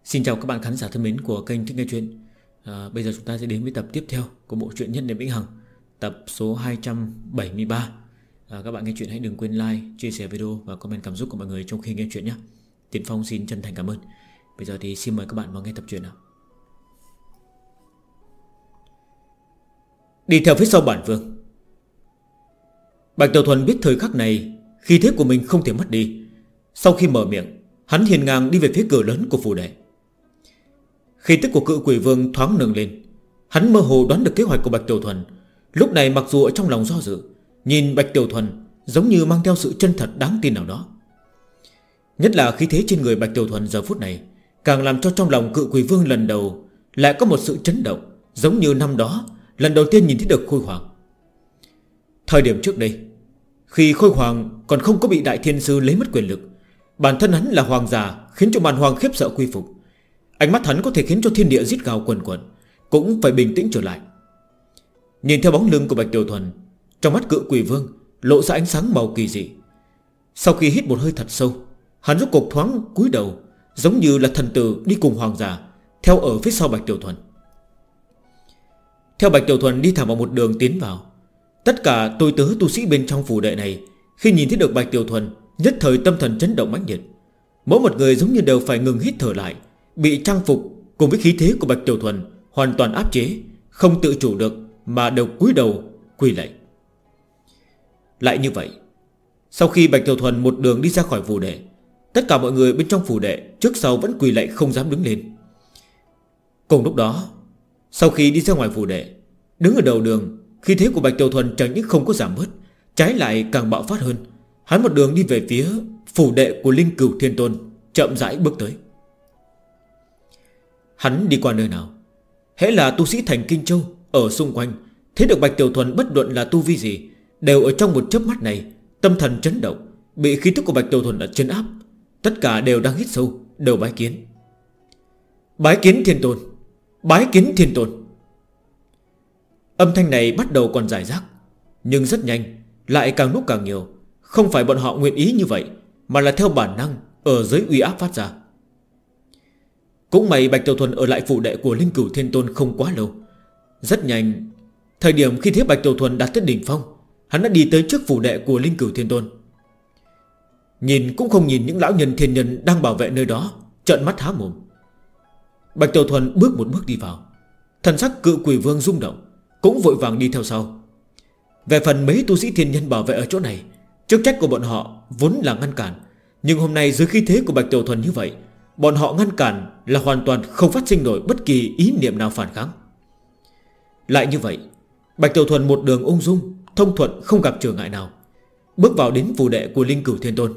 Xin chào các bạn khán giả thân mến của kênh Thích Nghe Chuyện. Bây giờ chúng ta sẽ đến với tập tiếp theo của bộ truyện Nhân Niệm Vĩnh Hằng, tập số 273. Các bạn nghe chuyện hãy đừng quên like, chia sẻ video và comment cảm xúc của mọi người trong khi nghe chuyện nhé. Tiến Phong xin chân thành cảm ơn. Bây giờ thì xin mời các bạn vào nghe tập truyện nào. Đi theo phía sau bản vương. Bạch Tiểu Thuần biết thời khắc này khí thế của mình không thể mất đi. Sau khi mở miệng, hắn hiền ngang đi về phía cửa lớn của phủ đệ. Khí tức của cự quỷ vương thoáng nâng lên. Hắn mơ hồ đoán được kế hoạch của Bạch Tiểu Thuần. Lúc này mặc dù ở trong lòng do dự, nhìn Bạch Tiểu Thuần giống như mang theo sự chân thật đáng tin nào đó. Nhất là khí thế trên người Bạch Tiểu Thuần giờ phút này càng làm cho trong lòng cự quỷ vương lần đầu lại có một sự chấn động, giống như năm đó lần đầu tiên nhìn thấy được Khôi Hoàng. Thời điểm trước đây, khi Khôi Hoàng còn không có bị Đại Thiên Sư lấy mất quyền lực, bản thân hắn là hoàng giả, khiến cho màn hoàng khiếp sợ quy phục. Ánh mắt hắn có thể khiến cho thiên địa rít gào quần quần, cũng phải bình tĩnh trở lại. Nhìn theo bóng lưng của Bạch Tiểu Thuần, trong mắt cự quỷ vương lộ ra ánh sáng màu kỳ dị. Sau khi hít một hơi thật sâu, hắn rốt cuộc thoáng cúi đầu, giống như là thần tử đi cùng hoàng giả, theo ở phía sau Bạch Tiểu Thuần. Theo Bạch Tiểu Thuần đi thẳng vào một đường tiến vào, tất cả tôi tớ tu sĩ bên trong phủ đệ này khi nhìn thấy được Bạch Tiểu Thuần nhất thời tâm thần chấn động mãnh liệt. Mỗi một người giống như đều phải ngừng hít thở lại, bị trang phục cùng với khí thế của Bạch Tiểu Thuần hoàn toàn áp chế, không tự chủ được mà đều cúi đầu quỳ lạy. Lại như vậy, sau khi Bạch Tiểu Thuần một đường đi ra khỏi phủ đệ, tất cả mọi người bên trong phủ đệ trước sau vẫn quỳ lạy không dám đứng lên. Cùng lúc đó, sau khi đi ra ngoài phủ đệ, đứng ở đầu đường, khí thế của Bạch Tiểu Thuần chẳng những không có giảm bớt, trái lại càng bạo phát hơn. Hắn một đường đi về phía phủ đệ của Linh Cửu Thiên Tôn, chậm rãi bước tới. Hắn đi qua nơi nào, hễ là tu sĩ thành Kinh Châu ở xung quanh thấy được Bạch Tiểu Thuần bất luận là tu vi gì, đều ở trong một chớp mắt này tâm thần chấn động, bị khí tức của Bạch Tiểu Thuần đã trấn áp. Tất cả đều đang hít sâu, đều bái kiến. Bái kiến Thiên Tôn, bái kiến Thiên Tôn. Âm thanh này bắt đầu còn rải rác, nhưng rất nhanh lại càng lúc càng nhiều. Không phải bọn họ nguyện ý như vậy, mà là theo bản năng ở dưới uy áp phát ra. Cũng may Bạch Tiểu Thuần ở lại phủ đệ của Linh Cửu Thiên Tôn không quá lâu. Rất nhanh, thời điểm khi thấy Bạch Tiểu Thuần đạt tới đỉnh phong, hắn đã đi tới trước phủ đệ của Linh Cửu Thiên Tôn. Nhìn cũng không nhìn những lão nhân thiên nhân đang bảo vệ nơi đó, trợn mắt há mồm. Bạch Tiểu Thuần bước một bước đi vào, thần sắc cự quỷ vương rung động, cũng vội vàng đi theo sau. Về phần mấy tu sĩ thiên nhân bảo vệ ở chỗ này, chức trách của bọn họ vốn là ngăn cản, nhưng hôm nay dưới khí thế của Bạch Tiểu Thuần như vậy, bọn họ ngăn cản là hoàn toàn không phát sinh nổi bất kỳ ý niệm nào phản kháng. Lại như vậy, Bạch Tiểu Thuần một đường ung dung, thông thuận, không gặp trở ngại nào, bước vào đến phủ đệ của Linh Cửu Thiên Tôn.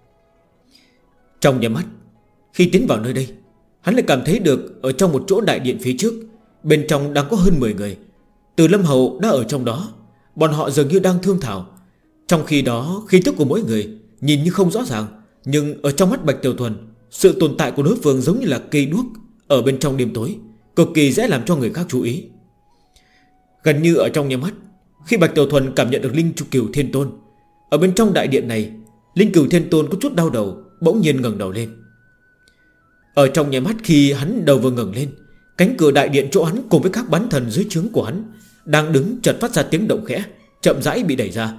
Trong nhà mắt, khi tiến vào nơi đây, hắn lại cảm thấy được ở trong một chỗ đại điện phía trước, bên trong đang có hơn 10 người. Từ Lâm Hầu đã ở trong đó, bọn họ dường như đang thương thảo. Trong khi đó, khí tức của mỗi người nhìn như không rõ ràng, nhưng ở trong mắt Bạch Tiểu Thuần, sự tồn tại của đối phương giống như là cây đuốc ở bên trong đêm tối, cực kỳ dễ làm cho người khác chú ý. Gần như ở trong nháy mắt, khi Bạch Tiểu Thuần cảm nhận được Linh Cửu Thiên Tôn ở bên trong đại điện này, Linh Cửu Thiên Tôn có chút đau đầu, bỗng nhiên ngẩng đầu lên. Ở trong nháy mắt khi hắn đầu vừa ngẩng lên, cánh cửa đại điện chỗ hắn cùng với các bán thần dưới trướng của hắn đang đứng chợt phát ra tiếng động khẽ, chậm rãi bị đẩy ra.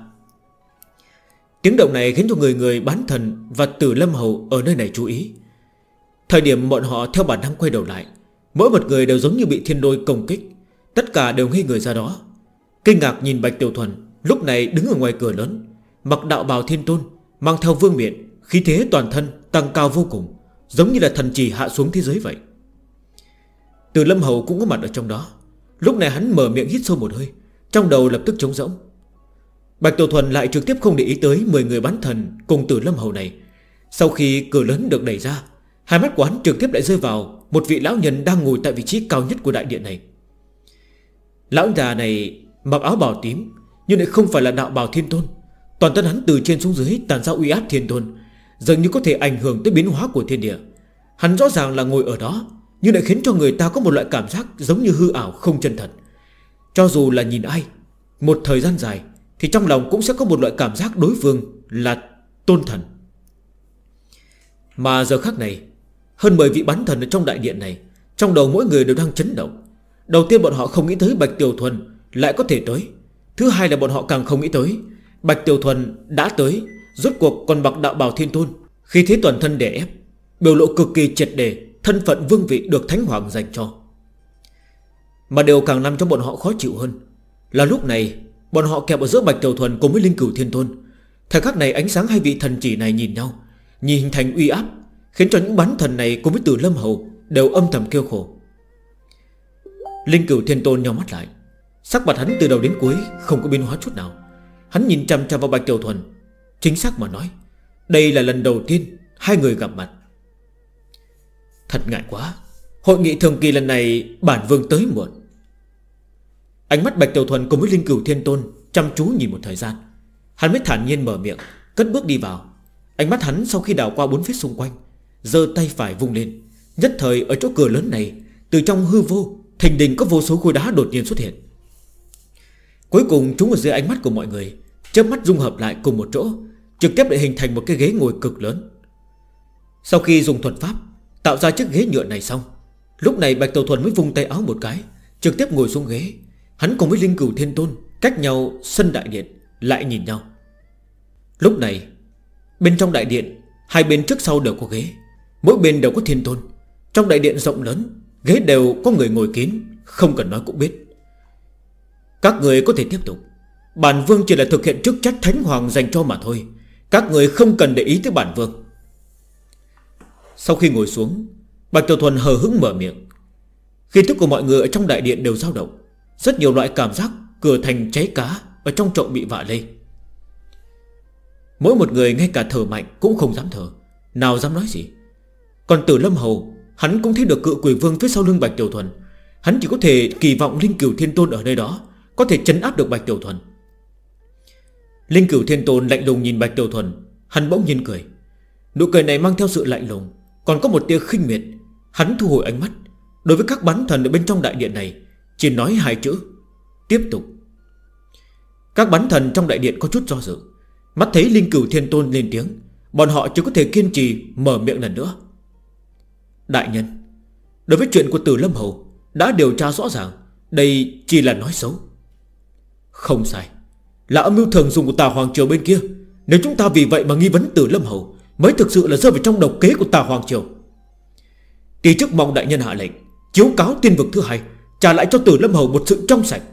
Tiếng động này khiến cho người người bán thần và Tử Lâm Hầu ở nơi này chú ý. Thời điểm bọn họ theo bản năng quay đầu lại, mỗi một người đều giống như bị thiên đôi công kích, tất cả đều ngây người ra đó, kinh ngạc nhìn Bạch Tiểu Thuần lúc này đứng ở ngoài cửa lớn, mặc đạo bào thiên tôn, mang theo vương miện, khí thế toàn thân tăng cao vô cùng, giống như là thần chỉ hạ xuống thế giới vậy. Tử Lâm Hầu cũng có mặt ở trong đó. Lúc này hắn mở miệng hít sâu một hơi, trong đầu lập tức trống rỗng. Bạch Tiểu Thuần lại trực tiếp không để ý tới 10 người bán thần cùng Tử Lâm Hầu này. Sau khi cửa lớn được đẩy ra, hai mắt của hắn trực tiếp lại rơi vào một vị lão nhân đang ngồi tại vị trí cao nhất của đại điện này. Lão già này mặc áo bào tím, nhưng lại không phải là đạo bào thiên tôn. Toàn thân hắn từ trên xuống dưới tàn ra uy áp thiên tôn, dường như có thể ảnh hưởng tới biến hóa của thiên địa. Hắn rõ ràng là ngồi ở đó, nhưng lại khiến cho người ta có một loại cảm giác giống như hư ảo không chân thật. Cho dù là nhìn ai một thời gian dài, thì trong lòng cũng sẽ có một loại cảm giác đối phương là tôn thần. Mà giờ khắc này, Hơn 10 vị bán thần ở trong đại điện này, trong đầu mỗi người đều đang chấn động. Đầu tiên bọn họ không nghĩ tới Bạch Tiểu Thuần lại có thể tới. Thứ hai là bọn họ càng không nghĩ tới Bạch Tiểu Thuần đã tới, rốt cuộc còn mặc đạo bào thiên tôn, khi thế toàn thân đè ép, biểu lộ cực kỳ triệt để thân phận vương vị được Thánh Hoàng dành cho. Mà điều càng làm cho bọn họ khó chịu hơn là lúc này bọn họ kẹp ở giữa Bạch Tiểu Thuần cùng với Linh Cửu Thiên Tôn. Thời khắc này ánh sáng hai vị thần chỉ này nhìn nhau, nhìn hình thành uy áp, khiến cho những bán thần này cùng với Từ Lâm Hầu đều âm thầm kêu khổ. Linh Cửu Thiên Tôn nhíu mắt lại, sắc mặt hắn từ đầu đến cuối không có biến hóa chút nào. Hắn nhìn chăm chăm vào Bạch Tiểu Thuần. Chính xác mà nói, đây là lần đầu tiên hai người gặp mặt. Thật ngại quá, hội nghị thường kỳ lần này bản vương tới muộn. Ánh mắt Bạch Tiểu Thuần cùng với Linh Cửu Thiên Tôn chăm chú nhìn một thời gian, hắn mới thản nhiên mở miệng, cất bước đi vào. Ánh mắt hắn sau khi đảo qua bốn phía xung quanh, giơ tay phải vung lên. Nhất thời ở chỗ cửa lớn này, từ trong hư vô thình lình có vô số khối đá đột nhiên xuất hiện. Cuối cùng chúng ở dưới ánh mắt của mọi người chớp mắt dung hợp lại cùng một chỗ, trực tiếp để hình thành một cái ghế ngồi cực lớn. Sau khi dùng thuật pháp tạo ra chiếc ghế nhựa này xong, lúc này Bạch Tiểu Thuần mới vung tay áo một cái, trực tiếp ngồi xuống ghế. Hắn cùng với Linh Cửu Thiên Tôn cách nhau sân đại điện, lại nhìn nhau. Lúc này bên trong đại điện, hai bên trước sau đều có ghế, mỗi bên đều có thiên tôn. Trong đại điện rộng lớn, ghế đều có người ngồi kín, không cần nói cũng biết. Các người có thể tiếp tục, bản vương chỉ là thực hiện chức trách Thánh Hoàng dành cho mà thôi. Các người không cần để ý tới bản vương. Sau khi ngồi xuống, Bạch Tiểu Thuần hờ hững mở miệng. Khí thức của mọi người ở trong đại điện đều dao động. Rất nhiều loại cảm giác cửa thành cháy cá ở trong chậu bị vạ lây. Mỗi một người ngay cả thở mạnh cũng không dám thở, nào dám nói gì. Còn Từ Lâm Hầu, hắn cũng thấy được cự quỷ vương phía sau lưng Bạch Tiểu Thuần. Hắn chỉ có thể kỳ vọng Linh Cửu Thiên Tôn ở nơi đó có thể trấn áp được Bạch Tiểu Thuần. Linh Cửu Thiên Tôn lạnh lùng nhìn Bạch Tiểu Thuần, hắn bỗng nhiên cười. Nụ cười này mang theo sự lạnh lùng, còn có một tia khinh miệt. Hắn thu hồi ánh mắt, đối với các bán thần ở bên trong đại điện này chỉ nói hai chữ: tiếp tục. Các bán thần trong đại điện có chút do dự, mắt thấy Linh Cửu Thiên Tôn lên tiếng, bọn họ chỉ có thể kiên trì mở miệng lần nữa. Đại nhân, đối với chuyện của Từ Lâm Hầu đã điều tra rõ ràng, đây chỉ là nói xấu. Không sai, là âm mưu thường dùng của Tà Hoàng Triều bên kia. Nếu chúng ta vì vậy mà nghi vấn Từ Lâm Hầu, mới thực sự là rơi vào trong độc kế của Tà Hoàng Triều. Tỷ chức mong đại nhân hạ lệnh chiếu cáo tiên vực thứ hai, trả lại cho Từ Lâm Hầu một sự trong sạch.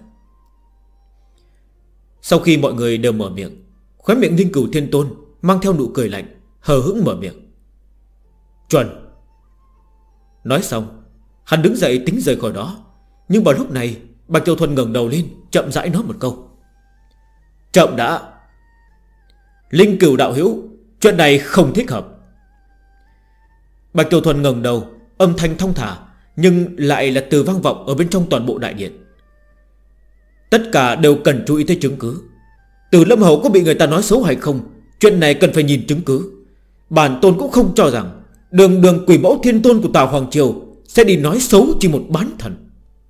Sau khi mọi người đều mở miệng, khóe miệng Linh Cửu Thiên Tôn mang theo nụ cười lạnh, hờ hững mở miệng. Chuẩn. Nói xong, hắn đứng dậy tính rời khỏi đó. Nhưng vào lúc này Bạch Tiểu Thuần ngẩng đầu lên, chậm rãi nói một câu. Chậm đã. Linh Cửu đạo hữu, chuyện này không thích hợp. Bạch Tiểu Thuần ngẩng đầu, âm thanh thong thả, nhưng lại là từ vang vọng ở bên trong toàn bộ đại điện. Tất cả đều cần chú ý tới chứng cứ. Từ Lâm Hầu có bị người ta nói xấu hay không, chuyện này cần phải nhìn chứng cứ. Bản tôn cũng không cho rằng đường đường quỷ mẫu thiên tôn của Tà Hoàng Triều sẽ đi nói xấu chỉ một bán thần.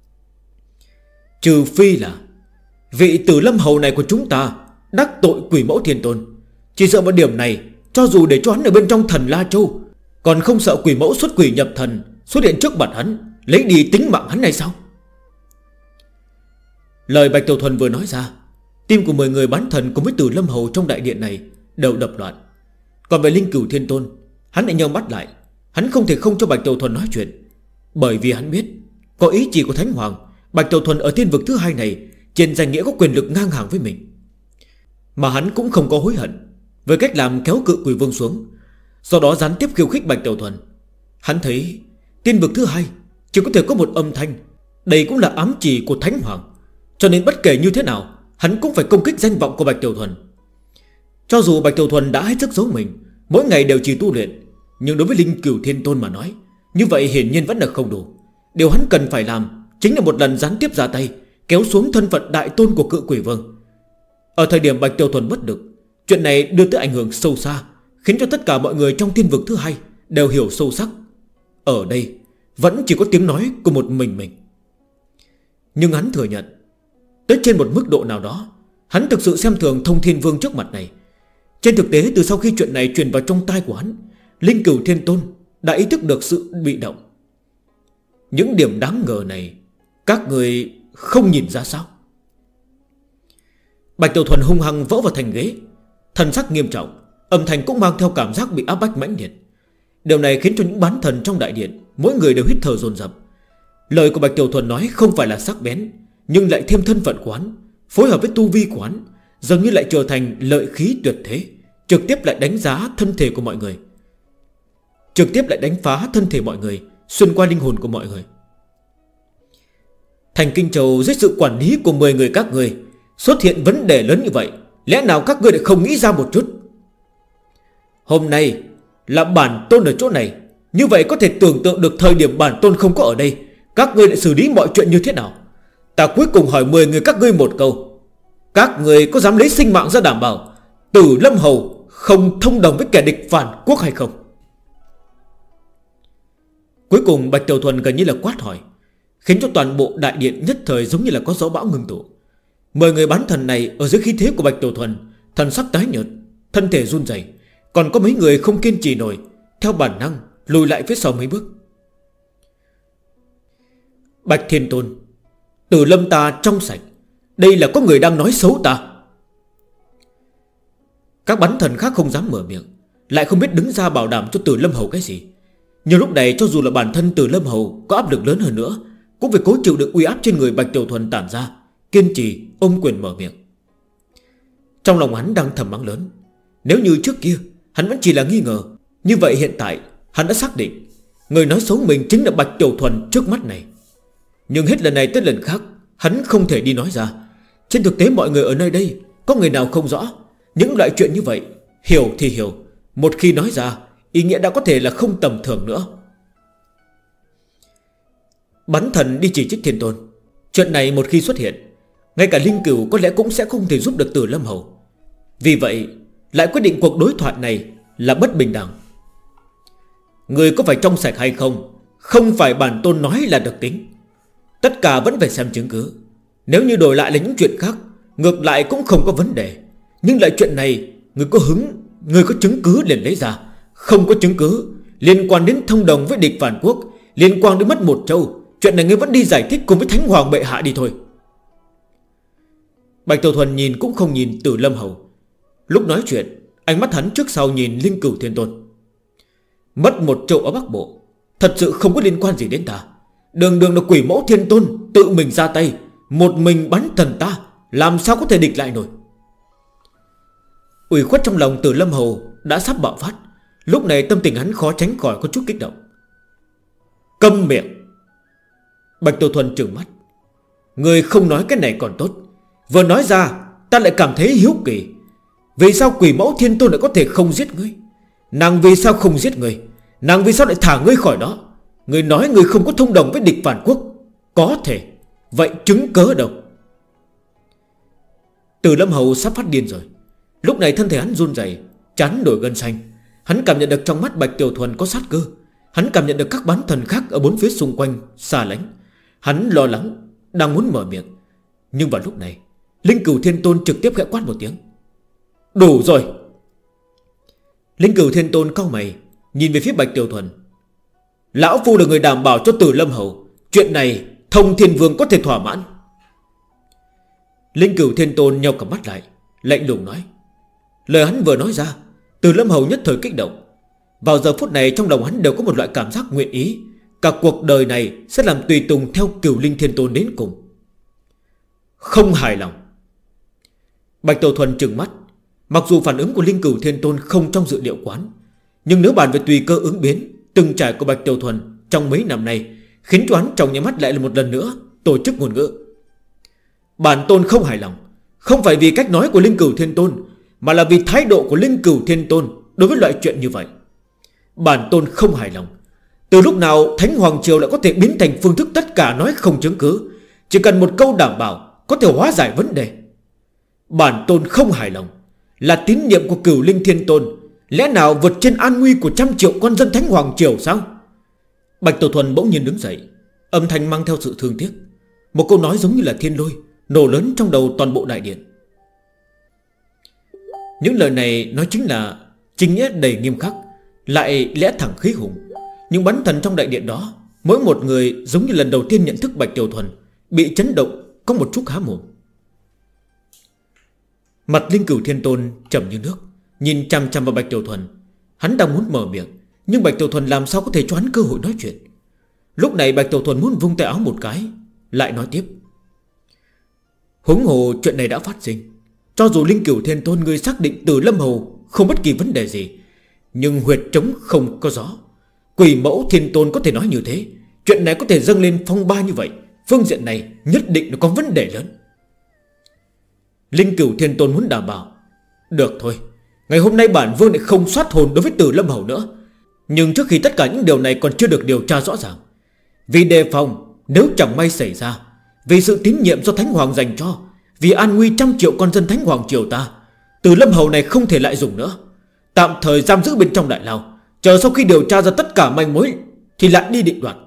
Trừ phi là vị Từ Lâm Hầu này của chúng ta đắc tội quỷ mẫu thiên tôn. Chỉ sợ một điểm này, cho dù để cho hắn ở bên trong thần La Châu, còn không sợ quỷ mẫu xuất quỷ nhập thần xuất hiện trước mặt hắn, lấy đi tính mạng hắn hay sao? Lời Bạch Tiểu Thuần vừa nói ra, tim của 10 người bán thần cùng với Từ Lâm Hầu trong đại điện này đều đập loạn. Còn về Linh Cửu Thiên Tôn, hắn lại nheo mắt lại. Hắn không thể không cho Bạch Tiểu Thuần nói chuyện, bởi vì hắn biết có ý chỉ của Thánh Hoàng, Bạch Tiểu Thuần ở thiên vực thứ hai này trên danh nghĩa có quyền lực ngang hàng với mình. Mà hắn cũng không có hối hận với cách làm kéo cự quỷ vương xuống, do đó gián tiếp khiêu khích Bạch Tiểu Thuần. Hắn thấy thiên vực thứ hai chỉ có thể có một âm thanh, đây cũng là ám chỉ của Thánh Hoàng. Cho nên bất kể như thế nào, hắn cũng phải công kích danh vọng của Bạch Tiểu Thuần. Cho dù Bạch Tiểu Thuần đã hết sức giấu mình, mỗi ngày đều chỉ tu luyện, nhưng đối với Linh Cửu Thiên Tôn mà nói, như vậy hiển nhiên vẫn là không đủ. Điều hắn cần phải làm chính là một lần gián tiếp ra tay, kéo xuống thân phận đại tôn của cự quỷ vương. Ở thời điểm Bạch Tiểu Thuần bất lực, chuyện này đưa tới ảnh hưởng sâu xa, khiến cho tất cả mọi người trong thiên vực thứ hai đều hiểu sâu sắc. Ở đây vẫn chỉ có tiếng nói của một mình. Nhưng hắn thừa nhận, tới trên một mức độ nào đó, hắn thực sự xem thường Thông Thiên Vương trước mặt này. Trên thực tế, từ sau khi chuyện này truyền vào trong tai của hắn, Linh Cửu Thiên Tôn đã ý thức được sự bị động. Những điểm đáng ngờ này các người không nhìn ra sao? Bạch Tiểu Thuần hung hăng vỗ vào thành ghế, thần sắc nghiêm trọng, âm thanh cũng mang theo cảm giác bị áp bách mãnh liệt. Điều này khiến cho những bán thần trong đại điện mỗi người đều hít thở dồn dập. Lời của Bạch Tiểu Thuần nói không phải là sắc bén, nhưng lại thêm thân phận quán, phối hợp với tu vi quán, dường như lại trở thành lợi khí tuyệt thế, trực tiếp lại đánh giá thân thể của mọi người, trực tiếp lại đánh phá thân thể mọi người, xuyên qua linh hồn của mọi người. Thành Kinh Châu dưới sự quản lý của 10 người các người xuất hiện vấn đề lớn như vậy, lẽ nào các ngươi lại không nghĩ ra một chút? Hôm nay là bản tôn ở chỗ này, như vậy có thể tưởng tượng được thời điểm bản tôn không có ở đây, các ngươi lại xử lý mọi chuyện như thế nào? Ta cuối cùng hỏi 10 người các ngươi một câu, các người có dám lấy sinh mạng ra đảm bảo Tử Lâm Hầu không thông đồng với kẻ địch phản quốc hay không? Cuối cùng Bạch Tiểu Thuần gần như là quát hỏi, khiến cho toàn bộ đại điện nhất thời giống như là có gió bão ngưng tụ. 10 người bán thần này ở dưới khí thế của Bạch Tiểu Thuần, thần sắc tái nhợt, thân thể run rẩy, còn có mấy người không kiên trì nổi, theo bản năng lùi lại phía sau mấy bước. Bạch Thiên Tôn, Tử Lâm ta trong sạch, đây là có người đang nói xấu ta. Các bán thần khác không dám mở miệng, lại không biết đứng ra bảo đảm cho Tử Lâm Hầu cái gì. Nhưng lúc này cho dù là bản thân Tử Lâm Hầu có áp lực lớn hơn nữa, cũng phải cố chịu được uy áp trên người Bạch Tiểu Thuần tản ra, kiên trì ôm quyền mở miệng. Trong lòng hắn đang thầm mắng lớn. Nếu như trước kia hắn vẫn chỉ là nghi ngờ, như vậy hiện tại hắn đã xác định người nói xấu mình chính là Bạch Tiểu Thuần trước mắt này. Nhưng hết lần này tới lần khác hắn không thể đi nói ra. Trên thực tế mọi người ở nơi đây có người nào không rõ những loại chuyện như vậy? Hiểu thì hiểu, một khi nói ra ý nghĩa đã có thể là không tầm thường nữa. Bắn thần đi chỉ trích Thiên Tôn, chuyện này một khi xuất hiện, ngay cả Linh Cửu có lẽ cũng sẽ không thể giúp được Tử Lâm Hầu. Vì vậy lại quyết định cuộc đối thoại này là bất bình đẳng. Người có phải trong sạch hay không, không phải bản tôn nói là được tính. Tất cả vẫn phải xem chứng cứ. Nếu như đổi lại là những chuyện khác, ngược lại cũng không có vấn đề. Nhưng lại chuyện này, người có hứng, người có chứng cứ liền lấy ra. Không có chứng cứ liên quan đến thông đồng với địch phản quốc, liên quan đến mất một châu, chuyện này ngươi vẫn đi giải thích cùng với Thánh Hoàng bệ hạ đi thôi. Bạch Tiểu Thuần nhìn cũng không nhìn Tử Lâm Hầu. Lúc nói chuyện, ánh mắt hắn trước sau nhìn Linh Cửu Thiên Tôn. Mất một châu ở Bắc Bộ thật sự không có liên quan gì đến ta. Đường đường là Quỷ Mẫu Thiên Tôn tự mình ra tay, một mình bắn thần ta, làm sao có thể địch lại nổi. Ủy khuất trong lòng Tử Lâm Hầu đã sắp bạo phát. Lúc này tâm tình hắn khó tránh khỏi có chút kích động. Câm miệng. Bạch Tiểu Thuần trừng mắt. Người không nói cái này còn tốt, vừa nói ra ta lại cảm thấy hiếu kỳ. Vì sao Quỷ Mẫu Thiên Tôn lại có thể không giết ngươi? Nàng vì sao không giết ngươi? Nàng vì sao lại thả ngươi khỏi đó? Ngươi nói ngươi không có thông đồng với địch phản quốc. Có thể. Vậy chứng cớ đâu? Tử Lâm Hầu sắp phát điên rồi. Lúc này thân thể hắn run rẩy, trán nổi gân xanh. Hắn cảm nhận được trong mắt Bạch Tiểu Thuần có sát cơ. Hắn cảm nhận được các bán thần khác ở bốn phía xung quanh xa lánh. Hắn lo lắng, đang muốn mở miệng. Nhưng vào lúc này Linh Cửu Thiên Tôn trực tiếp khẽ quát một tiếng. Đủ rồi. Linh Cửu Thiên Tôn cau mày, nhìn về phía Bạch Tiểu Thuần. Lão Phu là người đảm bảo cho Tử Lâm Hầu, chuyện này Thông Thiên Vương có thể thỏa mãn. Linh Cửu Thiên Tôn nheo cặp mắt lại, lạnh lùng nói. Lời hắn vừa nói ra, Tử Lâm Hầu nhất thời kích động. Vào giờ phút này trong lòng hắn đều có một loại cảm giác nguyện ý, cả cuộc đời này sẽ làm tùy tùng theo Cửu Linh Thiên Tôn đến cùng. Không hài lòng. Bạch Tiểu Thuần trừng mắt. Mặc dù phản ứng của Linh Cửu Thiên Tôn không trong dự liệu quán, nhưng nếu bàn về tùy cơ ứng biến từng trải của Bạch Tiểu Thuần trong mấy năm nay, khiến cho hắn trong nhà mắt lại là một lần nữa tổ chức ngôn ngữ. Bản tôn không hài lòng, không phải vì cách nói của Linh Cửu Thiên Tôn, mà là vì thái độ của Linh Cửu Thiên Tôn đối với loại chuyện như vậy. Bản tôn không hài lòng. Từ lúc nào Thánh Hoàng Triều lại có thể biến thành phương thức tất cả nói không chứng cứ, chỉ cần một câu đảm bảo có thể hóa giải vấn đề. Bản tôn không hài lòng là tín nhiệm của Cửu Linh Thiên Tôn lẽ nào vượt trên an nguy của trăm triệu con dân Thánh Hoàng Triều sao? Bạch Tiểu Thuần bỗng nhiên đứng dậy, âm thanh mang theo sự thương tiếc. Một câu nói giống như là thiên lôi nổ lớn trong đầu toàn bộ đại điện. Những lời này nói chính là chính nghĩa đầy nghiêm khắc, lại lẽ thẳng khí hùng. Những bán thần trong đại điện đó, mỗi một người giống như lần đầu tiên nhận thức Bạch Tiểu Thuần, bị chấn động có một chút há mồm. Mặt Linh Cửu Thiên Tôn trầm như nước, nhìn chằm chằm vào Bạch Tiểu Thuần. Hắn đang muốn mở miệng, nhưng Bạch Tiểu Thuần làm sao có thể cho hắn cơ hội nói chuyện. Lúc này Bạch Tiểu Thuần muốn vung tay áo một cái, lại nói tiếp: huống hồ chuyện này đã phát sinh, cho dù Linh Cửu Thiên Tôn ngươi xác định Từ Lâm Hầu không bất kỳ vấn đề gì, nhưng huyệt trống không có gió. Quỷ Mẫu Thiên Tôn có thể nói như thế, chuyện này có thể dâng lên phong ba như vậy, phương diện này nhất định nó có vấn đề lớn. Linh Cửu Thiên Tôn muốn đảm bảo: được thôi, ngày hôm nay bản vương lại không soát hồn đối với Từ Lâm Hầu nữa. Nhưng trước khi tất cả những điều này còn chưa được điều tra rõ ràng, vì đề phòng nếu chẳng may xảy ra, vì sự tín nhiệm do Thánh Hoàng dành cho, vì an nguy trăm triệu con dân Thánh Hoàng triều ta, Từ Lâm Hầu này không thể lại dùng nữa, tạm thời giam giữ bên trong đại lao, chờ sau khi điều tra ra tất cả manh mối thì lại đi định đoạt.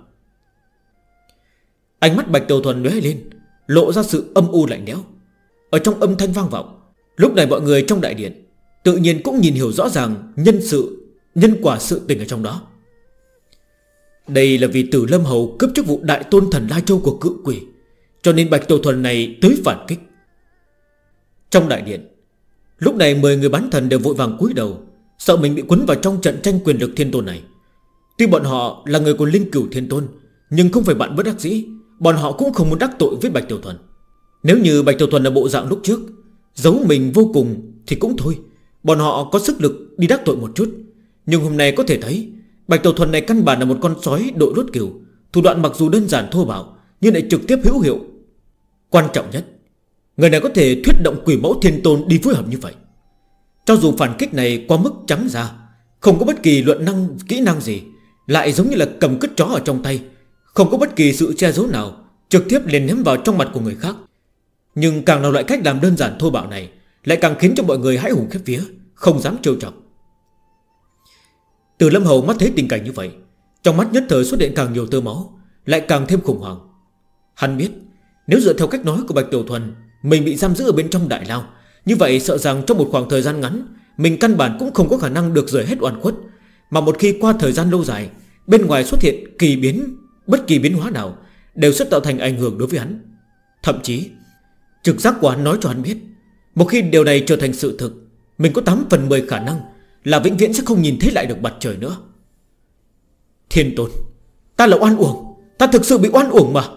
Ánh mắt Bạch Tiểu Thuần lóe lên, lộ ra sự âm u lạnh lẽo. Ở trong âm thanh vang vọng, lúc này mọi người trong đại điện tự nhiên cũng nhìn hiểu rõ ràng nhân quả sự tình ở trong đó. Đây là vì Từ Lâm Hầu cướp chức vụ Đại Tôn Thần Lai Châu của Cự Quỷ, cho nên Bạch Tiểu Thuần này tới phản kích. Trong đại điện, lúc này 10 người bán thần đều vội vàng cúi đầu, sợ mình bị cuốn vào trong trận tranh quyền lực thiên tôn này. Tuy bọn họ là người của Linh Cửu Thiên Tôn, nhưng không phải bạn bất đắc dĩ, bọn họ cũng không muốn đắc tội với Bạch Tiểu Thuần. Nếu như Bạch Tiểu Thuần là bộ dạng lúc trước, giấu mình vô cùng thì cũng thôi, bọn họ có sức lực đi đắc tội một chút. Nhưng hôm nay có thể thấy Bạch Tiểu Thuần này căn bản là một con sói đội lốt cừu, thủ đoạn mặc dù đơn giản thô bạo nhưng lại trực tiếp hữu hiệu. Quan trọng nhất, người này có thể thuyết động Quỷ Mẫu Thiên Tôn đi phối hợp như vậy. Cho dù phản kích này qua mức trắng ra, không có bất kỳ kỹ năng gì, lại giống như là cầm cứt chó ở trong tay, không có bất kỳ sự che giấu nào, trực tiếp liền ném vào trong mặt của người khác. Nhưng càng là loại cách làm đơn giản thô bạo này, lại càng khiến cho mọi người hãi hùng khiếp vía, không dám trêu chọc. Từ Lâm Hầu mắt thấy tình cảnh như vậy, trong mắt nhất thời xuất hiện càng nhiều tơ máu, lại càng thêm khủng hoảng. Hắn biết nếu dựa theo cách nói của Bạch Tiểu Thuần, mình bị giam giữ ở bên trong đại lao, như vậy sợ rằng trong một khoảng thời gian ngắn, mình căn bản cũng không có khả năng được rời hết oan khuất. Mà một khi qua thời gian lâu dài, bên ngoài xuất hiện bất kỳ biến hóa nào đều sẽ tạo thành ảnh hưởng đối với hắn. Thậm chí trực giác của hắn nói cho hắn biết, một khi điều này trở thành sự thực, mình có 8 phần 10 khả năng là vĩnh viễn sẽ không nhìn thấy lại được mặt trời nữa. Thiên Tôn, ta là oan uổng, ta thực sự bị oan uổng mà.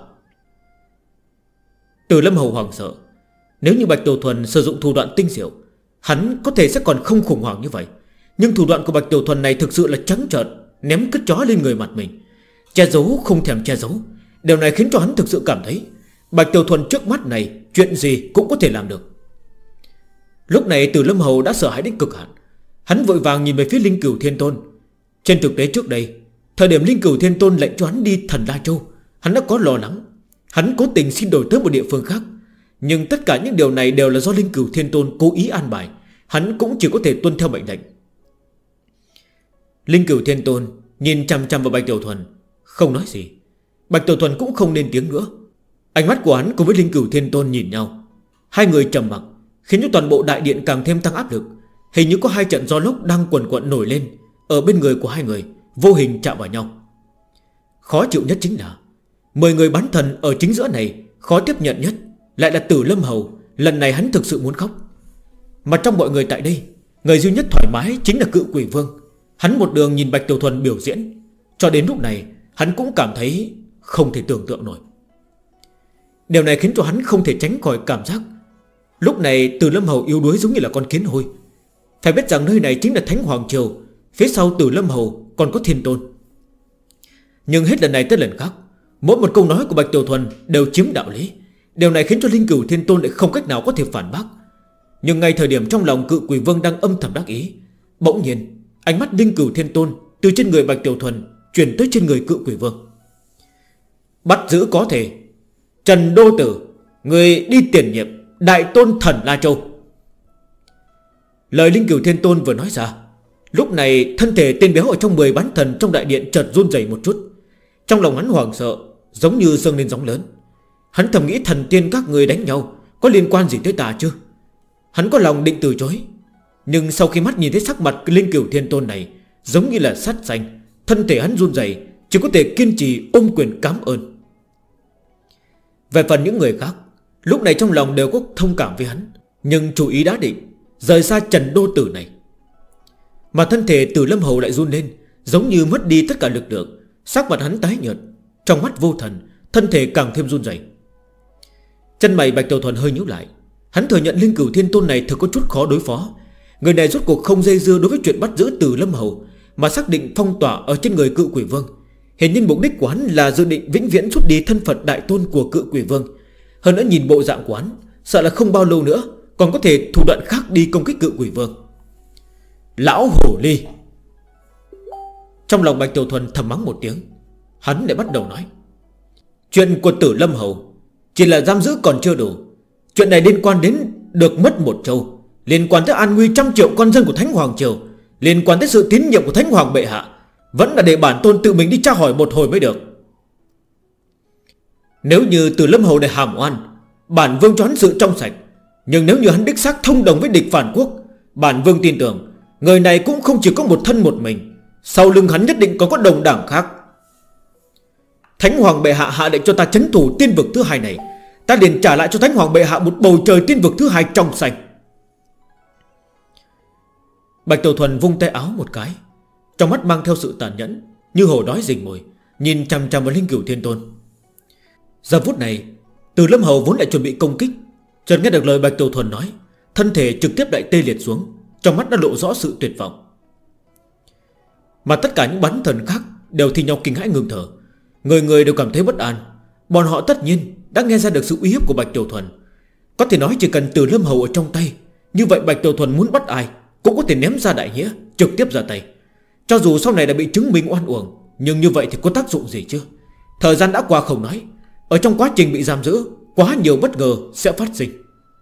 Từ Lâm Hầu hoảng sợ. Nếu như Bạch Tiểu Thuần sử dụng thủ đoạn tinh diệu, hắn có thể sẽ còn không khủng hoảng như vậy. Nhưng thủ đoạn của Bạch Tiểu Thuần này thực sự là trắng trợn, ném cứt chó lên người mặt mình, che giấu không thèm che giấu. Điều này khiến cho hắn thực sự cảm thấy Bạch Tiểu Thuần trước mắt này chuyện gì cũng có thể làm được. Lúc này Từ Lâm Hầu đã sợ hãi đến cực hạn. Hắn vội vàng nhìn về phía Linh Cửu Thiên Tôn. Trên thực tế trước đây, thời điểm Linh Cửu Thiên Tôn lệnh cho hắn đi Thần La Châu, hắn đã có lo lắng. Hắn cố tình xin đổi tới một địa phương khác, nhưng tất cả những điều này đều là do Linh Cửu Thiên Tôn cố ý an bài. Hắn cũng chỉ có thể tuân theo mệnh lệnh. Linh Cửu Thiên Tôn nhìn chằm chằm vào Bạch Tiểu Thuần, không nói gì. Bạch Tiểu Thuần cũng không lên tiếng nữa. Ánh mắt của hắn cùng với Linh Cửu Thiên Tôn nhìn nhau. Hai người trầm mặc, khiến cho toàn bộ đại điện càng thêm tăng áp lực. Hình như có hai trận gió lốc đang quần quận nổi lên ở bên người của hai người, vô hình chạm vào nhau. Khó chịu nhất chính là 10 người bán thần ở chính giữa này, khó tiếp nhận nhất lại là Từ Lâm Hầu. Lần này hắn thực sự muốn khóc. Mà trong mọi người tại đây, người duy nhất thoải mái chính là Cự Quỷ Vương. Hắn một đường nhìn Bạch Tiểu Thuần biểu diễn, cho đến lúc này hắn cũng cảm thấy không thể tưởng tượng nổi. Điều này khiến cho hắn không thể tránh khỏi cảm giác lúc này Từ Lâm Hầu yếu đuối giống như là con kiến hôi. Phải biết rằng nơi này chính là Thánh Hoàng Triều, phía sau Từ Lâm Hầu còn có Thiên Tôn. Nhưng hết lần này tới lần khác, mỗi một câu nói của Bạch Tiểu Thuần đều chiếm đạo lý. Điều này khiến cho Linh Cửu Thiên Tôn lại không cách nào có thể phản bác. Nhưng ngay thời điểm trong lòng Cự Quỷ Vương đang âm thầm đắc ý, bỗng nhiên ánh mắt Linh Cửu Thiên Tôn từ trên người Bạch Tiểu Thuần chuyển tới trên người Cự Quỷ Vương. Bắt giữ có thể. Trần Đô Tử, người đi tiền nhiệm Đại Tôn Thần La Châu. Lời Linh Cửu Thiên Tôn vừa nói ra, lúc này thân thể tên béo ở trong 10 bán thần trong đại điện chợt run rẩy một chút. Trong lòng hắn hoảng sợ, giống như dâng lên sóng lớn. Hắn thầm nghĩ thần tiên các người đánh nhau có liên quan gì tới ta chứ? Hắn có lòng định từ chối, nhưng sau khi mắt nhìn thấy sắc mặt Linh Cửu Thiên Tôn này giống như là sắt xanh, thân thể hắn run rẩy, chỉ có thể kiên trì ôm quyền cảm ơn. Về phần những người khác, lúc này trong lòng đều có thông cảm với hắn, nhưng chủ ý đã định rời xa Trần Đô Tử này. Mà thân thể Từ Lâm Hầu lại run lên, giống như mất đi tất cả lực lượng. Sắc mặt hắn tái nhợt, trong mắt vô thần, thân thể càng thêm run rẩy. Chân mày Bạch Tiểu Thuần hơi nhíu lại. Hắn thừa nhận Linh Cửu Thiên Tôn này thực có chút khó đối phó. Người này rốt cuộc không dây dưa đối với chuyện bắt giữ Từ Lâm Hầu, mà xác định phong tỏa ở trên người Cự Quỷ Vương. Hiện nhiên mục đích của hắn là dự định vĩnh viễn rút đi thân phận đại tôn của Cự Quỷ Vương. Hơn nữa nhìn bộ dạng của hắn, sợ là không bao lâu nữa còn có thể thủ đoạn khác đi công kích Cự Quỷ Vương. Lão Hổ Ly! Trong lòng Bạch Tiểu Thuần thầm mắng một tiếng. Hắn lại bắt đầu nói: chuyện của Tử Lâm Hầu chỉ là giam giữ còn chưa đủ. Chuyện này liên quan đến được mất một châu, liên quan tới an nguy 100 triệu con dân của Thánh Hoàng Triều, liên quan tới sự tín nhiệm của Thánh Hoàng bệ hạ. Vẫn là để bản tôn tự mình đi tra hỏi một hồi mới được. Nếu như Tử Lâm Hầu này hàm oan, bản vương cho hắn sự trong sạch. Nhưng nếu như hắn đích xác thông đồng với địch phản quốc, bản vương tin tưởng người này cũng không chỉ có một thân một mình, sau lưng hắn nhất định có đồng đảng khác. Thánh Hoàng bệ hạ hạ lệnh cho ta trấn thủ tiên vực thứ hai này, ta liền trả lại cho Thánh Hoàng bệ hạ một bầu trời tiên vực thứ hai trong xanh. Bạch Tiểu Thuần vung tay áo một cái, trong mắt mang theo sự tàn nhẫn, như hổ đói rình mồi, nhìn chằm chằm vào Linh Cửu Thiên Tôn. Giờ phút này Từ Lâm Hầu vốn lại chuẩn bị công kích, chợt nghe được lời Bạch Tiểu Thuần nói, thân thể trực tiếp lại tê liệt xuống, trong mắt đã lộ rõ sự tuyệt vọng. Mà tất cả những bắn thần khác đều thi nhau kinh hãi ngừng thở. Người người đều cảm thấy bất an. Bọn họ tất nhiên đã nghe ra được sự uy hiếp của Bạch Tiểu Thuần. Có thể nói chỉ cần Từ Lâm Hầu ở trong tay, như vậy Bạch Tiểu Thuần muốn bắt ai cũng có thể ném ra đại nghĩa, trực tiếp ra tay. Cho dù sau này đã bị chứng minh oan uổng, nhưng như vậy thì có tác dụng gì chứ? Thời gian đã qua không nói, ở trong quá trình bị giam giữ, quá nhiều bất ngờ sẽ phát sinh.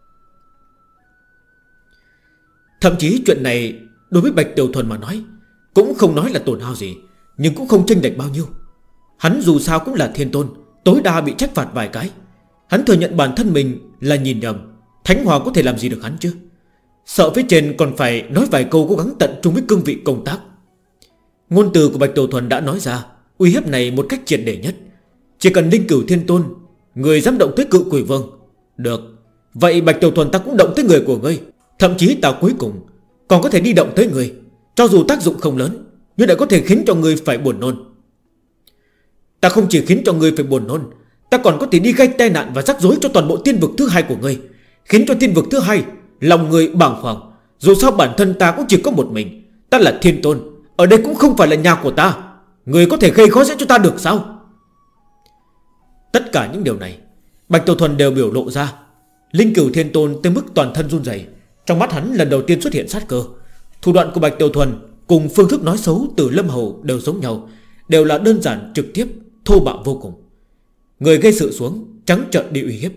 Thậm chí chuyện này đối với Bạch Tiểu Thuần mà nói cũng không nói là tổn hao gì, nhưng cũng không chênh lệch bao nhiêu. Hắn dù sao cũng là thiên tôn, tối đa bị trách phạt vài cái. Hắn thừa nhận bản thân mình là nhìn nhầm, Thánh Hoàng có thể làm gì được hắn chứ? Sợ phía trên còn phải nói vài câu cố gắng tận trung với cương vị công tác. Ngôn từ của Bạch Tiểu Thuần đã nói ra uy hiếp này một cách triệt để nhất. Chỉ cần Linh Cửu Thiên Tôn, người dám động tới Cự Quỷ Vương, được, vậy Bạch Tiểu Thuần ta cũng động tới người của ngươi. Thậm chí ta cuối cùng còn có thể đi động tới người. Cho dù tác dụng không lớn, nhưng lại có thể khiến cho người phải buồn nôn. Ta không chỉ khiến cho người phải buồn nôn, ta còn có thể đi gây tai nạn và rắc rối cho toàn bộ tiên vực thứ hai của ngươi, khiến cho tiên vực thứ hai lòng người bàng hoàng. Dù sao bản thân ta cũng chỉ có một mình, ta là thiên tôn, ở đây cũng không phải là nhà của ta. Người có thể gây khó dễ cho ta được sao? Tất cả những điều này Bạch Tiểu Thuần đều biểu lộ ra. Linh Cửu Thiên Tôn tới mức toàn thân run rẩy. Trong mắt hắn lần đầu tiên xuất hiện sát cơ. Thủ đoạn của Bạch Tiểu Thuần cùng phương thức nói xấu Từ Lâm Hầu đều giống nhau, đều là đơn giản, trực tiếp, thô bạo vô cùng. Người gây sự xuống, trắng trợn đi uy hiếp.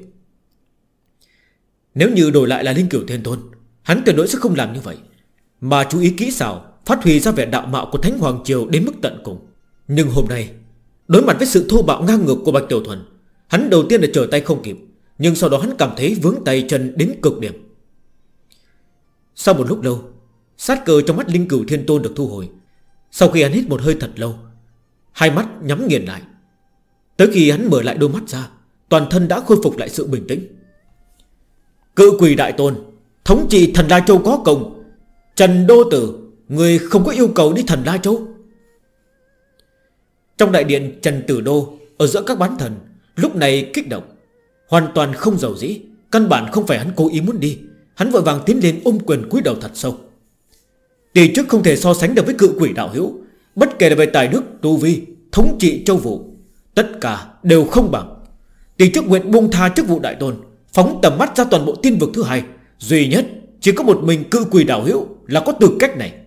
Nếu như đổi lại là Linh Cửu Thiên Tôn, hắn tuyệt đối sẽ không làm như vậy, mà chú ý kỹ xảo, phát huy ra vẻ đạo mạo của Thánh Hoàng Triều đến mức tận cùng. Nhưng hôm nay đối mặt với sự thô bạo ngang ngược của Bạch Tiểu Thuần, hắn đầu tiên là trở tay không kịp, nhưng sau đó hắn cảm thấy vướng tay chân đến cực điểm. Sau một lúc lâu, sát cơ trong mắt Linh Cửu Thiên Tôn được thu hồi. Sau khi hắn hít một hơi thật lâu, hai mắt nhắm nghiền lại. Tới khi hắn mở lại đôi mắt ra, toàn thân đã khôi phục lại sự bình tĩnh. Cự Quỷ Đại Tôn, thống trị Thần La Châu có công. Trần Đô Tử, người không có yêu cầu đi Thần La Châu. Trong đại điện Trần Tử Đô, ở giữa các bán thần, lúc này kích động, hoàn toàn không giàu dĩ. Căn bản không phải hắn cố ý muốn đi. Hắn vội vàng tiến lên ôm quyền cúi đầu thật sâu. Tỷ trước không thể so sánh được với Cự Quỷ đạo hữu, bất kể là về tài đức, tu vi, thống trị châu vụ, tất cả đều không bằng. Tỷ trước nguyện buông tha chức vụ đại tôn, phóng tầm mắt ra toàn bộ tiên vực thứ hai. Duy nhất chỉ có một mình Cự Quỷ đạo hữu là có tư cách này.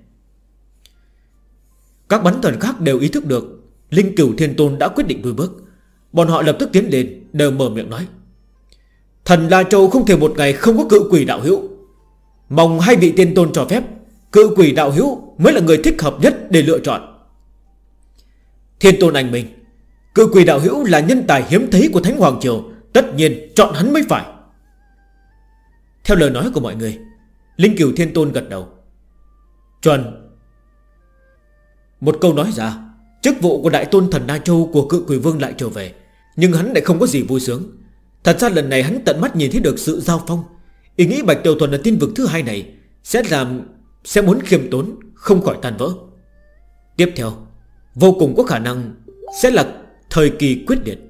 Các bắn thần khác đều ý thức được Linh Cửu Thiên Tôn đã quyết định đuổi bước. Bọn họ lập tức tiến lên, đều mở miệng nói: Thần La Châu không thể một ngày không có Cự Quỷ đạo hữu. Mong hai vị tiên tôn cho phép, Cự Quỷ đạo hữu mới là người thích hợp nhất để lựa chọn. Thiên Tôn anh minh, Cự Quỷ đạo hữu là nhân tài hiếm thấy của Thánh Hoàng Triều, tất nhiên chọn hắn mới phải. Theo lời nói của mọi người, Linh Cửu Thiên Tôn gật đầu. Chuẩn. Một câu nói ra, Chức vụ của Đại Tôn Thần Na Châu của Cự Quỷ Vương lại trở về, nhưng hắn lại không có gì vui sướng. Thật ra lần này hắn tận mắt nhìn thấy được sự giao phong. Ý nghĩ Bạch Tiểu Thuần ở tiên vực thứ hai này sẽ muốn khiêm tốn, không khỏi tan vỡ. Tiếp theo vô cùng có khả năng sẽ là thời kỳ quyết liệt.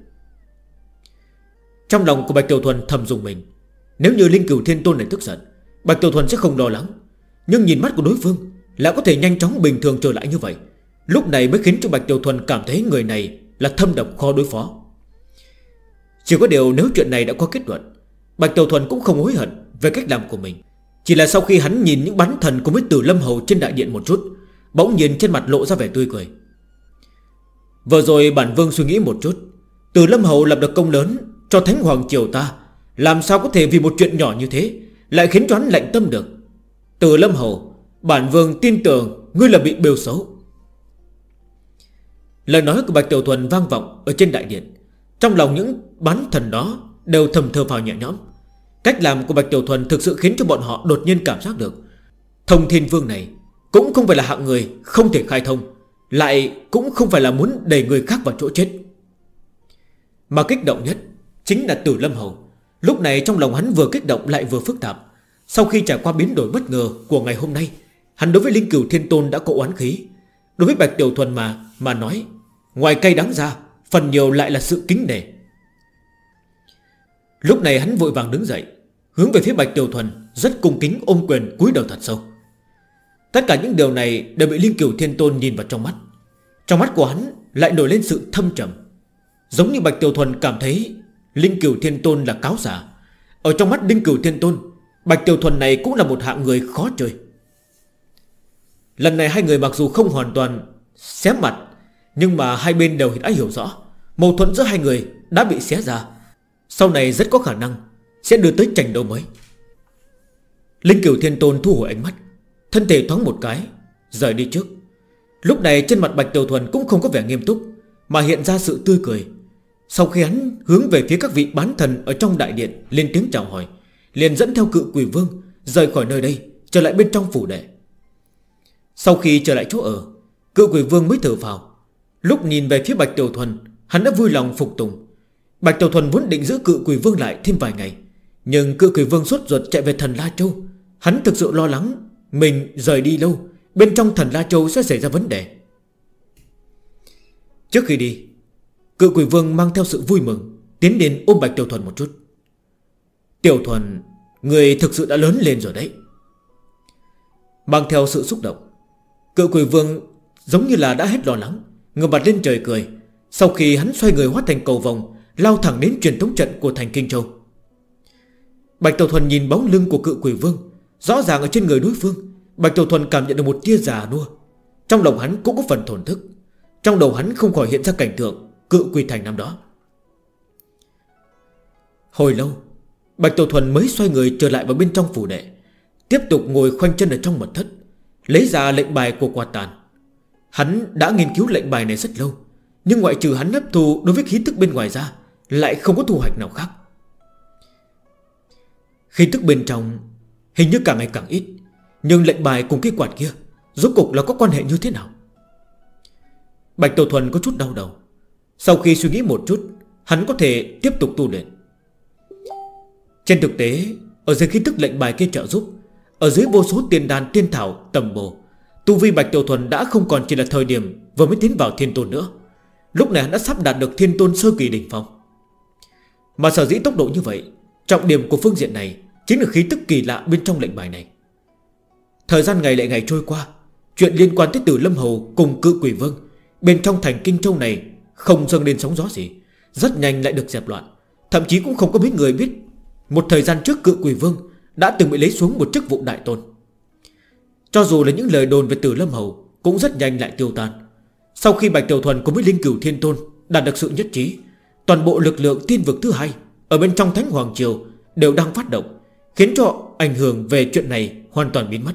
Trong lòng của Bạch Tiểu Thuần thầm dùng mình. Nếu như Linh Cửu Thiên Tôn này tức giận, Bạch Tiểu Thuần sẽ không lo lắng. Nhưng nhìn mắt của đối phương lại có thể nhanh chóng bình thường trở lại như vậy, lúc này mới khiến cho Bạch Tiểu Thuần cảm thấy người này là thâm độc khó đối phó. Chỉ có điều nếu chuyện này đã có kết luận, Bạch Tiểu Thuần cũng không hối hận về cách làm của mình. Chỉ là sau khi hắn nhìn những bán thần cùng với Tử Lâm Hầu trên đại điện một chút, bỗng nhiên trên mặt lộ ra vẻ tươi cười. Vừa rồi bản vương suy nghĩ một chút, Tử Lâm Hầu lập được công lớn cho Thánh Hoàng Triều ta, làm sao có thể vì một chuyện nhỏ như thế lại khiến cho hắn lạnh tâm được. Tử Lâm Hầu, bản vương tin tưởng ngươi là bị bêu xấu. Lời nói của Bạch Tiểu Thuần vang vọng ở trên đại điện. Trong lòng những bán thần đó đều thầm thở phào nhẹ nhõm. Cách làm của Bạch Tiểu Thuần thực sự khiến cho bọn họ đột nhiên cảm giác được Thông Thiên Vương này cũng không phải là hạng người không thể khai thông, lại cũng không phải là muốn đẩy người khác vào chỗ chết. Mà kích động nhất chính là Tử Lâm Hầu. Lúc này trong lòng hắn vừa kích động lại vừa phức tạp. Sau khi trải qua biến đổi bất ngờ của ngày hôm nay, hắn đối với Linh Cửu Thiên Tôn đã có oán khí. Đối với Bạch Tiểu Thuần mà nói, ngoài cay đắng ra, phần nhiều lại là sự kính nể. Lúc này hắn vội vàng đứng dậy, hướng về phía Bạch Tiểu Thuần rất cung kính ôm quyền cúi đầu thật sâu. Tất cả những điều này đều bị Linh Cửu Thiên Tôn nhìn vào trong mắt. Trong mắt của hắn lại nổi lên sự thâm trầm. Giống như Bạch Tiểu Thuần cảm thấy Linh Cửu Thiên Tôn là cáo giả. Ở trong mắt Linh Cửu Thiên Tôn, Bạch Tiểu Thuần này cũng là một hạng người khó chơi. Lần này hai người mặc dù không hoàn toàn xé mặt, nhưng mà hai bên đều đã hiểu rõ mâu thuẫn giữa hai người đã bị xé ra, sau này rất có khả năng sẽ đưa tới tranh đấu mới. Linh Cửu Thiên Tôn thu hồi ánh mắt, thân thể thoáng một cái rời đi trước. Lúc này trên mặt Bạch Tiểu Thuần cũng không có vẻ nghiêm túc, mà hiện ra sự tươi cười. Sau khi hắn hướng về phía các vị bán thần ở trong đại điện lên tiếng chào hỏi, liền dẫn theo Cự Quỷ Vương rời khỏi nơi đây, trở lại bên trong phủ đệ. Sau khi trở lại chỗ ở, Cự Quỷ Vương mới thở phào. Lúc nhìn về phía Bạch Tiểu Thuần, hắn đã vui lòng phục tùng. Bạch Tiểu Thuần vốn định giữ Cự Quỷ Vương lại thêm vài ngày, nhưng Cự Quỷ Vương sốt ruột chạy về Thần La Châu. Hắn thực sự lo lắng mình rời đi lâu, bên trong Thần La Châu sẽ xảy ra vấn đề. Trước khi đi, Cự Quỷ Vương mang theo sự vui mừng tiến đến ôm Bạch Tiểu Thuần một chút. Tiểu Thuần, người thực sự đã lớn lên rồi đấy. Mang theo sự xúc động, Cự Quỷ Vương giống như là đã hết lo lắng, ngửa mặt lên trời cười. Sau khi hắn xoay người hóa thành cầu vồng, lao thẳng đến truyền thống trận của thành Kinh Châu. Bạch Tiểu Thuần nhìn bóng lưng của Cự Quỷ Vương, rõ ràng ở trên người đối phương Bạch Tiểu Thuần cảm nhận được một tia già nua. Trong lòng hắn cũng có phần thổn thức. Trong đầu hắn không khỏi hiện ra cảnh tượng Cự Quỷ Thành năm đó. Hồi lâu, Bạch Tiểu Thuần mới xoay người trở lại vào bên trong phủ đệ, tiếp tục ngồi khoanh chân ở trong mật thất, lấy ra lệnh bài của Quạt Tàn. Hắn đã nghiên cứu lệnh bài này rất lâu, nhưng ngoại trừ hắn hấp thu đối với khí tức bên ngoài ra, lại không có thu hoạch nào khác. Khí tức bên trong hình như càng ngày càng ít, nhưng lệnh bài cùng cái quạt kia rốt cục là có quan hệ như thế nào? Bạch Tiểu Thuần có chút đau đầu. Sau khi suy nghĩ một chút, hắn có thể tiếp tục tu luyện. Trên thực tế, ở dưới khí tức lệnh bài kia trợ giúp, ở dưới vô số tiền đàn tiên thảo tầm bổ, tu vi Bạch Tiểu Thuần đã không còn chỉ là thời điểm vừa mới tiến vào Thiên Tôn nữa. Lúc này hắn đã sắp đạt được Thiên Tôn sơ kỳ đỉnh phong. Mà sở dĩ tốc độ như vậy, trọng điểm của phương diện này chính là khí tức kỳ lạ bên trong lệnh bài này. Thời gian ngày lại ngày trôi qua, chuyện liên quan tới Tử Lâm Hầu cùng Cự Quỷ Vương bên trong thành Kinh Châu này không dâng lên sóng gió gì, rất nhanh lại được dẹp loạn. Thậm chí cũng không có mấy người biết một thời gian trước Cự Quỷ Vương đã từng bị lấy xuống một chức vụ đại tôn. Cho dù là những lời đồn về Tử Lâm Hầu cũng rất nhanh lại tiêu tan. Sau khi Bạch Tiểu Thuần cùng với Linh Cửu Thiên Tôn đạt được sự nhất trí, toàn bộ lực lượng tiên vực thứ hai ở bên trong Thánh Hoàng Triều đều đang phát động, khiến cho ảnh hưởng về chuyện này hoàn toàn biến mất.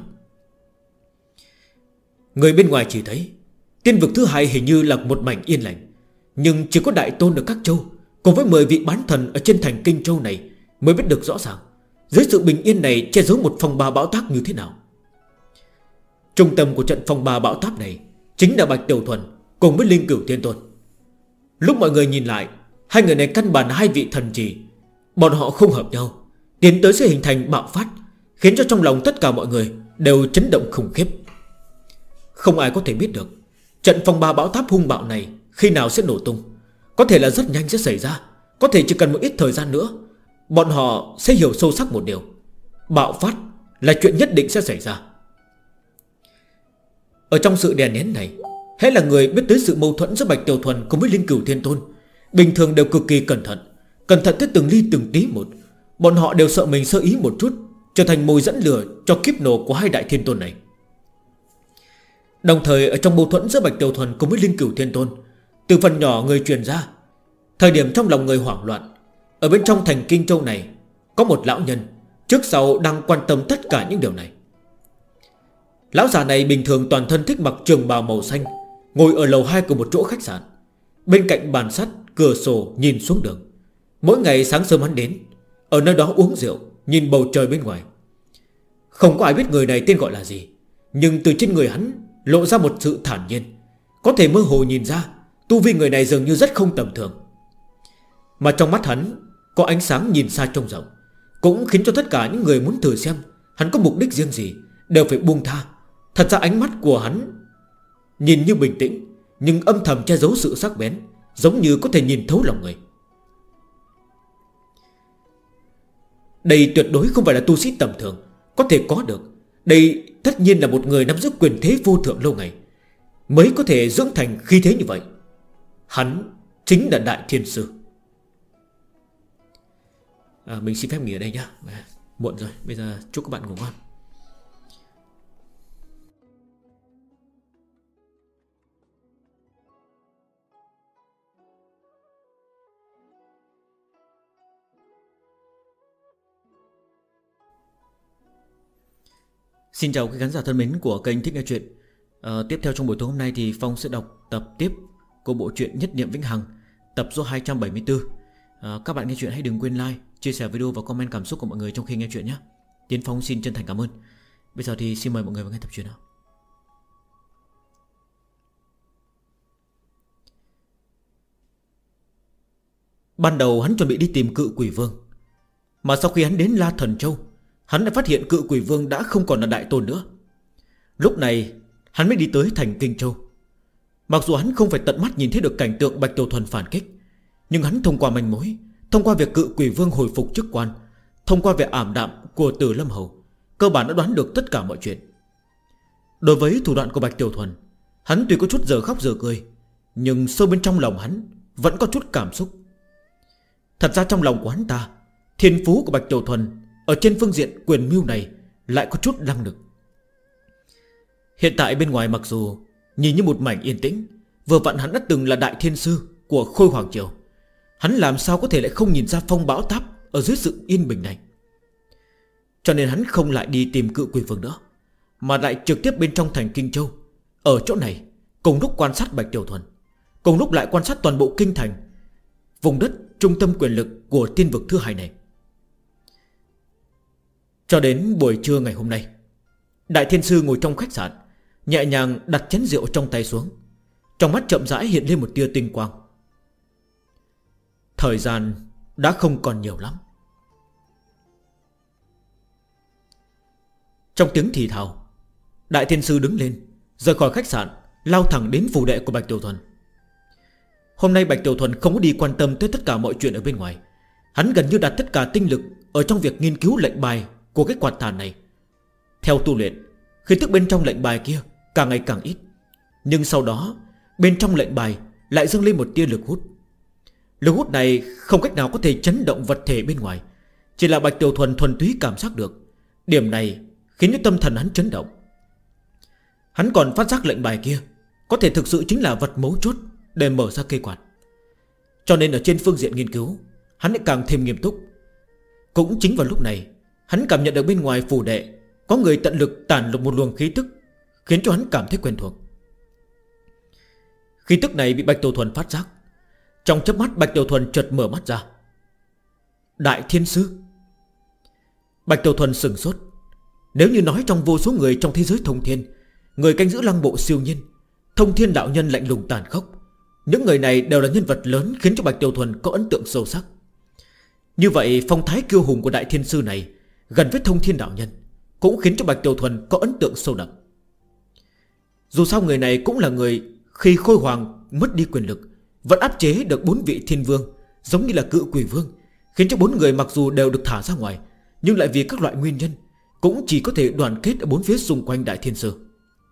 Người bên ngoài chỉ thấy tiên vực thứ hai hình như là một mảnh yên lành, nhưng chỉ có đại tôn ở các châu cùng với 10 vị bán thần ở trên thành Kinh Châu này mới biết được rõ ràng dưới sự bình yên này che giấu một phong ba bão táp như thế nào. Trung tâm của trận phong ba bão táp này chính là Bạch Tiểu Thuần cùng với Linh Cửu Thiên Tôn. Lúc mọi người nhìn lại, hai người này căn bản hai vị thần chỉ. Bọn họ không hợp nhau, tiến tới sẽ hình thành bạo phát, khiến cho trong lòng tất cả mọi người đều chấn động khủng khiếp. Không ai có thể biết được trận phong ba bão táp hung bạo này khi nào sẽ nổ tung. Có thể là rất nhanh sẽ xảy ra, có thể chỉ cần một ít thời gian nữa. Bọn họ sẽ hiểu sâu sắc một điều: bạo phát là chuyện nhất định sẽ xảy ra. Ở trong sự đè nén này, hễ là người biết tới sự mâu thuẫn giữa Bạch Tiểu Thuần cùng với Linh Cửu Thiên Tôn, bình thường đều cực kỳ cẩn thận tới từng ly từng tí một. Bọn họ đều sợ mình sơ ý một chút trở thành mồi dẫn lửa cho kiếp nổ của hai đại thiên tôn này. Đồng thời ở trong mâu thuẫn giữa Bạch Tiểu Thuần cùng với Linh Cửu Thiên Tôn, từ phần nhỏ người truyền ra, thời điểm trong lòng người hoảng loạn, ở bên trong thành Kinh Châu này có một lão nhân trước sau đang quan tâm tất cả những điều này. Lão già này bình thường toàn thân thích mặc trường bào màu xanh, ngồi ở lầu 2 của một chỗ khách sạn, bên cạnh bàn sắt cửa sổ nhìn xuống đường. Mỗi ngày sáng sớm hắn đến ở nơi đó uống rượu, nhìn bầu trời bên ngoài. Không có ai biết người này tên gọi là gì, nhưng từ trên người hắn lộ ra một sự thản nhiên, có thể mơ hồ nhìn ra tu vi người này dường như rất không tầm thường. Mà trong mắt hắn có ánh sáng nhìn xa trông rộng, cũng khiến cho tất cả những người muốn thử xem hắn có mục đích riêng gì đều phải buông tha. Thật ra ánh mắt của hắn nhìn như bình tĩnh, nhưng âm thầm che giấu sự sắc bén, giống như có thể nhìn thấu lòng người. Đây tuyệt đối không phải là tu sĩ tầm thường có thể có được. Đây tất nhiên là một người nắm giữ quyền thế vô thượng lâu ngày mới có thể dưỡng thành khí thế như vậy. Hắn chính là Đại Thiên Sư. Mình xin phép nghỉ ở đây nhé. Muộn rồi, bây giờ chúc các bạn ngủ ngon. Xin chào quý khán giả thân mến của kênh Thích Nghe Chuyện. Tiếp theo trong buổi tối hôm nay thì Phong sẽ đọc tập tiếp của bộ truyện Nhất Niệm Vĩnh Hằng, tập số 274. Các bạn nghe chuyện hãy đừng quên like, chia sẻ video và comment cảm xúc của mọi người trong khi nghe chuyện nhé. Tiến Phong xin chân thành cảm ơn. Bây giờ thì xin mời mọi người vào nghe tập truyện nào. Ban đầu hắn chuẩn bị đi tìm Cự Quỷ Vương, mà sau khi hắn đến La Thần Châu, hắn đã phát hiện Cự Quỷ Vương đã không còn là đại tôn nữa. Lúc này hắn mới đi tới thành Kinh Châu. Mặc dù hắn không phải tận mắt nhìn thấy được cảnh tượng Bạch Tiểu Thuần phản kích, nhưng hắn thông qua manh mối, thông qua việc Cự Quỷ Vương hồi phục chức quan, thông qua việc ảm đạm của Từ Lâm Hầu, cơ bản đã đoán được tất cả mọi chuyện. Đối với thủ đoạn của Bạch Tiểu Thuần, hắn tuy có chút giờ khóc giờ cười, nhưng sâu bên trong lòng hắn vẫn có chút cảm xúc. Thật ra trong lòng của hắn ta, thiên phú của Bạch Tiểu Thuần ở trên phương diện quyền mưu này lại có chút năng lực. Hiện tại bên ngoài mặc dù nhìn như một mảnh yên tĩnh, vừa vặn hắn đã từng là Đại Thiên Sư của Khôi Hoàng Triều, hắn làm sao có thể lại không nhìn ra phong bão táp ở dưới sự yên bình này. Cho nên hắn không lại đi tìm Cự Quỷ Vương nữa, mà lại trực tiếp bên trong thành Kinh Châu, ở chỗ này cùng lúc quan sát Bạch Tiểu Thuần, cùng lúc lại quan sát toàn bộ kinh thành, vùng đất trung tâm quyền lực của tiên vực thứ hai này. Cho đến buổi trưa ngày hôm nay, Đại Thiên Sư ngồi trong khách sạn, nhẹ nhàng đặt chén rượu trong tay xuống, trong mắt chậm rãi hiện lên một tia tinh quang. Thời gian đã không còn nhiều lắm. Trong tiếng thì thào, Đại Thiên Sư đứng lên, rời khỏi khách sạn, lao thẳng đến phủ đệ của Bạch Tiểu Thuần. Hôm nay Bạch Tiểu Thuần không có đi quan tâm tới tất cả mọi chuyện ở bên ngoài. Hắn gần như đặt tất cả tinh lực ở trong việc nghiên cứu lệnh bài của cái quạt tàn này. Theo tu luyện, khí tức bên trong lệnh bài kia càng ngày càng ít, nhưng sau đó bên trong lệnh bài lại dâng lên một tia lực hút. Lực hút này không cách nào có thể chấn động vật thể bên ngoài, chỉ là Bạch Tiểu Thuần thuần túy cảm giác được. Điểm này khiến cho tâm thần hắn chấn động. Hắn còn phát giác lệnh bài kia có thể thực sự chính là vật mấu chốt để mở ra cây quạt. Cho nên ở trên phương diện nghiên cứu, hắn lại càng thêm nghiêm túc. Cũng chính vào lúc này, hắn cảm nhận được bên ngoài phủ đệ có người tận lực tản lục một luồng khí tức, khiến cho hắn cảm thấy quen thuộc. Khí tức này bị Bạch Tiểu Thuần phát giác. Trong chớp mắt Bạch Tiểu Thuần chợt mở mắt ra. Đại Thiên Sư. Bạch Tiểu Thuần sửng sốt. Nếu như nói trong vô số người trong thế giới thông thiên, người canh giữ lăng bộ siêu nhiên, Thông Thiên đạo nhân lạnh lùng tàn khốc. Những người này đều là nhân vật lớn, khiến cho Bạch Tiểu Thuần có ấn tượng sâu sắc. Như vậy phong thái kiêu hùng của Đại Thiên Sư này gần với Thông Thiên đạo nhân cũng khiến cho Bạch Tiểu Thuần có ấn tượng sâu đậm. Dù sao người này cũng là người khi Khôi Hoàng mất đi quyền lực vẫn áp chế được 4 vị thiên vương, giống như là Cự Quỷ Vương, khiến cho 4 người mặc dù đều được thả ra ngoài, nhưng lại vì các loại nguyên nhân cũng chỉ có thể đoàn kết ở 4 phía xung quanh Đại Thiên Sư.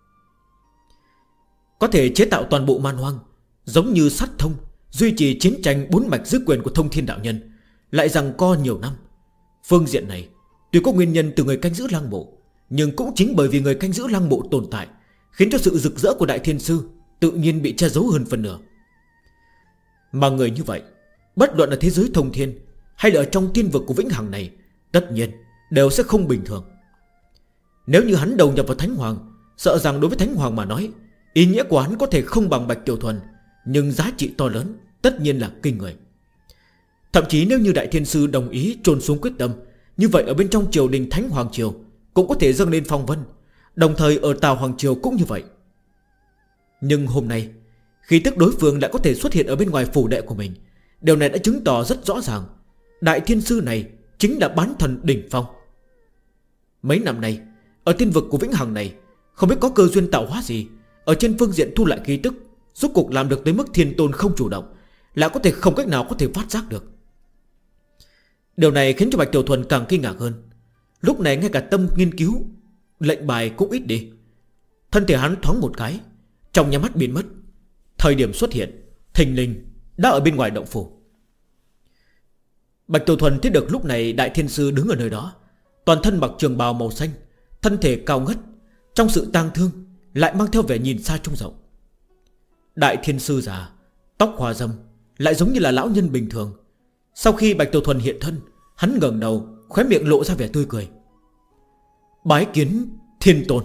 Có thể chế tạo toàn bộ man hoang, giống như sát thông, duy trì chiến tranh 4 mạch dưới quyền của Thông Thiên đạo nhân, lại giằng co nhiều năm. Phương diện này tuy có nguyên nhân từ người canh giữ lăng mộ, nhưng cũng chính bởi vì người canh giữ lăng mộ tồn tại, khiến cho sự rực rỡ của Đại Thiên Sư tự nhiên bị che giấu hơn phần nửa. Mà người như vậy, bất luận là thế giới thông thiên hay là ở trong tiên vực của vĩnh hằng này, tất nhiên đều sẽ không bình thường. Nếu như hắn đầu nhập vào Thánh Hoàng, sợ rằng đối với Thánh Hoàng mà nói, ý nghĩa của hắn có thể không bằng Bạch Tiểu Thuần, nhưng giá trị to lớn tất nhiên là kinh người. Thậm chí nếu như Đại Thiên Sư đồng ý chôn xuống quyết tâm, như vậy ở bên trong triều đình Thánh Hoàng Triều cũng có thể dâng lên phong vân, đồng thời ở Tào Hoàng Triều cũng như vậy. Nhưng hôm nay, khi tức đối phương lại có thể xuất hiện ở bên ngoài phủ đệ của mình, điều này đã chứng tỏ rất rõ ràng Đại Thiên Sư này chính là bán thần đỉnh phong. Mấy năm nay ở tiên vực của vĩnh hằng này, không biết có cơ duyên tạo hóa gì, ở trên phương diện thu lại khí tức, rốt cuộc làm được tới mức Thiên Tôn không chủ động, lại có thể không cách nào có thể phát giác được. Điều này khiến cho Bạch Tiểu Thuần càng kinh ngạc hơn. Lúc này ngay cả tâm nghiên cứu lệnh bài cũng ít đi. Thân thể hắn thoáng một cái, trong nhà mắt biến mất. Thời điểm xuất hiện, thình lình đã ở bên ngoài động phủ. Bạch Tiểu Thuần thấy được lúc này Đại Thiên Sư đứng ở nơi đó, toàn thân mặc trường bào màu xanh, thân thể cao ngất, trong sự tang thương lại mang theo vẻ nhìn xa trông rộng. Đại Thiên Sư già, tóc hoa râm, lại giống như là lão nhân bình thường. Sau khi Bạch Tiểu Thuần hiện thân, hắn ngẩng đầu, khóe miệng lộ ra vẻ tươi cười. Bái kiến Thiên Tôn.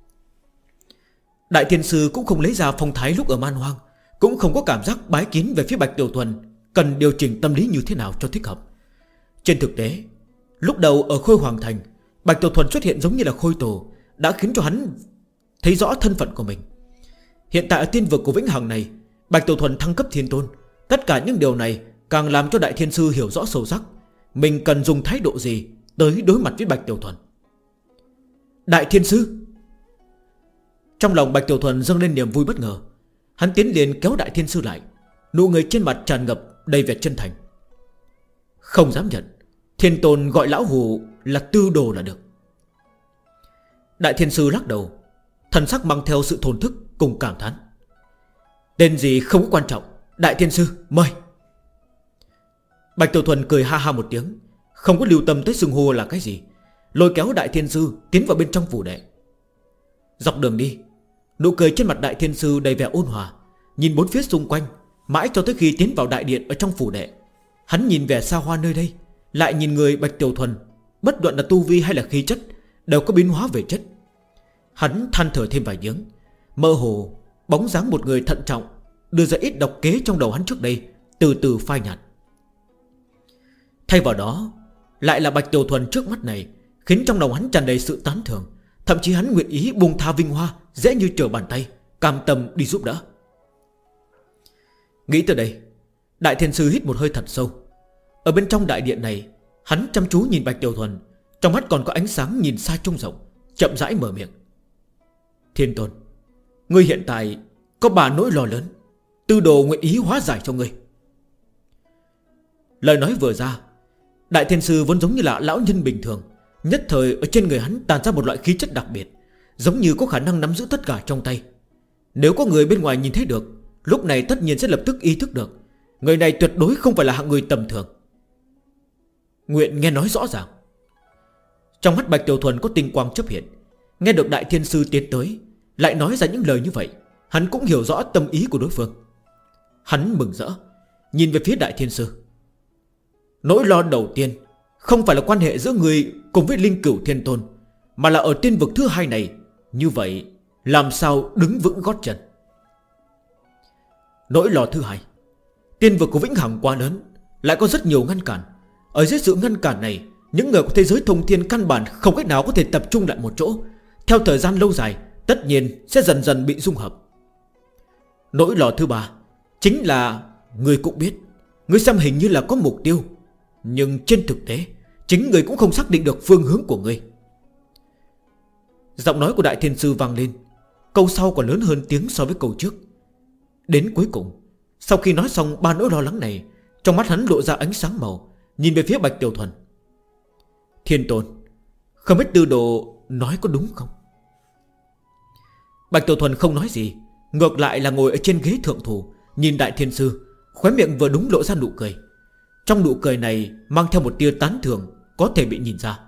Đại Thiên Sư cũng không lấy ra phong thái lúc ở man hoang, cũng không có cảm giác bái kiến về phía Bạch Tiểu Thuần cần điều chỉnh tâm lý như thế nào cho thích hợp. Trên thực tế, lúc đầu ở Khôi Hoàng Thành, Bạch Tiểu Thuần xuất hiện giống như là khôi tổ, đã khiến cho hắn thấy rõ thân phận của mình. Hiện tại ở tiên vực của vĩnh hằng này, Bạch Tiểu Thuần thăng cấp Thiên Tôn, tất cả những điều này càng làm cho Đại Thiên Sư hiểu rõ sâu sắc mình cần dùng thái độ gì tới đối mặt với Bạch Tiểu Thuần. Đại Thiên Sư. Trong lòng Bạch Tiểu Thuần dâng lên niềm vui bất ngờ. Hắn tiến liền kéo Đại Thiên Sư lại, nụ cười trên mặt tràn ngập đầy vẻ chân thành. Không dám nhận, Thiên Tôn gọi lão hù là tư đồ là được. Đại Thiên Sư lắc đầu, thần sắc mang theo sự thổn thức cùng cảm thán. Tên gì không có quan trọng, Đại Thiên Sư mời. Bạch Tiểu Thuần cười ha ha một tiếng, không có lưu tâm tới xưng hô là cái gì, lôi kéo Đại Thiên Sư tiến vào bên trong phủ đệ. Dọc đường đi, nụ cười trên mặt Đại Thiên Sư đầy vẻ ôn hòa, nhìn bốn phía xung quanh, mãi cho tới khi tiến vào đại điện ở trong phủ đệ. Hắn nhìn vẻ xa hoa nơi đây, lại nhìn người Bạch Tiểu Thuần, bất luận là tu vi hay là khí chất đều có biến hóa về chất. Hắn than thở thêm vài tiếng, mơ hồ bóng dáng một người thận trọng đưa ra ít độc kế trong đầu hắn trước đây, từ từ phai nhạt. Thay vào đó lại là Bạch Tiểu Thuần trước mắt này, khiến trong lòng hắn tràn đầy sự tán thưởng. Thậm chí hắn nguyện ý buông tha vinh hoa dễ như trở bàn tay, cam tâm đi giúp đỡ. Nghĩ tới đây, Đại Thiên Sư hít một hơi thật sâu. Ở bên trong đại điện này, hắn chăm chú nhìn Bạch Tiểu Thuần, trong mắt còn có ánh sáng nhìn xa trông rộng, chậm rãi mở miệng. Thiên Tôn, ngươi hiện tại có 3 nỗi lo lớn, tư đồ nguyện ý hóa giải cho ngươi. Lời nói vừa ra, Đại Thiên Sư vốn giống như là lão nhân bình thường, nhất thời ở trên người hắn tàn ra một loại khí chất đặc biệt, giống như có khả năng nắm giữ tất cả trong tay. Nếu có người bên ngoài nhìn thấy được, lúc này tất nhiên sẽ lập tức ý thức được người này tuyệt đối không phải là hạng người tầm thường. Nguyện nghe nói rõ ràng. Trong mắt Bạch Tiểu Thuần có tinh quang chớp hiện. Nghe được Đại Thiên Sư tiến tới, lại nói ra những lời như vậy, hắn cũng hiểu rõ tâm ý của đối phương. Hắn mừng rỡ, nhìn về phía Đại Thiên Sư. Nỗi lo đầu tiên không phải là quan hệ giữa người cùng với Linh Cửu Thiên Tôn, mà là ở tiên vực thứ hai này. Như vậy làm sao đứng vững gót chân? Nỗi lo thứ hai, tiên vực của vĩnh hằng quá lớn, lại có rất nhiều ngăn cản. Ở dưới sự ngăn cản này, những người của thế giới thông thiên căn bản không cách nào có thể tập trung lại một chỗ. Theo thời gian lâu dài, tất nhiên sẽ dần dần bị dung hợp. Nỗi lo thứ ba chính là người cũng biết, người xem hình như là có mục tiêu, nhưng trên thực tế chính người cũng không xác định được phương hướng của người. Giọng nói của Đại Thiên Sư vang lên, câu sau còn lớn hơn tiếng so với câu trước. Đến cuối cùng, sau khi nói xong ba nỗi lo lắng này, trong mắt hắn lộ ra ánh sáng màu, nhìn về phía Bạch Tiểu Thuần. Thiên Tôn, không biết Tư Đồ nói có đúng không? Bạch Tiểu Thuần không nói gì, ngược lại là ngồi ở trên ghế thượng thủ, nhìn Đại Thiên Sư, khóe miệng vừa đúng lộ ra nụ cười. Trong nụ cười này mang theo một tia tán thưởng, có thể bị nhìn ra.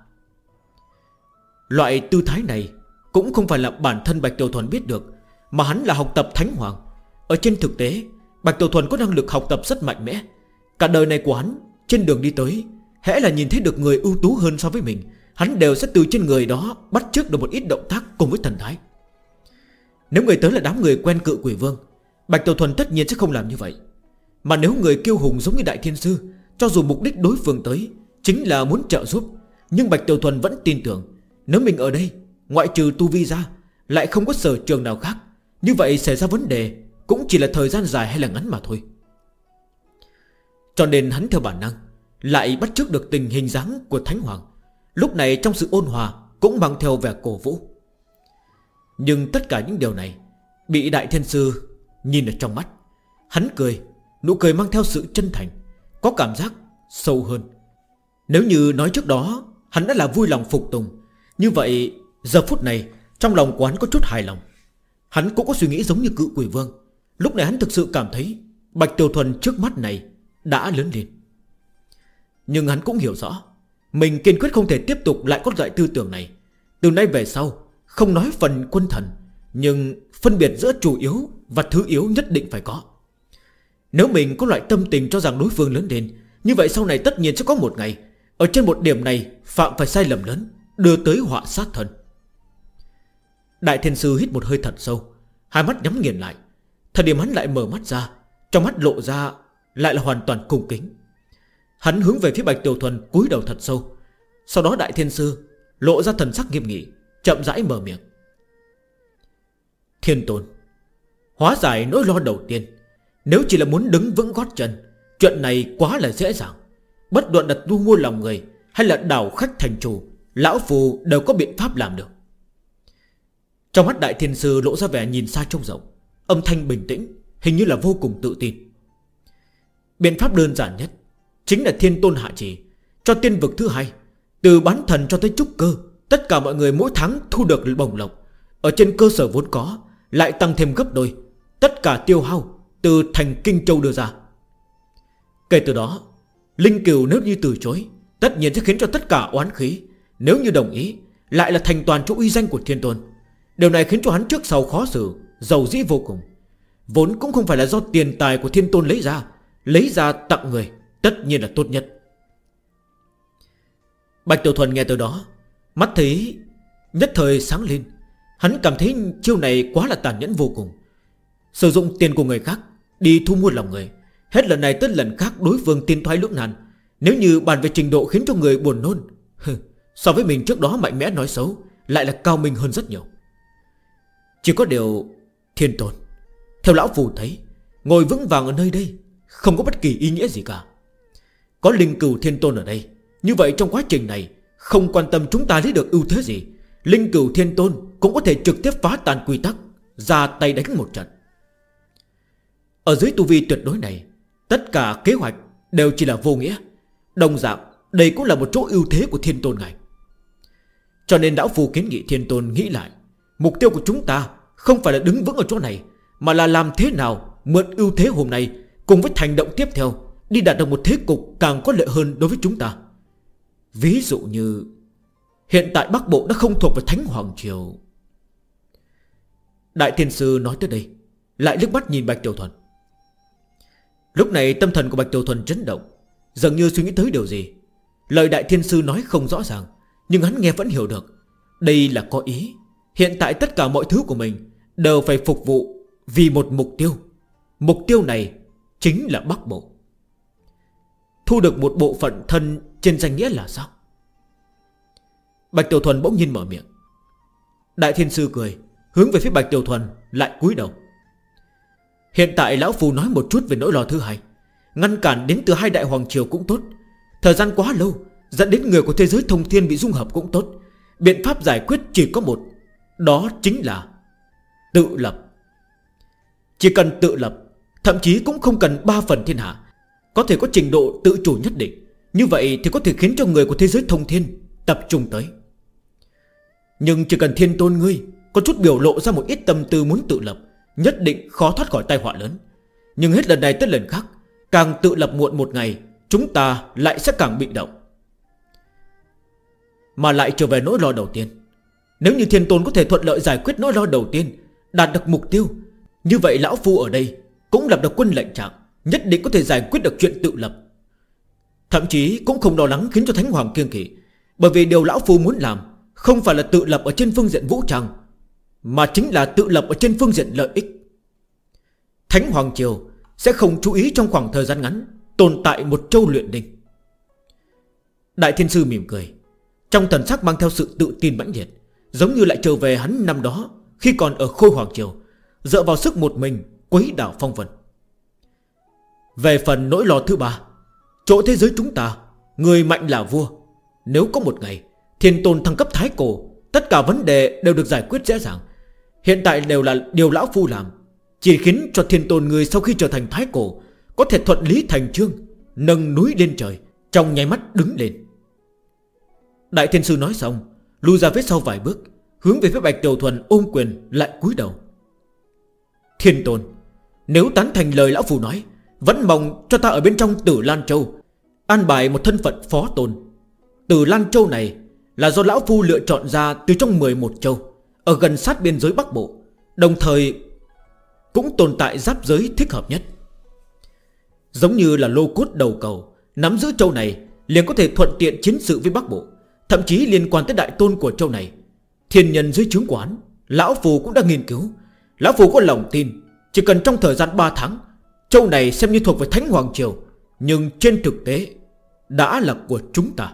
Loại tư thái này cũng không phải là bản thân Bạch Tiểu Thuần biết được, mà hắn là học tập Thánh Hoàng. Ở trên thực tế, Bạch Tiểu Thuần có năng lực học tập rất mạnh mẽ. Cả đời này của hắn, trên đường đi tới, hễ là nhìn thấy được người ưu tú hơn so với mình, hắn đều sẽ từ trên người đó bắt chước được một ít động tác cùng với thần thái. Nếu người tới là đám người quen Cự Quỷ Vương, Bạch Tiểu Thuần tất nhiên sẽ không làm như vậy. Mà nếu người kiêu hùng giống như Đại Thiên Sư, cho dù mục đích đối phương tới chính là muốn trợ giúp, nhưng Bạch Tiểu Thuần vẫn tin tưởng, nếu mình ở đây, ngoại trừ tu vi ra, lại không có sở trường nào khác, như vậy xảy ra vấn đề cũng chỉ là thời gian dài hay là ngắn mà thôi. Cho nên hắn theo bản năng lại bắt chước được tình hình dáng của Thánh Hoàng, lúc này trong sự ôn hòa cũng mang theo vẻ cổ vũ. Nhưng tất cả những điều này bị Đại Thiên Sư nhìn ở trong mắt. Hắn cười, nụ cười mang theo sự chân thành, có cảm giác sâu hơn. Nếu như nói trước đó hắn đã là vui lòng phục tùng, như vậy giờ phút này trong lòng của hắn có chút hài lòng. Hắn cũng có suy nghĩ giống như Cự Quỷ Vương. Lúc này hắn thực sự cảm thấy Bạch Tiểu Thuần trước mắt này đã lớn lên. Nhưng hắn cũng hiểu rõ, mình kiên quyết không thể tiếp tục lại có loại tư tưởng này. Từ nay về sau, không nói phần quân thần, nhưng phân biệt giữa chủ yếu và thứ yếu nhất định phải có. Nếu mình có loại tâm tình cho rằng đối phương lớn lên, như vậy sau này tất nhiên sẽ có một ngày, ở trên một điểm này phạm phải sai lầm lớn, đưa tới họa sát thân. Đại Thiên Sư hít một hơi thật sâu, hai mắt nhắm nghiền lại. Thời điểm hắn lại mở mắt ra, trong mắt lộ ra lại là hoàn toàn cung kính. Hắn hướng về phía Bạch Tiểu Thuần cúi đầu thật sâu. Sau đó Đại Thiên Sư lộ ra thần sắc nghiêm nghị, chậm rãi mở miệng. Thiên Tôn, hóa giải nỗi lo đầu tiên, nếu chỉ là muốn đứng vững gót chân, chuyện này quá là dễ dàng. Bất luận là thu mua lòng người hay là đảo khách thành chủ, lão phù đều có biện pháp làm được. Trong mắt Đại Thiên Sư lộ ra vẻ nhìn xa trông rộng, âm thanh bình tĩnh, hình như là vô cùng tự tin. Biện pháp đơn giản nhất chính là Thiên Tôn hạ chỉ, cho tiên vực thứ hai, từ bán thần cho tới trúc cơ, tất cả mọi người mỗi tháng thu được bổng lộc, ở trên cơ sở vốn có lại tăng thêm gấp đôi, tất cả tiêu hao từ thành Kinh Châu đưa ra. Kể từ đó, Linh Cừu nếu như từ chối, tất nhiên sẽ khiến cho tất cả oán khí, nếu như đồng ý, lại là thành toàn chỗ uy danh của Thiên Tôn. Điều này khiến cho hắn trước sau khó xử, giàu dĩ vô cùng. Vốn cũng không phải là do tiền tài của Thiên Tôn lấy ra tặng người, tất nhiên là tốt nhất. Bạch Tiểu Thuần nghe từ đó, mắt thấy nhất thời sáng lên. Hắn cảm thấy chiêu này quá là tàn nhẫn vô cùng. Sử dụng tiền của người khác đi thu mua lòng người, hết lần này tới lần khác đối phương tiến thoái lưỡng nan. Nếu như bàn về trình độ khiến cho người buồn nôn, so với mình trước đó mạnh mẽ nói xấu, lại là cao minh hơn rất nhiều. Chỉ có điều, Thiên Tôn, theo lão phù thấy, ngồi vững vàng ở nơi đây không có bất kỳ ý nghĩa gì cả. Có Linh Cừu Thiên Tôn ở đây, như vậy trong quá trình này, không quan tâm chúng ta lấy được ưu thế gì, Linh Cừu Thiên Tôn cũng có thể trực tiếp phá tan quy tắc, ra tay đánh một trận. Ở dưới tu vi tuyệt đối này, tất cả kế hoạch đều chỉ là vô nghĩa. Đồng dạng, đây cũng là một chỗ ưu thế của Thiên Tôn ngài. Cho nên lão phù kiến nghị Thiên Tôn nghĩ lại, mục tiêu của chúng ta không phải là đứng vững ở chỗ này, mà là làm thế nào mượn ưu thế hôm nay cùng với hành động tiếp theo đi đạt được một thế cục càng có lợi hơn đối với chúng ta. Ví dụ như hiện tại Bắc Bộ đã không thuộc về Thánh Hoàng Triều. Đại Thiên Sư nói tới đây, lại liếc mắt nhìn Bạch Tiểu Thuần. Lúc này tâm thần của Bạch Tiểu Thuần chấn động, dường như suy nghĩ tới điều gì. Lời Đại Thiên Sư nói không rõ ràng, nhưng hắn nghe vẫn hiểu được. Đây là có ý, hiện tại tất cả mọi thứ của mình đều phải phục vụ vì một mục tiêu. Mục tiêu này chính là Bắc Bộ. Thu được một bộ phận thân trên danh nghĩa là sao? Bạch Tiểu Thuần bỗng nhiên mở miệng. Đại Thiên Sư cười, hướng về phía Bạch Tiểu Thuần lại cúi đầu. Hiện tại lão phu nói một chút về nỗi lo thứ hai. Ngăn cản đến từ hai đại hoàng triều cũng tốt. Thời gian quá lâu dẫn đến người của thế giới thông thiên bị dung hợp cũng tốt. Biện pháp giải quyết chỉ có một, đó chính là tự lập. Chỉ cần tự lập, thậm chí cũng không cần 3 phần thiên hạ, có thể có trình độ tự chủ nhất định. Như vậy thì có thể khiến cho người của thế giới thông thiên tập trung tới. Nhưng chỉ cần Thiên Tôn ngươi có chút biểu lộ ra một ít tâm tư muốn tự lập, nhất định khó thoát khỏi tai họa lớn. Nhưng hết lần này tới lần khác, càng tự lập muộn một ngày, chúng ta lại sẽ càng bị động. Mà lại trở về nỗi lo đầu tiên. Nếu như Thiên Tôn có thể thuận lợi giải quyết nỗi lo đầu tiên, đạt được mục tiêu, như vậy lão phu ở đây cũng lập được quân lệnh trạng, nhất định có thể giải quyết được chuyện tự lập. Thậm chí cũng không lo lắng khiến cho Thánh Hoàng kiêng kỵ. Bởi vì điều lão phu muốn làm không phải là tự lập ở trên phương diện vũ trang, mà chính là tự lập ở trên phương diện lợi ích. Thánh Hoàng triều sẽ không chú ý trong khoảng thời gian ngắn tồn tại một châu luyện đinh. Đại Thiên Sư mỉm cười, trong thần sắc mang theo sự tự tin mãnh liệt, giống như lại trở về hắn năm đó khi còn ở Khôi Hoàng triều, dựa vào sức một mình quấy đảo phong vân. Về phần nỗi lo thứ ba, chỗ thế giới chúng ta, người mạnh là vua. Nếu có một ngày Thiên Tôn thăng cấp Thái Cổ, tất cả vấn đề đều được giải quyết dễ dàng. Hiện tại đều là điều lão phu làm, chỉ khiến cho Thiên Tôn người sau khi trở thành Thái Cổ có thể thuận lý thành chương, nâng núi lên trời, trong nháy mắt đứng lên. Đại Thiên Sư nói xong, lùi ra phía sau vài bước, hướng về phía Bạch Tiểu Thuần ôm quyền lại cúi đầu. Thiên Tôn, nếu tán thành lời lão phu nói, vẫn mong cho ta ở bên trong Tử Lan Châu an bài một thân phận phó tôn. Tử Lan Châu này là do lão phu lựa chọn ra từ trong 11 châu, ở gần sát biên giới Bắc Bộ, đồng thời cũng tồn tại giáp giới thích hợp nhất. Giống như là lô cốt đầu cầu, nắm giữ châu này liền có thể thuận tiện chiến sự với Bắc Bộ, thậm chí liên quan tới đại tôn của châu này. Thiên nhân dưới trướng quán, lão phu cũng đã nghiên cứu. Lão phu có lòng tin, chỉ cần trong thời gian 3 tháng, châu này xem như thuộc về Thánh Hoàng triều, nhưng trên thực tế đã là của chúng ta.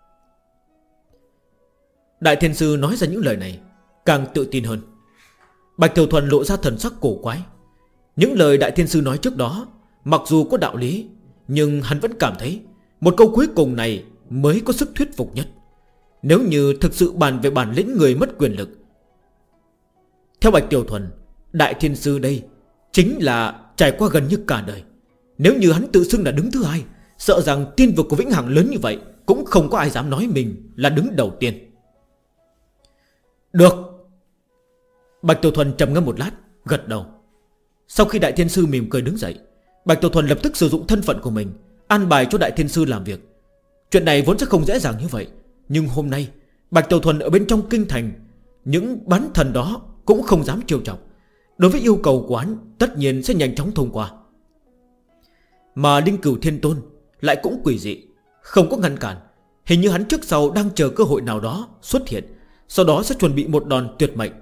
Đại Thiên Sư nói ra những lời này càng tự tin hơn. Bạch Tiểu Thuần lộ ra thần sắc cổ quái. Những lời Đại Thiên Sư nói trước đó mặc dù có đạo lý, nhưng hắn vẫn cảm thấy một câu cuối cùng này mới có sức thuyết phục nhất. Nếu như thực sự bàn về bản lĩnh người mất quyền lực, theo Bạch Tiểu Thuần, Đại Thiên Sư đây chính là trải qua gần như cả đời. Nếu như hắn tự xưng là đứng thứ hai, sợ rằng tiên vực của Vĩnh Hằng lớn như vậy cũng không có ai dám nói mình là đứng đầu tiên. Được. Bạch Tiểu Thuần trầm ngâm một lát, gật đầu. Sau khi Đại Thiên Sư mỉm cười đứng dậy, Bạch Tiểu Thuần lập tức sử dụng thân phận của mình an bài cho Đại Thiên Sư làm việc. Chuyện này vốn sẽ không dễ dàng như vậy, nhưng hôm nay Bạch Tiểu Thuần ở bên trong kinh thành, những bán thần đó cũng không dám trêu chọc. Đối với yêu cầu của hắn, tất nhiên sẽ nhanh chóng thông qua. Mà Linh Cửu Thiên Tôn lại cũng quỷ dị, không có ngăn cản. Hình như hắn trước sau đang chờ cơ hội nào đó xuất hiện, sau đó sẽ chuẩn bị một đòn tuyệt mệnh.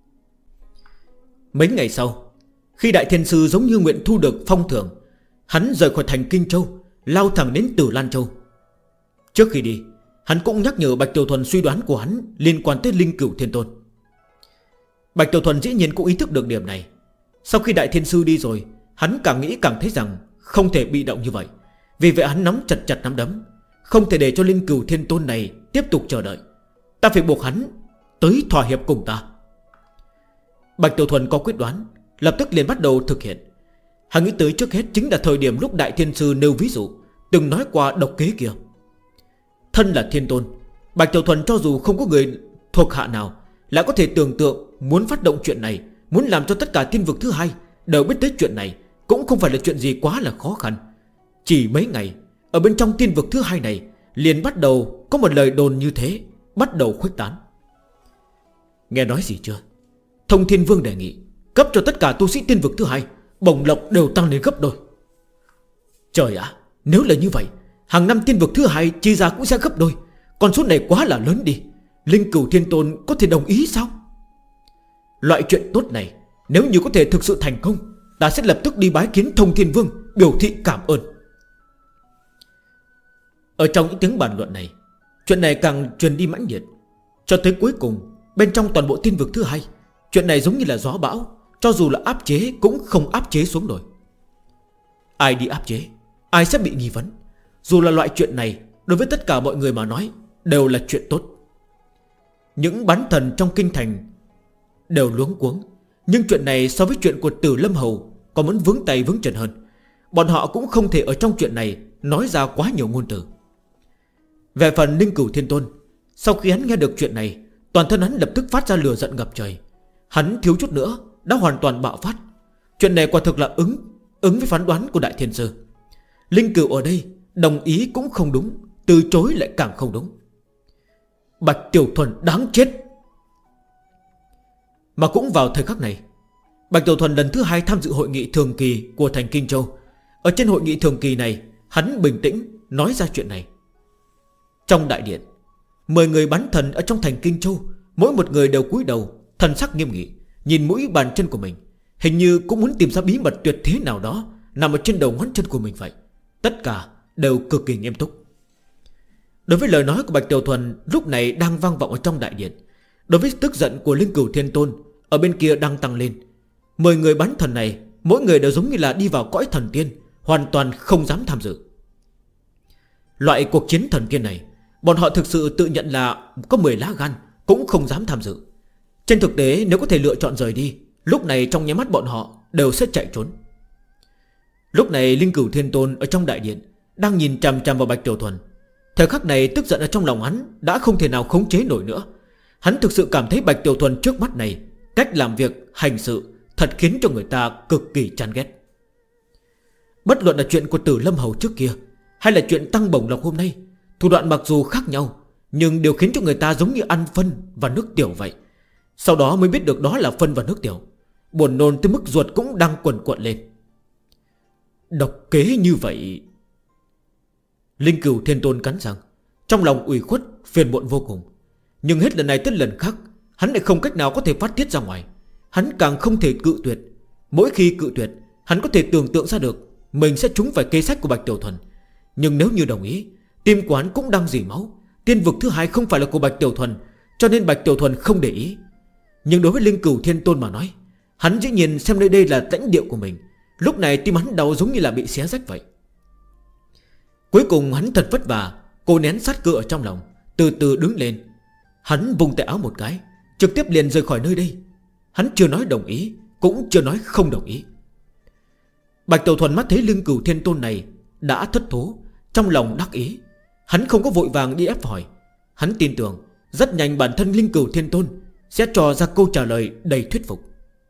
Mấy ngày sau, khi Đại Thiên Sư giống như nguyện thu được phong thưởng, hắn rời khỏi thành Kinh Châu, lao thẳng đến Tử Lan Châu. Trước khi đi, hắn cũng nhắc nhở Bạch Tiểu Thuần suy đoán của hắn liên quan tới Linh Cửu Thiên Tôn. Bạch Tiểu Thuần dĩ nhiên cũng ý thức được điểm này. Sau khi Đại Thiên Sư đi rồi, hắn càng nghĩ càng thấy rằng không thể bị động như vậy. Vì vậy hắn nắm chặt chặt nắm đấm, không thể để cho Linh Cửu Thiên Tôn này tiếp tục chờ đợi. Ta phải buộc hắn tới thỏa hiệp cùng ta. Bạch Tiểu Thuần có quyết đoán, lập tức liền bắt đầu thực hiện. Hắn nghĩ tới trước hết chính là thời điểm lúc Đại Thiên Sư nêu ví dụ từng nói qua độc kế kia. Thân là Thiên Tôn, Bạch Tiểu Thuần cho dù không có người thuộc hạ nào lại có thể tưởng tượng muốn phát động chuyện này, muốn làm cho tất cả thiên vực thứ hai đều biết tới chuyện này, cũng không phải là chuyện gì quá là khó khăn. Chỉ mấy ngày, ở bên trong thiên vực thứ hai này liền bắt đầu có một lời đồn như thế bắt đầu khuếch tán. Nghe nói gì chưa? Thông Thiên Vương đề nghị cấp cho tất cả tu sĩ thiên vực thứ hai bổng lộc đều tăng lên gấp đôi. Trời ạ, nếu là như vậy, hàng năm thiên vực thứ hai chi ra cũng sẽ gấp đôi. Con số này quá là lớn đi. Linh Cửu Thiên Tôn có thể đồng ý sao? Loại chuyện tốt này nếu như có thể thực sự thành công, ta sẽ lập tức đi bái kiến Thông Thiên Vương, biểu thị cảm ơn. Ở trong những tiếng bàn luận này, chuyện này càng truyền đi mãnh liệt, cho tới cuối cùng bên trong toàn bộ thiên vực thứ hai, chuyện này giống như là gió bão, cho dù là áp chế cũng không áp chế xuống nổi. Ai đi áp chế, ai sẽ bị nghi vấn. Dù là loại chuyện này, đối với tất cả mọi người mà nói đều là chuyện tốt. Những bán thần trong kinh thành đều luống cuống, nhưng chuyện này so với chuyện của Tử Lâm Hầu còn muốn vướng tay vướng chân hơn. Bọn họ cũng không thể ở trong chuyện này nói ra quá nhiều ngôn từ. Về phần Ninh Cửu Thiên Tôn, sau khi hắn nghe được chuyện này, toàn thân hắn lập tức phát ra lửa giận ngập trời. Hắn thiếu chút nữa đã hoàn toàn bạo phát. Chuyện này quả thực là ứng với phán đoán của Đại Thiên Sư. Linh Cửu ở đây đồng ý cũng không đúng, từ chối lại càng không đúng. Bạch Tiểu Thuần đáng chết. Mà cũng vào thời khắc này, Bạch Tiểu Thuần lần thứ 2 tham dự hội nghị thường kỳ của thành Kinh Châu. Ở trên hội nghị thường kỳ này, hắn bình tĩnh nói ra chuyện này. Trong đại điện, 10 người bán thần ở trong thành Kinh Châu, mỗi một người đều cúi đầu, thần sắc nghiêm nghị, nhìn mũi bàn chân của mình, hình như cũng muốn tìm ra bí mật tuyệt thế nào đó nằm ở trên đầu ngón chân của mình vậy. Tất cả đều cực kỳ nghiêm túc. Đối với lời nói của Bạch Tiểu Thuần lúc này đang vang vọng ở trong đại điện, đối với tức giận của Linh Cửu Thiên Tôn ở bên kia đang tăng lên, 10 người bán thần này mỗi người đều giống như là đi vào cõi thần tiên, hoàn toàn không dám tham dự. Loại cuộc chiến thần tiên này, bọn họ thực sự tự nhận là có 10 lá gan, cũng không dám tham dự. Trên thực tế nếu có thể lựa chọn rời đi, lúc này trong nháy mắt bọn họ đều sẽ chạy trốn. Lúc này Linh Cửu Thiên Tôn ở trong đại điện đang nhìn chằm chằm vào Bạch Tiểu Thuần. Thời khắc này tức giận ở trong lòng hắn đã không thể nào khống chế nổi nữa. Hắn thực sự cảm thấy Bạch Tiểu Thuần trước mắt này, cách làm việc, hành sự thật khiến cho người ta cực kỳ chán ghét. Bất luận là chuyện của Tử Lâm Hầu trước kia hay là chuyện Tăng Bổng Lộc hôm nay, thủ đoạn mặc dù khác nhau, nhưng đều khiến cho người ta giống như ăn phân và nước tiểu vậy. Sau đó mới biết được đó là phân và nước tiểu. Buồn nôn tới mức ruột cũng đang quần quật lên. Độc kế như vậy. Linh Cửu Thiên Tôn cắn răng, trong lòng ủy khuất phiền muộn vô cùng. Nhưng hết lần này tới lần khác, hắn lại không cách nào có thể phát tiết ra ngoài. Hắn càng không thể cự tuyệt. Mỗi khi cự tuyệt, hắn có thể tưởng tượng ra được mình sẽ trúng phải kế sách của Bạch Tiểu Thuần. Nhưng nếu như đồng ý, tim quán cũng đang dỉ máu. Tiên vực thứ 2 không phải là của Bạch Tiểu Thuần, cho nên Bạch Tiểu Thuần không để ý. Nhưng đối với Linh Cửu Thiên Tôn mà nói, hắn dĩ nhiên xem nơi đây là lãnh địa của mình. Lúc này tim hắn đau giống như là bị xé rách vậy. Cuối cùng hắn thật vất vả cố nén sát cơ ở trong lòng, từ từ đứng lên. Hắn vùng tay áo một cái, trực tiếp liền rời khỏi nơi đây. Hắn chưa nói đồng ý, cũng chưa nói không đồng ý. Bạch Tiểu Thuần mắt thấy Linh Cửu Thiên Tôn này đã thất thố, trong lòng đắc ý. Hắn không có vội vàng đi ép hỏi. Hắn tin tưởng rất nhanh bản thân Linh Cửu Thiên Tôn sẽ cho ra câu trả lời đầy thuyết phục.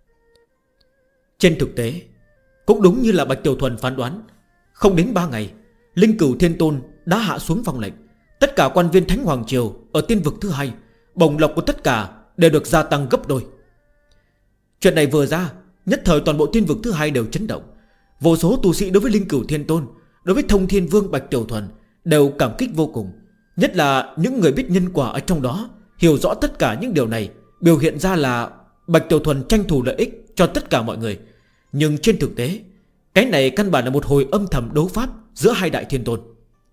Trên thực tế cũng đúng như là Bạch Tiểu Thuần phán đoán, không đến 3 ngày, Linh Cửu Thiên Tôn đã hạ xuống phong lệnh. Tất cả quan viên Thánh Hoàng Triều ở tiên vực thứ 2, bổng lộc của tất cả đều được gia tăng gấp đôi. Chuyện này vừa ra, nhất thời toàn bộ tiên vực thứ 2 đều chấn động. Vô số tu sĩ đối với Linh Cửu Thiên Tôn, đối với Thông Thiên Vương Bạch Tiểu Thuần đều cảm kích vô cùng. Nhất là những người biết nhân quả ở trong đó, hiểu rõ tất cả những điều này, biểu hiện ra là Bạch Tiểu Thuần tranh thủ lợi ích cho tất cả mọi người. Nhưng trên thực tế, cái này căn bản là một hồi âm thầm đấu pháp giữa hai đại thiên tôn.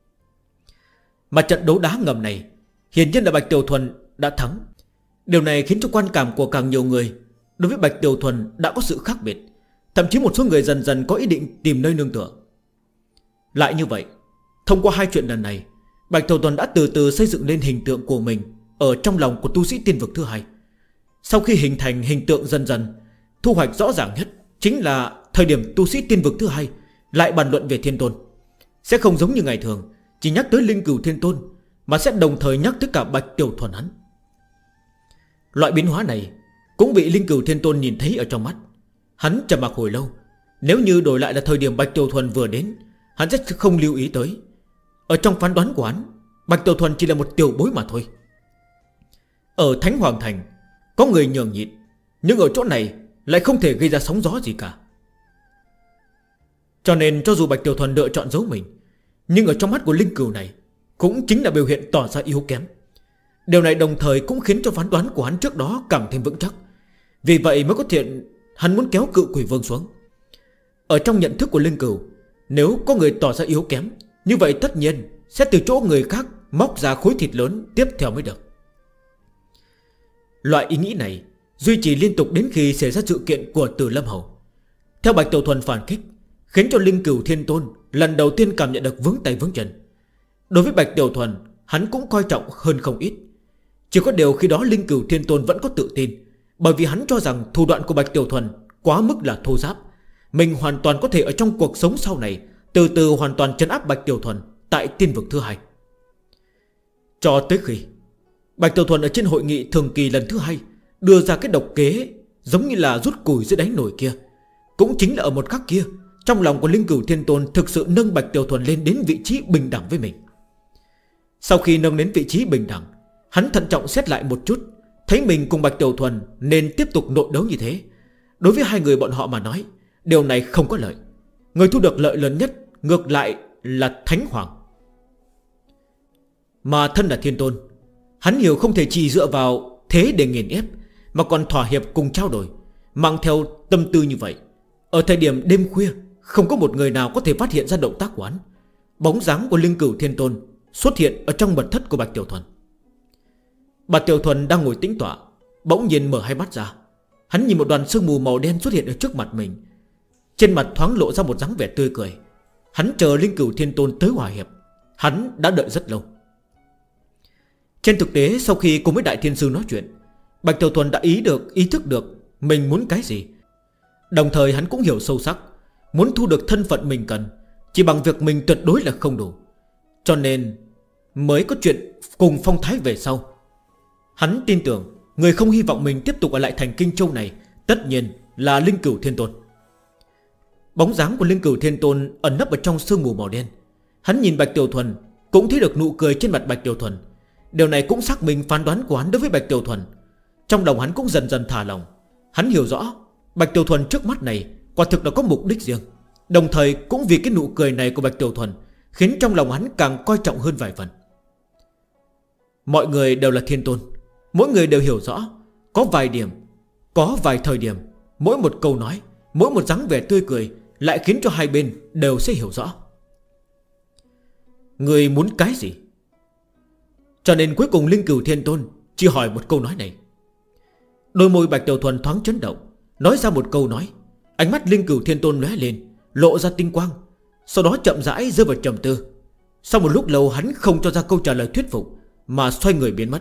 Mà trận đấu đá ngầm này hiển nhiên là Bạch Tiểu Thuần đã thắng. Điều này khiến cho quan cảm của càng nhiều người đối với Bạch Tiểu Thuần đã có sự khác biệt. Thậm chí một số người dần dần có ý định tìm nơi nương tựa. Lại như vậy, thông qua hai chuyện lần này, Bạch Tiểu Thuần đã từ từ xây dựng lên hình tượng của mình ở trong lòng của tu sĩ tiên vực thứ 2. Sau khi hình thành hình tượng dần dần, thu hoạch rõ ràng nhất chính là thời điểm tu sĩ tiên vực thứ 2 lại bàn luận về Thiên Tôn. Sẽ không giống như ngày thường chỉ nhắc tới Linh Cửu Thiên Tôn, mà sẽ đồng thời nhắc tới cả Bạch Tiểu Thuần hắn. Loại biến hóa này cũng bị Linh Cửu Thiên Tôn nhìn thấy ở trong mắt. Hắn trầm mặc hồi lâu. Nếu như đổi lại là thời điểm Bạch Tiểu Thuần vừa đến, hắn sẽ không lưu ý tới. Ở trong phán đoán của hắn, Bạch Tiểu Thuần chỉ là một tiểu bối mà thôi. Ở Thánh Hoàng Thành có người nhường nhịn, nhưng ở chỗ này lại không thể gây ra sóng gió gì cả. Cho nên cho dù Bạch Tiểu Thuần lựa chọn giấu mình, nhưng ở trong mắt của Linh Cửu này cũng chính là biểu hiện tỏ ra yếu kém. Điều này đồng thời cũng khiến cho phán đoán của hắn trước đó càng thêm vững chắc. Vì vậy mới có thiện hắn muốn kéo Cự Quỷ Vương xuống. Ở trong nhận thức của Linh Cửu, nếu có người tỏ ra yếu kém, như vậy tất nhiên sẽ từ chỗ người khác móc ra khối thịt lớn tiếp theo mới được. Loại ý nghĩ này duy trì liên tục đến khi xảy ra sự kiện của Từ Lâm Hầu. Theo Bạch Tiểu Thuần phản kích, khiến cho Linh Cửu Thiên Tôn lần đầu tiên cảm nhận được vướng tay vướng chân. Đối với Bạch Tiểu Thuần, hắn cũng coi trọng hơn không ít. Chỉ có điều khi đó Linh Cửu Thiên Tôn vẫn có tự tin, bởi vì hắn cho rằng thủ đoạn của Bạch Tiểu Thuần quá mức là thô ráp. Mình hoàn toàn có thể ở trong cuộc sống sau này từ từ hoàn toàn trấn áp Bạch Tiểu Thuần tại tiên vực thứ hai. Cho tới khi Bạch Tiểu Thuần ở trên hội nghị thường kỳ lần thứ hai đưa ra cái độc kế giống như là rút củi dưới đáy nồi kia, cũng chính là ở một khắc kia, trong lòng của Linh Cửu Thiên Tôn thực sự nâng Bạch Tiểu Thuần lên đến vị trí bình đẳng với mình. Sau khi nâng đến vị trí bình đẳng, hắn thận trọng xét lại một chút, thấy mình cùng Bạch Tiểu Thuần nên tiếp tục nội đấu như thế. Đối với hai người bọn họ mà nói, điều này không có lợi. Người thu được lợi lớn nhất ngược lại là Thánh Hoàng. Mà thân là Thiên Tôn, hắn hiểu không thể chỉ dựa vào thế để nghiền ép, mà còn thỏa hiệp cùng trao đổi, mang theo tâm tư như vậy. Ở thời điểm đêm khuya, không có một người nào có thể phát hiện ra động tác của hắn. Bóng dáng của Linh Cửu Thiên Tôn xuất hiện ở trong mật thất của Bạch Tiểu Thuần. Bạch Tiểu Thuần đang ngồi tĩnh tọa, bỗng nhiên mở hai mắt ra. Hắn nhìn một đoàn sương mù màu đen xuất hiện ở trước mặt mình. Trên mặt thoáng lộ ra một dáng vẻ tươi cười. Hắn chờ Linh Cửu Thiên Tôn tới hòa hiệp. Hắn đã đợi rất lâu. Trên thực tế, sau khi cùng với Đại Thiên Sư nói chuyện, Bạch Tiểu Thuần đã ý thức được mình muốn cái gì. Đồng thời hắn cũng hiểu sâu sắc, muốn thu được thân phận mình cần, chỉ bằng việc mình tuyệt đối là không đủ. Cho nên mới có chuyện cùng Phong Thái về sau. Hắn tin tưởng người không hy vọng mình tiếp tục ở lại thành Kinh Châu này tất nhiên là Linh Cửu Thiên Tôn. Bóng dáng của Linh Cửu Thiên Tôn ẩn nấp ở trong sương mù màu đen. Hắn nhìn Bạch Tiểu Thuần, cũng thấy được nụ cười trên mặt Bạch Tiểu Thuần. Điều này cũng xác minh phán đoán của hắn đối với Bạch Tiểu Thuần. Trong lòng hắn cũng dần dần thả lòng. Hắn hiểu rõ Bạch Tiểu Thuần trước mắt này quả thực đã có mục đích riêng. Đồng thời cũng vì cái nụ cười này của Bạch Tiểu Thuần khiến trong lòng hắn càng coi trọng hơn vài phần. Mọi người đều là Thiên Tôn, mỗi người đều hiểu rõ. Có vài điểm, có vài thời điểm, mỗi một câu nói, mỗi một dáng vẻ tươi cười lại khiến cho hai bên đều sẽ hiểu rõ người muốn cái gì. Cho nên cuối cùng Linh Cửu Thiên Tôn chỉ hỏi một câu nói này. Đôi môi Bạch Tiểu Thuần thoáng chấn động, nói ra một câu nói. Ánh mắt Linh Cửu Thiên Tôn lóe lên, lộ ra tinh quang. Sau đó chậm rãi rơi vào trầm tư. Sau một lúc lâu hắn không cho ra câu trả lời thuyết phục, mà xoay người biến mất.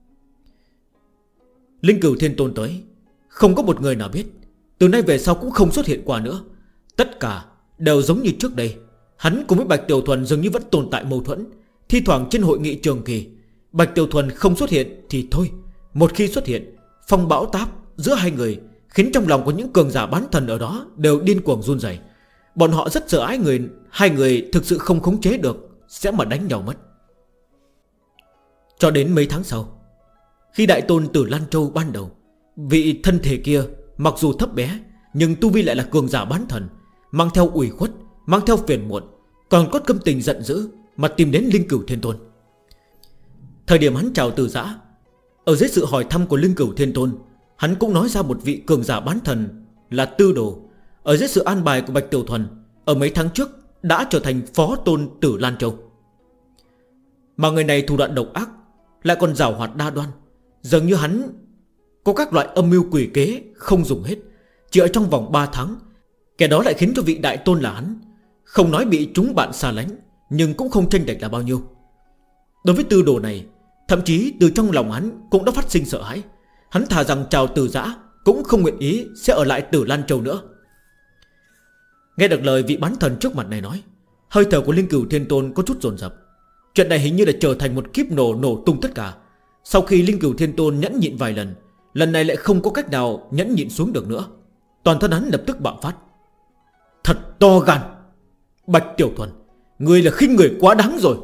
Linh Cửu Thiên Tôn tới, không có một người nào biết. Từ nay về sau cũng không xuất hiện qua nữa. Tất cả đều giống như trước đây. Hắn cùng với Bạch Tiểu Thuần dường như vẫn tồn tại mâu thuẫn. Thi thoảng trên hội nghị trường kỳ, Bạch Tiểu Thuần không xuất hiện thì thôi, một khi xuất hiện, phong bão táp giữa hai người khiến trong lòng của những cường giả bán thần ở đó đều điên cuồng run rẩy. Bọn họ rất sợ hai người thực sự không khống chế được sẽ mà đánh nhau mất. Cho đến mấy tháng sau, khi Đại Tôn Tử Lan Châu ban đầu, vị thân thể kia mặc dù thấp bé nhưng tu vi lại là cường giả bán thần, mang theo ủy khuất, mang theo phiền muộn, còn có tâm tình giận dữ mà tìm đến Linh Cửu Thiên Tôn. Thời điểm hắn chào từ giã, ở dưới sự hỏi thăm của Linh Cửu Thiên Tôn, hắn cũng nói ra một vị cường giả bán thần là Tư Đồ, ở dưới sự an bài của Bạch Tiểu Thuần, ở mấy tháng trước đã trở thành Phó Tôn Tử Lan Châu. Mà người này thủ đoạn độc ác, lại còn giảo hoạt đa đoan, dường như hắn có các loại âm mưu quỷ kế không dùng hết. Chỉ ở trong vòng 3 tháng, kẻ đó lại khiến cho vị Đại Tôn là hắn không nói bị chúng bạn xa lánh, nhưng cũng không tranh lệch là bao nhiêu. Đối với Tư Đồ này, thậm chí từ trong lòng hắn cũng đã phát sinh sợ hãi. Hắn thà rằng chào từ giã cũng không nguyện ý sẽ ở lại Tử Lan Châu nữa. Nghe được lời vị bán thần trước mặt này nói, hơi thở của Linh Cửu Thiên Tôn có chút dồn dập. Chuyện này hình như là trở thành một kiếp nổ tung tất cả. Sau khi Linh Cửu Thiên Tôn nhẫn nhịn vài lần, lần này lại không có cách nào nhẫn nhịn xuống được nữa. Toàn thân hắn lập tức bạo phát. Thật to gan, Bạch Tiểu Thuần, ngươi là khinh người quá đáng rồi.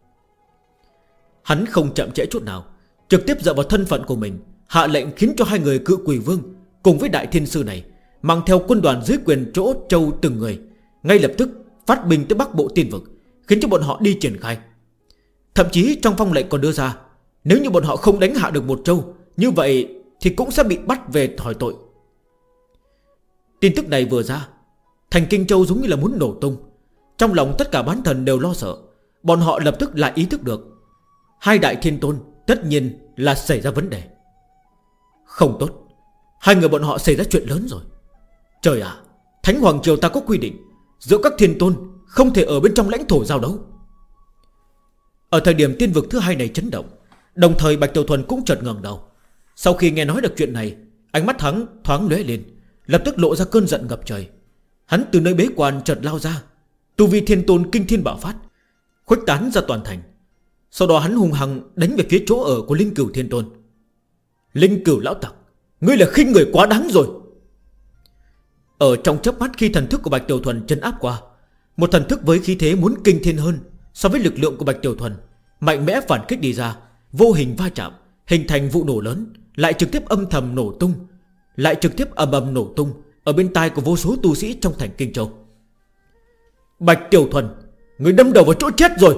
Hắn không chậm trễ chút nào, trực tiếp dựa vào thân phận của mình, hạ lệnh khiến cho hai người Cự Quỷ Vương cùng với Đại Thiên Sư này mang theo quân đoàn dưới quyền chỗ châu từng người, ngay lập tức phát binh tới Bắc Bộ Tiên Vực, khiến cho bọn họ đi triển khai. Thậm chí trong phong lệnh còn đưa ra, nếu như bọn họ không đánh hạ được một châu, như vậy thì cũng sẽ bị bắt về hỏi tội. Tin tức này vừa ra, thành Kinh Châu giống như là muốn nổ tung. Trong lòng tất cả bán thần đều lo sợ. Bọn họ lập tức lại ý thức được hai Đại Thiên Tôn tất nhiên là xảy ra vấn đề. Không tốt, Hai người bọn họ xảy ra chuyện lớn rồi. Trời ạ, Thánh Hoàng Triều ta có quy định giữa các thiên tôn không thể ở bên trong lãnh thổ giao đấu. Ở thời điểm tiên vực thứ hai này chấn động, đồng thời Bạch Tiểu Thuần cũng chợt ngẩng đầu. Sau khi nghe nói được chuyện này, ánh mắt hắn thoáng lóe lên, lập tức lộ ra cơn giận ngập trời. Hắn từ nơi bế quan chợt lao ra, tu vi thiên tôn kinh thiên bạo phát, khuếch tán ra toàn thành. Sau đó hắn hung hăng đánh về phía chỗ ở của Linh Cửu Thiên Tôn. Linh Cửu lão tặc, ngươi là khinh người quá đáng rồi. Ở trong chớp mắt khi thần thức của Bạch Tiểu Thuần trấn áp qua, một thần thức với khí thế muốn kinh thiên hơn so với lực lượng của Bạch Tiểu Thuần, mạnh mẽ phản kích đi ra, vô hình va chạm, hình thành vụ nổ lớn, lại trực tiếp âm thầm nổ tung, lại trực tiếp ầm ầm nổ tung ở bên tai của vô số tu sĩ trong thành Kinh Châu. Bạch Tiểu Thuần, ngươi đâm đầu vào chỗ chết rồi.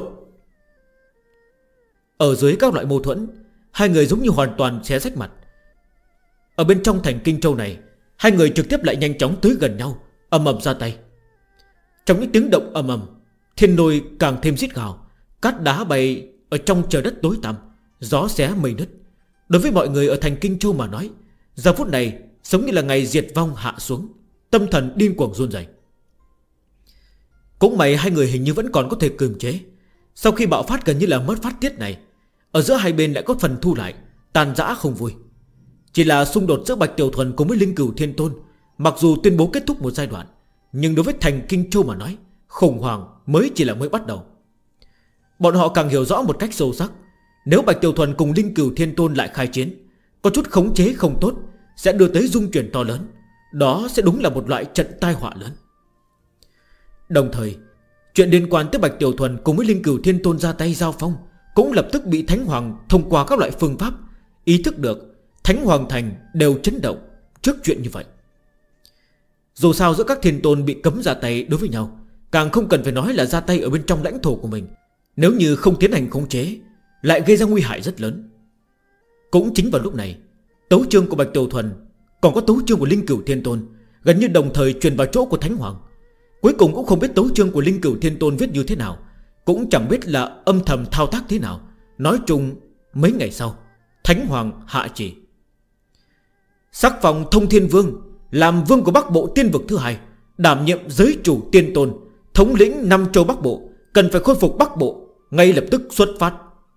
Ở dưới các loại mâu thuẫn, hai người giống như hoàn toàn xé rách mặt. Ở bên trong thành Kinh Châu này, hai người trực tiếp lại nhanh chóng tới gần nhau, ầm ầm ra tay. Trong những tiếng động ầm ầm, thiên lôi càng thêm rít gào, cát đá bay ở trong trời đất tối tăm, gió xé mây nứt. Đối với mọi người ở thành Kinh Châu mà nói, giờ phút này giống như là ngày diệt vong hạ xuống, tâm thần điên cuồng run rẩy. Cũng may hai người hình như vẫn còn có thể kiềm chế. Sau khi bạo phát gần như là mất phát tiết này, ở giữa hai bên lại có phần thu lại, tàn rã không vui. Chỉ là xung đột giữa Bạch Tiểu Thuần cùng với Linh Cửu Thiên Tôn, mặc dù tuyên bố kết thúc một giai đoạn, nhưng đối với thành Kinh Châu mà nói, khủng hoảng mới chỉ là mới bắt đầu. Bọn họ càng hiểu rõ một cách sâu sắc, nếu Bạch Tiểu Thuần cùng Linh Cửu Thiên Tôn lại khai chiến, có chút khống chế không tốt, sẽ đưa tới dung chuyển to lớn. Đó sẽ đúng là một loại trận tai họa lớn. Đồng thời, chuyện liên quan tới Bạch Tiểu Thuần cùng với Linh Cửu Thiên Tôn ra tay giao phong cũng lập tức bị Thánh Hoàng thông qua các loại phương pháp ý thức được Thánh Hoàng Thành đều chấn động trước chuyện như vậy. Dù sao giữa các thiên tôn bị cấm ra tay đối với nhau, càng không cần phải nói là ra tay ở bên trong lãnh thổ của mình. Nếu như không tiến hành khống chế, lại gây ra nguy hại rất lớn. Cũng chính vào lúc này, tấu chương của Bạch Tiểu Thuần còn có tấu chương của Linh Cửu Thiên Tôn gần như đồng thời truyền vào chỗ của Thánh Hoàng. Cuối cùng cũng không biết tấu chương của Linh Cửu Thiên Tôn viết như thế nào, cũng chẳng biết là âm thầm thao tác thế nào. Nói chung mấy ngày sau, Thánh Hoàng hạ chỉ: sắc phong Thông Thiên Vương làm vương của Bắc Bộ tiên vực thứ hai, đảm nhiệm giới chủ tiên tôn, thống lĩnh 5 châu Bắc Bộ, cần phải khôi phục Bắc Bộ, ngay lập tức xuất phát.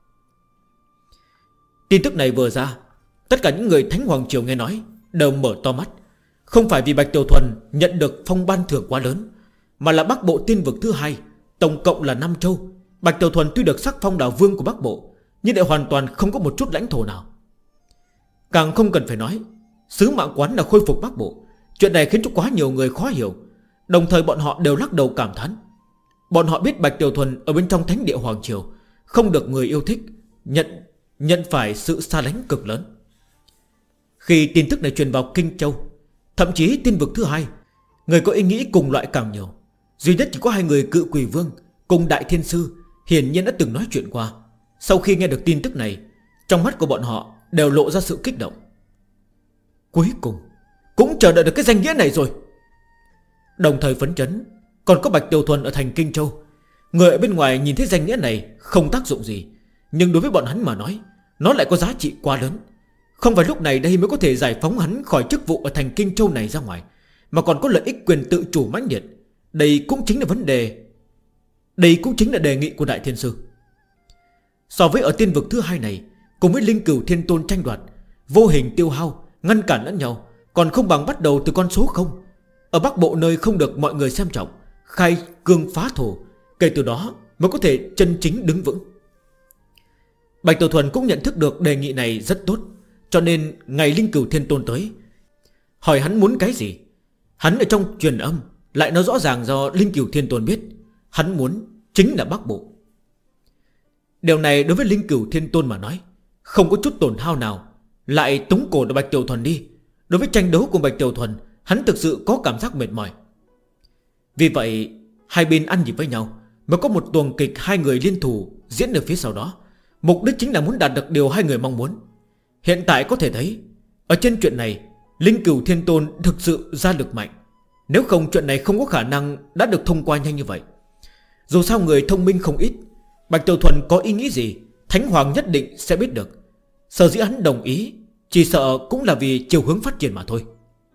Tin tức này vừa ra, tất cả những người Thánh Hoàng Triều nghe nói đều mở to mắt. Không phải vì Bạch Tiểu Thuần nhận được phong ban thưởng quá lớn, mà là Bắc Bộ tiên vực thứ hai, tổng cộng là 5 châu. Bạch Tiểu Thuần tuy được sắc phong đảo vương của Bắc Bộ, nhưng lại hoàn toàn không có một chút lãnh thổ nào. Càng không cần phải nói, sứ mạng quán là khôi phục Bắc Bộ. Chuyện này khiến cho quá nhiều người khó hiểu. Đồng thời bọn họ đều lắc đầu cảm thán. Bọn họ biết Bạch Tiểu Thuần ở bên trong Thánh Địa Hoàng Triều không được người yêu thích, nhận phải sự xa lánh cực lớn. Khi tin tức này truyền vào Kinh Châu, thậm chí tiên vực thứ hai, người có ý nghĩ cùng loại càng nhiều. Duy nhất chỉ có hai người Cự Quỷ Vương cùng Đại Thiên Sư hiển nhiên đã từng nói chuyện qua. Sau khi nghe được tin tức này, trong mắt của bọn họ đều lộ ra sự kích động. Cuối cùng cũng chờ đợi được cái danh nghĩa này rồi. Đồng thời phấn chấn còn có Bạch Tiểu Thuần ở thành Kinh Châu. Người ở bên ngoài nhìn thấy danh nghĩa này không tác dụng gì, nhưng đối với bọn hắn mà nói, nó lại có giá trị quá lớn. Không phải lúc này đây mới có thể giải phóng hắn khỏi chức vụ ở thành Kinh Châu này ra ngoài, mà còn có lợi ích quyền tự chủ mãnh liệt. Đây cũng chính là vấn đề, đây cũng chính là đề nghị của Đại Thiên Sư. So với ở tiên vực thứ hai này, cùng với Linh Cửu Thiên Tôn tranh đoạt, vô hình tiêu hao, ngăn cản lẫn nhau, còn không bằng bắt đầu từ con số 0. Ở Bắc Bộ nơi không được mọi người xem trọng, khai cương phá thổ, kể từ đó mới có thể chân chính đứng vững. Bạch Tiểu Thuần cũng nhận thức được đề nghị này rất tốt, cho nên ngày Linh Cửu Thiên Tôn tới, hỏi hắn muốn cái gì. Hắn ở trong truyền âm lại nói rõ ràng do Linh Cửu Thiên Tôn biết, hắn muốn chính là Bắc Bộ. Điều này đối với Linh Cửu Thiên Tôn mà nói không có chút tổn hao nào, lại tống cổ được Bạch Tiểu Thuần đi. Đối với tranh đấu của Bạch Tiểu Thuần, hắn thực sự có cảm giác mệt mỏi. Vì vậy hai bên ăn nhịp với nhau, mới có một tuồng kịch hai người liên thủ diễn ở phía sau đó. Mục đích chính là muốn đạt được điều hai người mong muốn. Hiện tại có thể thấy, ở trên chuyện này Linh Cửu Thiên Tôn thực sự ra lực mạnh. Nếu không chuyện này không có khả năng đã được thông qua nhanh như vậy. Dù sao người thông minh không ít, Bạch Tiểu Thuần có ý nghĩ gì Thánh Hoàng nhất định sẽ biết được. Sở dĩ hắn đồng ý Chỉ sợ cũng là vì chiều hướng phát triển mà thôi.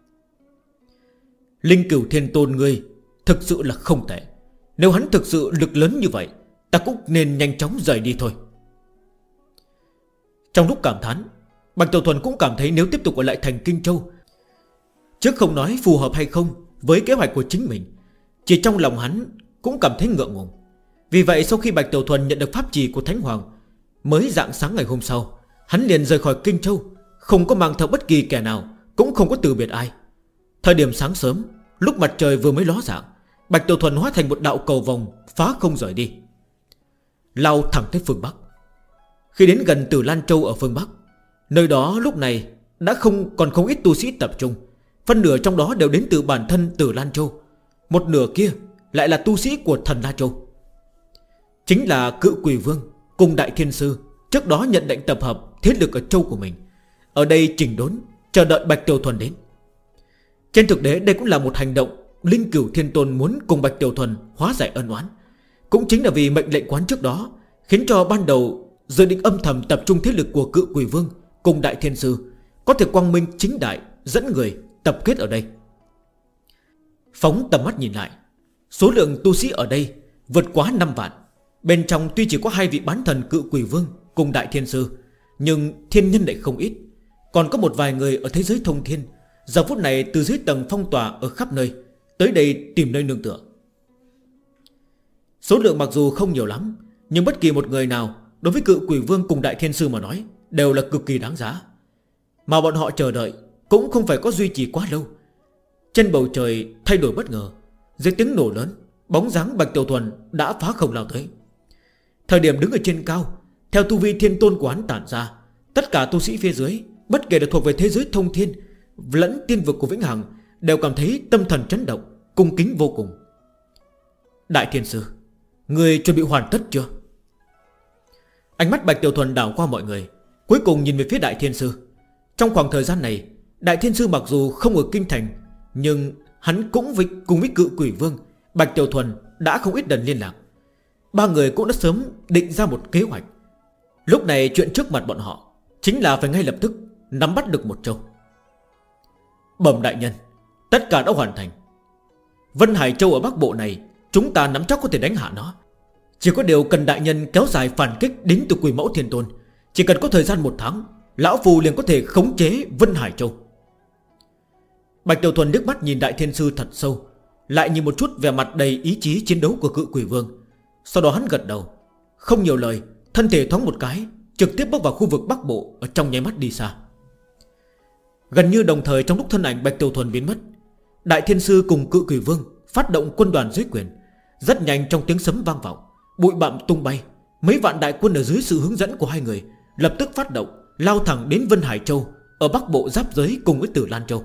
Linh Cửu Thiên Tôn ngươi thực sự là không tệ. Nếu hắn thực sự lực lớn như vậy, ta cũng nên nhanh chóng rời đi thôi. Trong lúc cảm thán, Bạch Tiểu Thuần cũng cảm thấy nếu tiếp tục ở lại thành Kinh Châu, trước không nói phù hợp hay không với kế hoạch của chính mình, chỉ trong lòng hắn cũng cảm thấy ngượng ngùng. Vì vậy sau khi Bạch Tiểu Thuần nhận được pháp trì của Thánh Hoàng, mới rạng sáng ngày hôm sau, hắn liền rời khỏi Kinh Châu, không có mang theo bất kỳ kẻ nào, cũng không có từ biệt ai. Thời điểm sáng sớm, lúc mặt trời vừa mới ló dạng, Bạch Tiểu Thuần hóa thành một đạo cầu vòng phá không rời đi, lao thẳng tới phương Bắc. Khi đến gần Tử Lan Châu ở phương Bắc, nơi đó lúc này đã không ít tu sĩ tập trung. Phân nửa trong đó đều đến từ bản thân Tử Lan Châu, một nửa kia lại là tu sĩ của Thần La Châu. Chính là Cự Quỷ Vương cùng Đại Thiên Sư trước đó nhận lệnh tập hợp thế lực ở châu của mình, ở đây chỉnh đốn chờ đợi Bạch Tiểu Thuần đến. Trên thực tế đây cũng là một hành động Linh Cửu Thiên Tôn muốn cùng Bạch Tiểu Thuần hóa giải ân oán. Cũng chính là vì mệnh lệnh quán trước đó, khiến cho ban đầu dự định âm thầm tập trung thế lực của Cự Quỷ Vương cùng Đại Thiên Sư có thể quang minh chính đại dẫn người tập kết ở đây. Phóng tầm mắt nhìn lại, số lượng tu sĩ ở đây vượt quá 5 vạn. Bên trong tuy chỉ có 2 vị bán thần Cự Quỷ Vương cùng Đại Thiên Sư, nhưng thiên nhân lại không ít. Còn có một vài người ở thế giới thông thiên, giờ phút này từ dưới tầng phong tỏa ở khắp nơi tới đây tìm nơi nương tựa. Số lượng mặc dù không nhiều lắm, nhưng bất kỳ một người nào đối với Cự Quỷ Vương cùng Đại Thiên Sư mà nói đều là cực kỳ đáng giá. Mà bọn họ chờ đợi cũng không phải có duy trì quá lâu. Trên bầu trời thay đổi bất ngờ, dưới tiếng nổ lớn, bóng dáng Bạch Tiểu Thuần đã phá không lao tới. Thời điểm đứng ở trên cao, theo tu vi thiên tôn của hắn tản ra, tất cả tu sĩ phía dưới, bất kể là thuộc về thế giới thông thiên lẫn tiên vực của Vĩnh Hằng, đều cảm thấy tâm thần chấn động, cung kính vô cùng. Đại Thiên Sư, người chuẩn bị hoàn tất chưa? Ánh mắt Bạch Tiểu Thuần đảo qua mọi người, cuối cùng nhìn về phía Đại Thiên Sư. Trong khoảng thời gian này, Đại Thiên Sư mặc dù không ở kinh thành, nhưng hắn cũng cùng với Cự Quỷ Vương, Bạch Tiểu Thuần đã không ít lần liên lạc. Ba người cũng đã sớm định ra một kế hoạch. Lúc này chuyện trước mặt bọn họ chính là phải ngay lập tức nắm bắt được một châu. Bẩm đại nhân, tất cả đã hoàn thành. Vân Hải Châu ở Bắc Bộ này, chúng ta nắm chắc có thể đánh hạ nó. Chỉ có điều cần đại nhân kéo dài phản kích đến từ Quỷ Mẫu Thiên Tôn. Chỉ cần có thời gian 1 tháng, lão phù liền có thể khống chế Vân Hải Châu. Bạch Tiểu Thuần nước mắt nhìn Đại Thiên Sư thật sâu, lại nhìn một chút vẻ mặt đầy ý chí chiến đấu của Cự Quỷ Vương. Sau đó hắn gật đầu, không nhiều lời, thân thể thoáng một cái, trực tiếp bước vào khu vực Bắc Bộ, ở trong nháy mắt đi xa. Gần như đồng thời trong lúc thân ảnh Bạch Tiểu Thuần biến mất, Đại Thiên Sư cùng Cự Quỷ Vương phát động quân đoàn dưới quyền. Rất nhanh trong tiếng sấm vang vọng, bụi bặm tung bay, mấy vạn đại quân ở dưới sự hướng dẫn của hai người lập tức phát động, lao thẳng đến Vân Hải Châu ở Bắc Bộ giáp giới cùng với Tử Lan Châu.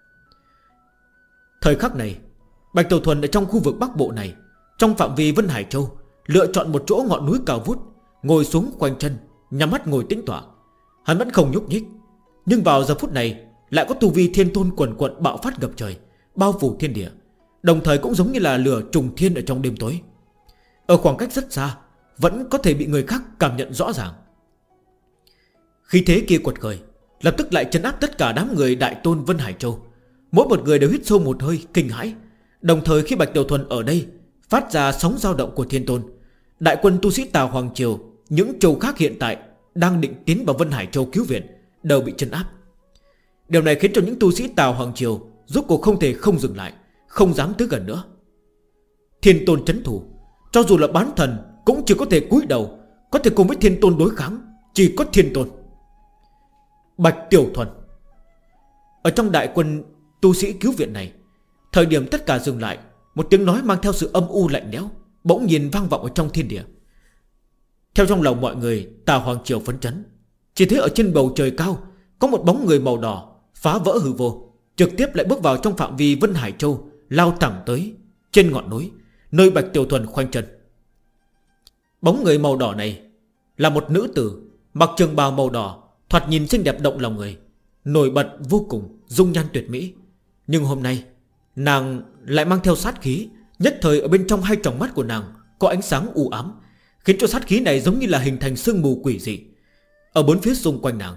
Thời khắc này, Bạch Tiểu Thuần ở trong khu vực Bắc Bộ này, trong phạm vi Vân Hải Châu, lựa chọn một chỗ ngọn núi cao vút, ngồi xuống khoanh chân, nhắm mắt ngồi tĩnh tọa. Hắn vẫn không nhúc nhích, nhưng vào giờ phút này lại có tu vi thiên tôn quần quận bạo phát ngập trời, bao phủ thiên địa, đồng thời cũng giống như là lửa trùng thiên ở trong đêm tối. Ở khoảng cách rất xa, vẫn có thể bị người khác cảm nhận rõ ràng. Khí thế kia quật khởi, lập tức lại trấn áp tất cả đám người Đại Tôn Vân Hải Châu. Mỗi một người đều hít sâu một hơi kinh hãi. Đồng thời khi Bạch Tiểu Thuần ở đây phát ra sóng dao động của thiên tôn, đại quân tu sĩ Tào Hoàng Triều, những châu khác hiện tại đang định tiến vào Vân Hải Châu cứu viện, đều bị trấn áp. Điều này khiến cho những tu sĩ Tào Hoàng Triều rốt cuộc không thể không dừng lại, không dám tới gần nữa. Thiên tôn trấn thủ, cho dù là bán thần cũng chỉ có thể cúi đầu, có thể cùng với thiên tôn đối kháng, chỉ có thiên tôn. Bạch Tiểu Thuần. Ở trong đại quân tu sĩ cứu viện này, thời điểm tất cả dừng lại, một tiếng nói mang theo sự âm u lạnh lẽo bỗng nhiên vang vọng ở trong thiên địa. Theo trong lòng mọi người, Tào Hoàng Triều phấn chấn. Chỉ thấy ở trên bầu trời cao có một bóng người màu đỏ phá vỡ hư vô, trực tiếp lại bước vào trong phạm vi Vân Hải Châu, lao thẳng tới trên ngọn núi nơi Bạch Tiểu Thuần khoanh chân. Bóng người màu đỏ này là một nữ tử mặc trường bào màu đỏ, thoạt nhìn xinh đẹp động lòng người, nổi bật vô cùng, dung nhan tuyệt mỹ. Nhưng hôm nay nàng lại mang theo sát khí, nhất thời ở bên trong hai tròng mắt của nàng có ánh sáng u ám, khiến cho sát khí này giống như là hình thành sương mù quỷ dị. Ở bốn phía xung quanh nàng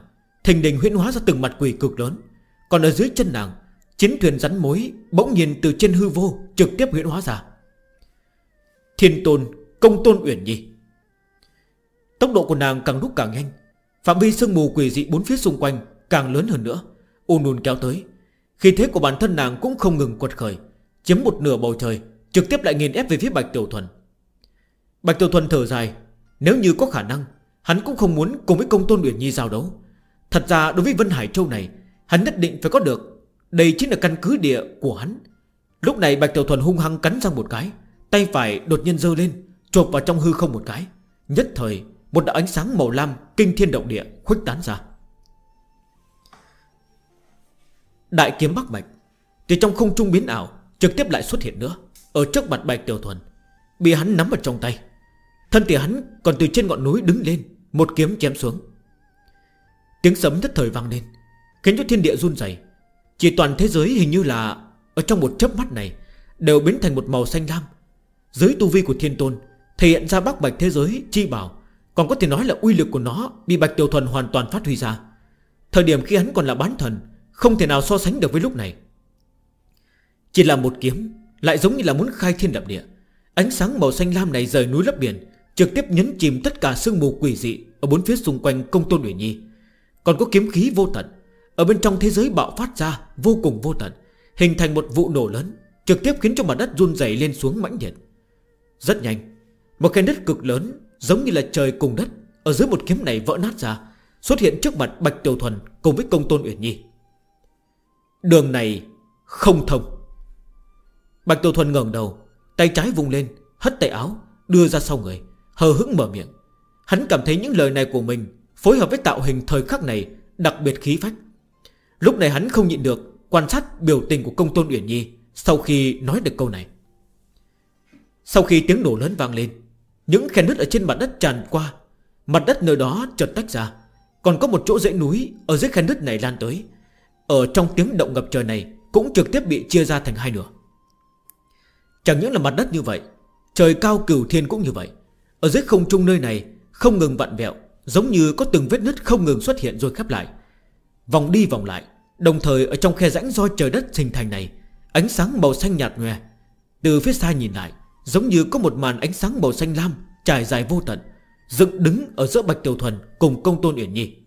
thình lình huyễn hóa ra từng mặt quỷ cực lớn. Còn ở dưới chân nàng, chiến thuyền rắn mối bỗng nhiên từ trên hư vô trực tiếp huyễn hóa ra. Thiên Tôn Công Tôn Uyển Nhi. Tốc độ của nàng càng lúc càng nhanh, phạm vi sương mù quỷ dị bốn phía xung quanh càng lớn hơn nữa, ùn ùn kéo tới. Khí thế của bản thân nàng cũng không ngừng quật khởi, chiếm một nửa bầu trời, trực tiếp lại nghiền ép về phía Bạch Tiểu Thuần. Bạch Tiểu Thuần thở dài, nếu như có khả năng, hắn cũng không muốn cùng với Công Tôn Uyển Nhi giao đấu. Thật ra đối với Vân Hải Châu này, hắn nhất định phải có được, đây chính là căn cứ địa của hắn. Lúc này Bạch Tiểu Thuần hung hăng cắn răng một cái, tay phải đột nhiên giơ lên, chộp vào trong hư không một cái. Nhất thời một đạo ánh sáng màu lam kinh thiên động địa khuếch tán ra. Đại kiếm Bắc Mạch từ trong không trung biến ảo, trực tiếp lại xuất hiện nữa ở trước mặt Bạch Tiểu Thuần, bị hắn nắm ở trong tay. Thân thể hắn còn từ trên ngọn núi đứng lên, một kiếm chém xuống. Tiếng sấm nhất thời vang lên, khiến cho thiên địa run rẩy. Chỉ toàn thế giới hình như là ở trong một chớp mắt này đều biến thành một màu xanh lam. Dưới tu vi của Thiên Tôn thể hiện ra Bắc Bạch thế giới chi bảo, còn có thể nói là uy lực của nó bị Bạch Tiểu Thuần hoàn toàn phát huy ra. Thời điểm khi hắn còn là bán thần, không thể nào so sánh được với lúc này. Chỉ là một kiếm, lại giống như là muốn khai thiên lập địa. Ánh sáng màu xanh lam này rời núi lấp biển, trực tiếp nhấn chìm tất cả sương mù quỷ dị ở bốn phía xung quanh Công Tôn Uyển Nhi. Còn có kiếm khí vô tận ở bên trong thế giới bạo phát ra vô cùng vô tận, hình thành một vụ nổ lớn, trực tiếp khiến cho mặt đất run rẩy lên xuống mãnh liệt. Rất nhanh, một khe đất cực lớn giống như là trời cùng đất ở dưới một kiếm này vỡ nát ra, xuất hiện trước mặt Bạch Tiểu Thuần cùng với Công Tôn Uyển Nhi. Đường này không thông. Bạch Tiểu Thuần ngẩng đầu, tay trái vung lên, hất tay áo đưa ra sau người, hờ hững mở miệng. Hắn cảm thấy những lời này của mình phối hợp với tạo hình thời khắc này đặc biệt khí phách. Lúc này hắn không nhịn được quan sát biểu tình của Công Tôn Uyển Nhi sau khi nói được câu này. Sau khi tiếng nổ lớn vang lên, những khe nứt ở trên mặt đất tràn qua, mặt đất nơi đó chợt tách ra. Còn có một chỗ dãy núi ở dưới khe nứt này lan tới, ở trong tiếng động ngập trời này cũng trực tiếp bị chia ra thành hai nửa. Chẳng những là mặt đất như vậy, trời cao cửu thiên cũng như vậy. Ở dưới không trung nơi này không ngừng vặn vẹo, giống như có từng vết nứt không ngừng xuất hiện rồi khép lại, vòng đi vòng lại. Đồng thời ở trong khe rãnh do trời đất hình thành này, ánh sáng màu xanh nhạt nhòe. Từ phía xa nhìn lại, giống như có một màn ánh sáng màu xanh lam trải dài vô tận, dựng đứng ở giữa Bạch Tiểu Thuần cùng Công Tôn Uyển Nhi.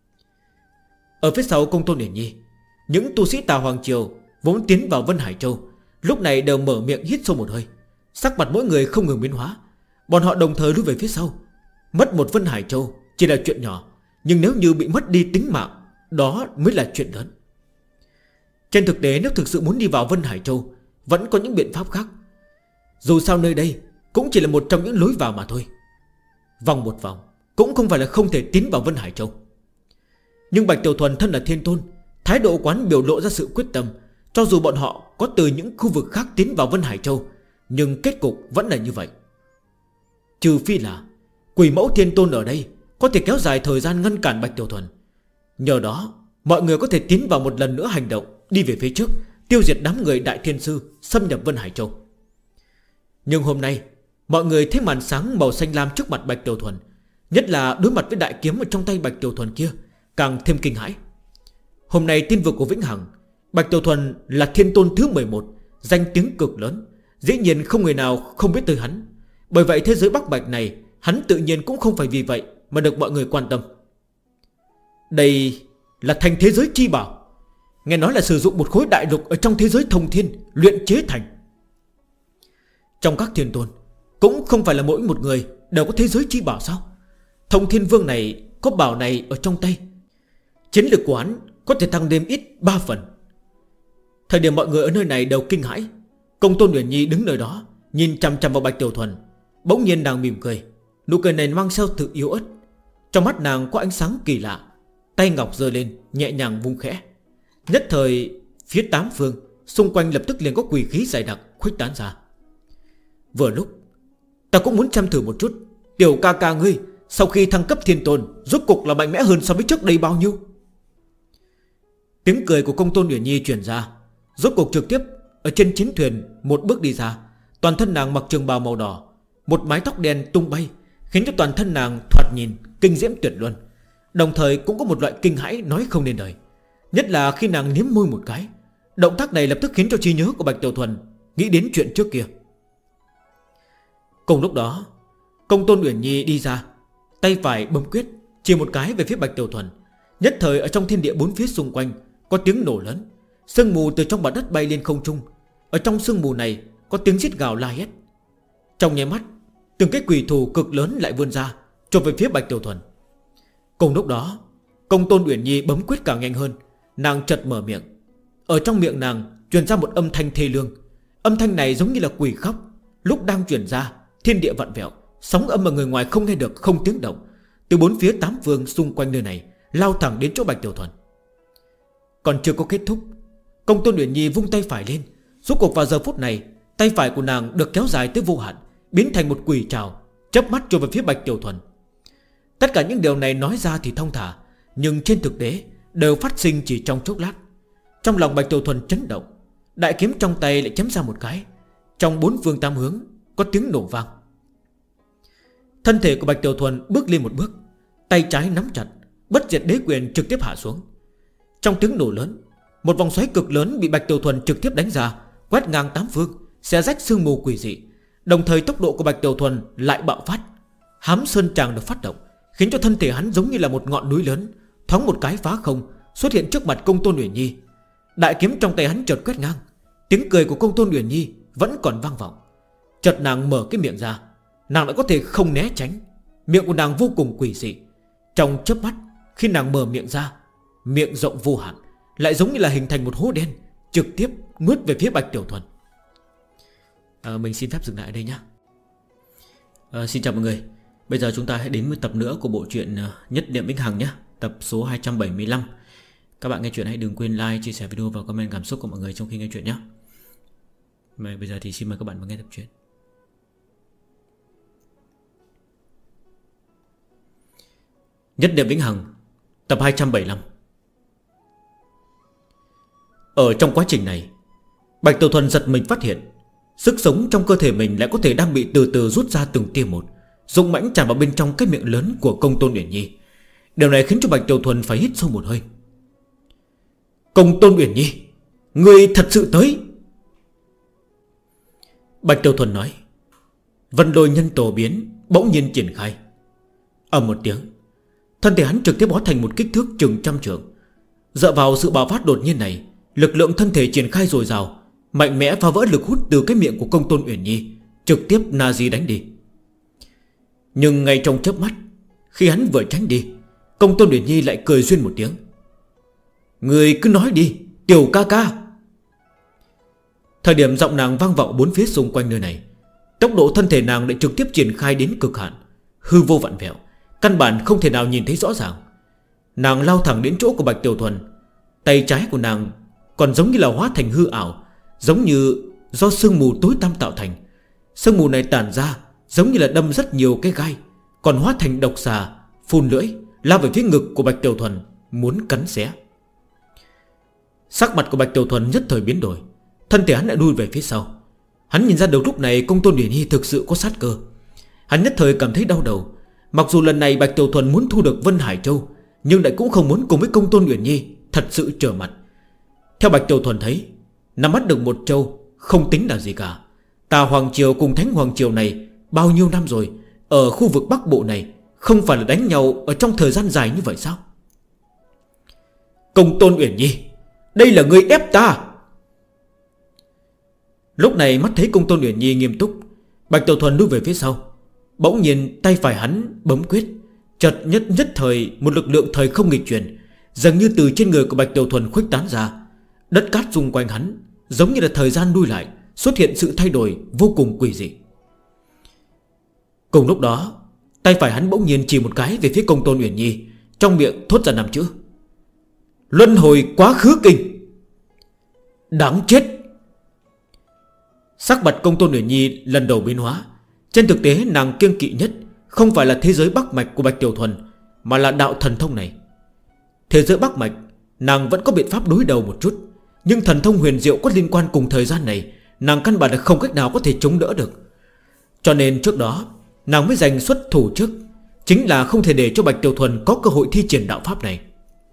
Ở phía sau Công Tôn Uyển Nhi, những tu sĩ Tà Hoàng Triều vốn tiến vào Vân Hải Châu lúc này đều mở miệng hít sâu một hơi, sắc mặt mỗi người không ngừng biến hóa. Bọn họ đồng thời lùi về phía sau. Mất một Vân Hải Châu chỉ là chuyện nhỏ, nhưng nếu như bị mất đi tính mạng, đó mới là chuyện lớn. Trên thực tế, nếu thực sự muốn đi vào Vân Hải Châu, vẫn có những biện pháp khác. Dù sao nơi đây cũng chỉ là một trong những lối vào mà thôi. Vòng một vòng cũng không phải là không thể tiến vào Vân Hải Châu. Nhưng Bạch Tiểu Thuần thân là Thiên Tôn, thái độ quán biểu lộ ra sự quyết tâm. Cho dù bọn họ có từ những khu vực khác tiến vào Vân Hải Châu, nhưng kết cục vẫn là như vậy. Trừ phi là Quỷ Mẫu Thiên Tôn ở đây có thể kéo dài thời gian ngăn cản Bạch Tiểu Thuần. Nhờ đó mọi người có thể tiến vào một lần nữa hành động, đi về phía trước, tiêu diệt đám người Đại Thiên Sư xâm nhập Vân Hải Châu. Nhưng hôm nay mọi người thấy màn sáng màu xanh lam trước mặt Bạch Tiểu Thuần, nhất là đối mặt với đại kiếm ở trong tay Bạch Tiểu Thuần kia, càng thêm kinh hãi. Hôm nay tiên vực của Vĩnh Hằng, Bạch Tiểu Thuần là Thiên Tôn thứ 11, danh tiếng cực lớn, dĩ nhiên không người nào không biết tới hắn. Bởi vậy thế giới Bắc Bạch này, hắn tự nhiên cũng không phải vì vậy mà được mọi người quan tâm. Đây là thành thế giới chi bảo, nghe nói là sử dụng một khối đại lục ở trong thế giới thông thiên luyện chế thành. Trong các thiên tôn cũng không phải là mỗi một người đều có thế giới chi bảo sao? Thông Thiên Vương này có bảo này ở trong tay, chiến lược của hắn có thể tăng thêm ít 3 phần. Thời điểm mọi người ở nơi này đều kinh hãi, Công Tôn Uyển Nhi đứng nơi đó nhìn chằm chằm vào Bạch Tiểu Thuần. Bỗng nhiên nàng mỉm cười, nụ cười này mang theo sự yếu ớt. Trong mắt nàng có ánh sáng kỳ lạ, tay ngọc giơ lên nhẹ nhàng vung khẽ. Nhất thời phía tám phương xung quanh lập tức liền có quỷ khí dày đặc khuếch tán ra. Vừa lúc ta cũng muốn xem thử một chút, tiểu ca ca ngươi sau khi thăng cấp Thiên Tôn rốt cục là mạnh mẽ hơn so với trước đây bao nhiêu. Tiếng cười của Công Tôn Uyển Nhi truyền ra. Rốt cục trực tiếp ở trên chiến thuyền một bước đi ra. Toàn thân nàng mặc trường bào màu đỏ, một mái tóc đen tung bay, khiến cho toàn thân nàng thoạt nhìn kinh diễm tuyệt luân. Đồng thời cũng có một loại kinh hãi nói không nên lời. Nhất là khi nàng liếm môi một cái. Động tác này lập tức khiến cho trí nhớ của Bạch Tiểu Thuần nghĩ đến chuyện trước kia. Cùng lúc đó, Công Tôn Uyển Nhi đi ra, tay phải bấm quyết, chỉ một cái về phía Bạch Tiểu Thuần. Nhất thời ở trong thiên địa bốn phía xung quanh có tiếng nổ lớn, sương mù từ trong mặt đất bay lên không trung. Ở trong sương mù này có tiếng rít gào la hét. Trong nháy mắt, từng cái quỷ thủ cực lớn lại vươn ra, chộp về phía Bạch Tiểu Thuần. Cùng lúc đó, Công Tôn Uyển Nhi bấm quyết càng nhanh hơn. Nàng chợt mở miệng. Ở trong miệng nàng truyền ra một âm thanh thê lương. Âm thanh này giống như là quỷ khóc. Lúc đang truyền ra, thiên địa vặn vẹo, sóng âm mà người ngoài không nghe được không tiếng động. Từ bốn phía tám phương xung quanh nơi này lao thẳng đến chỗ Bạch Tiểu Thuần. Còn chưa có kết thúc, Công Tôn Uyển Nhi vung tay phải lên. Rốt cuộc vào giờ phút này, tay phải của nàng được kéo dài tới vô hạn, biến thành một quỷ trảo, chớp mắt trôi về phía Bạch Tiểu Thuần. Tất cả những điều này nói ra thì thong thả, nhưng trên thực tế đều phát sinh chỉ trong chốc lát. Trong lòng Bạch Tiểu Thuần chấn động, đại kiếm trong tay lại chém ra một cái. Trong bốn phương tám hướng có tiếng nổ vang. Thân thể của Bạch Tiểu Thuần bước lên một bước, tay trái nắm chặt, bất diệt đế quyền trực tiếp hạ xuống. Trong tiếng nổ lớn, một vòng xoáy cực lớn bị Bạch Tiểu Thuần trực tiếp đánh ra, quét ngang tám phương, xé rách sương mù quỷ dị. Đồng thời tốc độ của Bạch Tiểu Thuần lại bạo phát. Hám Sơn Tràng được phát động, khiến cho thân thể hắn giống như là một ngọn núi lớn, thoáng một cái phá không, xuất hiện trước mặt Công Tôn Uyển Nhi. Đại kiếm trong tay hắn chợt quét ngang. Tiếng cười của Công Tôn Uyển Nhi vẫn còn vang vọng. Chợt nàng mở cái miệng ra, nàng đã có thể không né tránh. Miệng của nàng vô cùng quỷ dị. Trong chớp mắt, khi nàng mở miệng ra, miệng rộng vô hạn, lại giống như là hình thành một hố đen, trực tiếp nuốt về phía Bạch Tiểu Thuần. Mình xin phép dừng lại ở đây nhé. Xin chào mọi người. Bây giờ chúng ta hãy đến với tập nữa của bộ truyện Nhất Niệm Vĩnh Hằng nhé. Tập số 275. Các bạn nghe chuyện hãy đừng quên like, chia sẻ video và comment cảm xúc của mọi người trong khi nghe chuyện nhé. Bây giờ thì xin mời các bạn vào nghe tập truyện. Nhất Niệm Vĩnh Hằng, tập 275. Ở trong quá trình này, Bạch Tiểu Thuần giật mình phát hiện sức sống trong cơ thể mình lại có thể đang bị từ từ rút ra từng tia một, dũng mãnh tràn vào bên trong cái miệng lớn của Công Tôn Uyển Nhi. Điều này khiến cho Bạch Tiểu Thuần phải hít sâu một hơi. Công Tôn Uyển Nhi, ngươi thật sự tới. Bạch Tiểu Thuần nói. Vân Lôi Nhân Tổ biến bỗng nhiên triển khai. Ầm một tiếng, thân thể hắn trực tiếp hóa thành một kích thước chừng trăm trượng. Dựa vào sự bạo phát đột nhiên này, lực lượng thân thể triển khai dồi dào, mạnh mẽ phá vỡ lực hút từ cái miệng của Công Tôn Uyển Nhi, trực tiếp Nazi đánh đi. Nhưng ngay trong chớp mắt, khi hắn vừa tránh đi, Công Tôn Uyển Nhi lại cười duyên một tiếng. Người cứ nói đi, tiểu ca ca. Thời điểm giọng nàng vang vọng bốn phía xung quanh nơi này, tốc độ thân thể nàng lại trực tiếp triển khai đến cực hạn, hư vô vặn vẹo, căn bản không thể nào nhìn thấy rõ ràng. Nàng lao thẳng đến chỗ của Bạch Tiểu Thuần. Tay trái của nàng còn giống như là hóa thành hư ảo, giống như do sương mù tối tăm tạo thành. Sương mù này tản ra giống như là đâm rất nhiều cái gai, còn hóa thành độc xà, phun lưỡi lao về phía ngực của Bạch Tiểu Thuần, muốn cắn xé. Sắc mặt của Bạch Tiểu Thuần nhất thời biến đổi, thân thể hắn lại đuôi về phía sau. Hắn nhìn ra đầu lúc này Công Tôn Uyển Nhi thực sự có sát cơ. Hắn nhất thời cảm thấy đau đầu. Mặc dù lần này Bạch Tiểu Thuần muốn thu được Vân Hải Châu, nhưng lại cũng không muốn cùng với Công Tôn Uyển Nhi thật sự trở mặt. Theo Bạch Tiểu Thuần thấy, nắm bắt được một châu không tính là gì cả. Tà Hoàng Triều cùng Thánh Hoàng Triều này bao nhiêu năm rồi, ở khu vực Bắc Bộ này không phải là đánh nhau ở trong thời gian dài như vậy sao? Công Tôn Uyển Nhi, đây là ngươi ép ta. Lúc này mắt thấy Công Tôn Uyển Nhi nghiêm túc, Bạch Tiểu Thuần lui về phía sau. Bỗng nhiên tay phải hắn bấm quyết, chợt nhất thời một lực lượng thời không nghịch chuyển dường như từ trên người của Bạch Tiểu Thuần khuếch tán ra. Đất cát xung quanh hắn giống như là thời gian lui lại, xuất hiện sự thay đổi vô cùng quỷ dị. Cùng lúc đó, tay phải hắn bỗng nhiên chỉ một cái về phía Công Tôn Uyển Nhi, trong miệng thốt ra 5 chữ: Luân hồi quá khứ kinh. Đáng chết. Sắc mặt Công Tôn Uyển Nhi lần đầu biến hóa. Trên thực tế nàng kiêng kỵ nhất không phải là thế giới Bắc Mạch của Bạch Tiểu Thuần, mà là đạo thần thông này. Thế giới Bắc Mạch nàng vẫn có biện pháp đối đầu một chút, nhưng thần thông huyền diệu có liên quan cùng thời gian này, nàng căn bản là không cách nào có thể chống đỡ được. Cho nên trước đó nàng mới giành xuất thủ trước, chính là không thể để cho Bạch Tiểu Thuần có cơ hội thi triển đạo pháp này.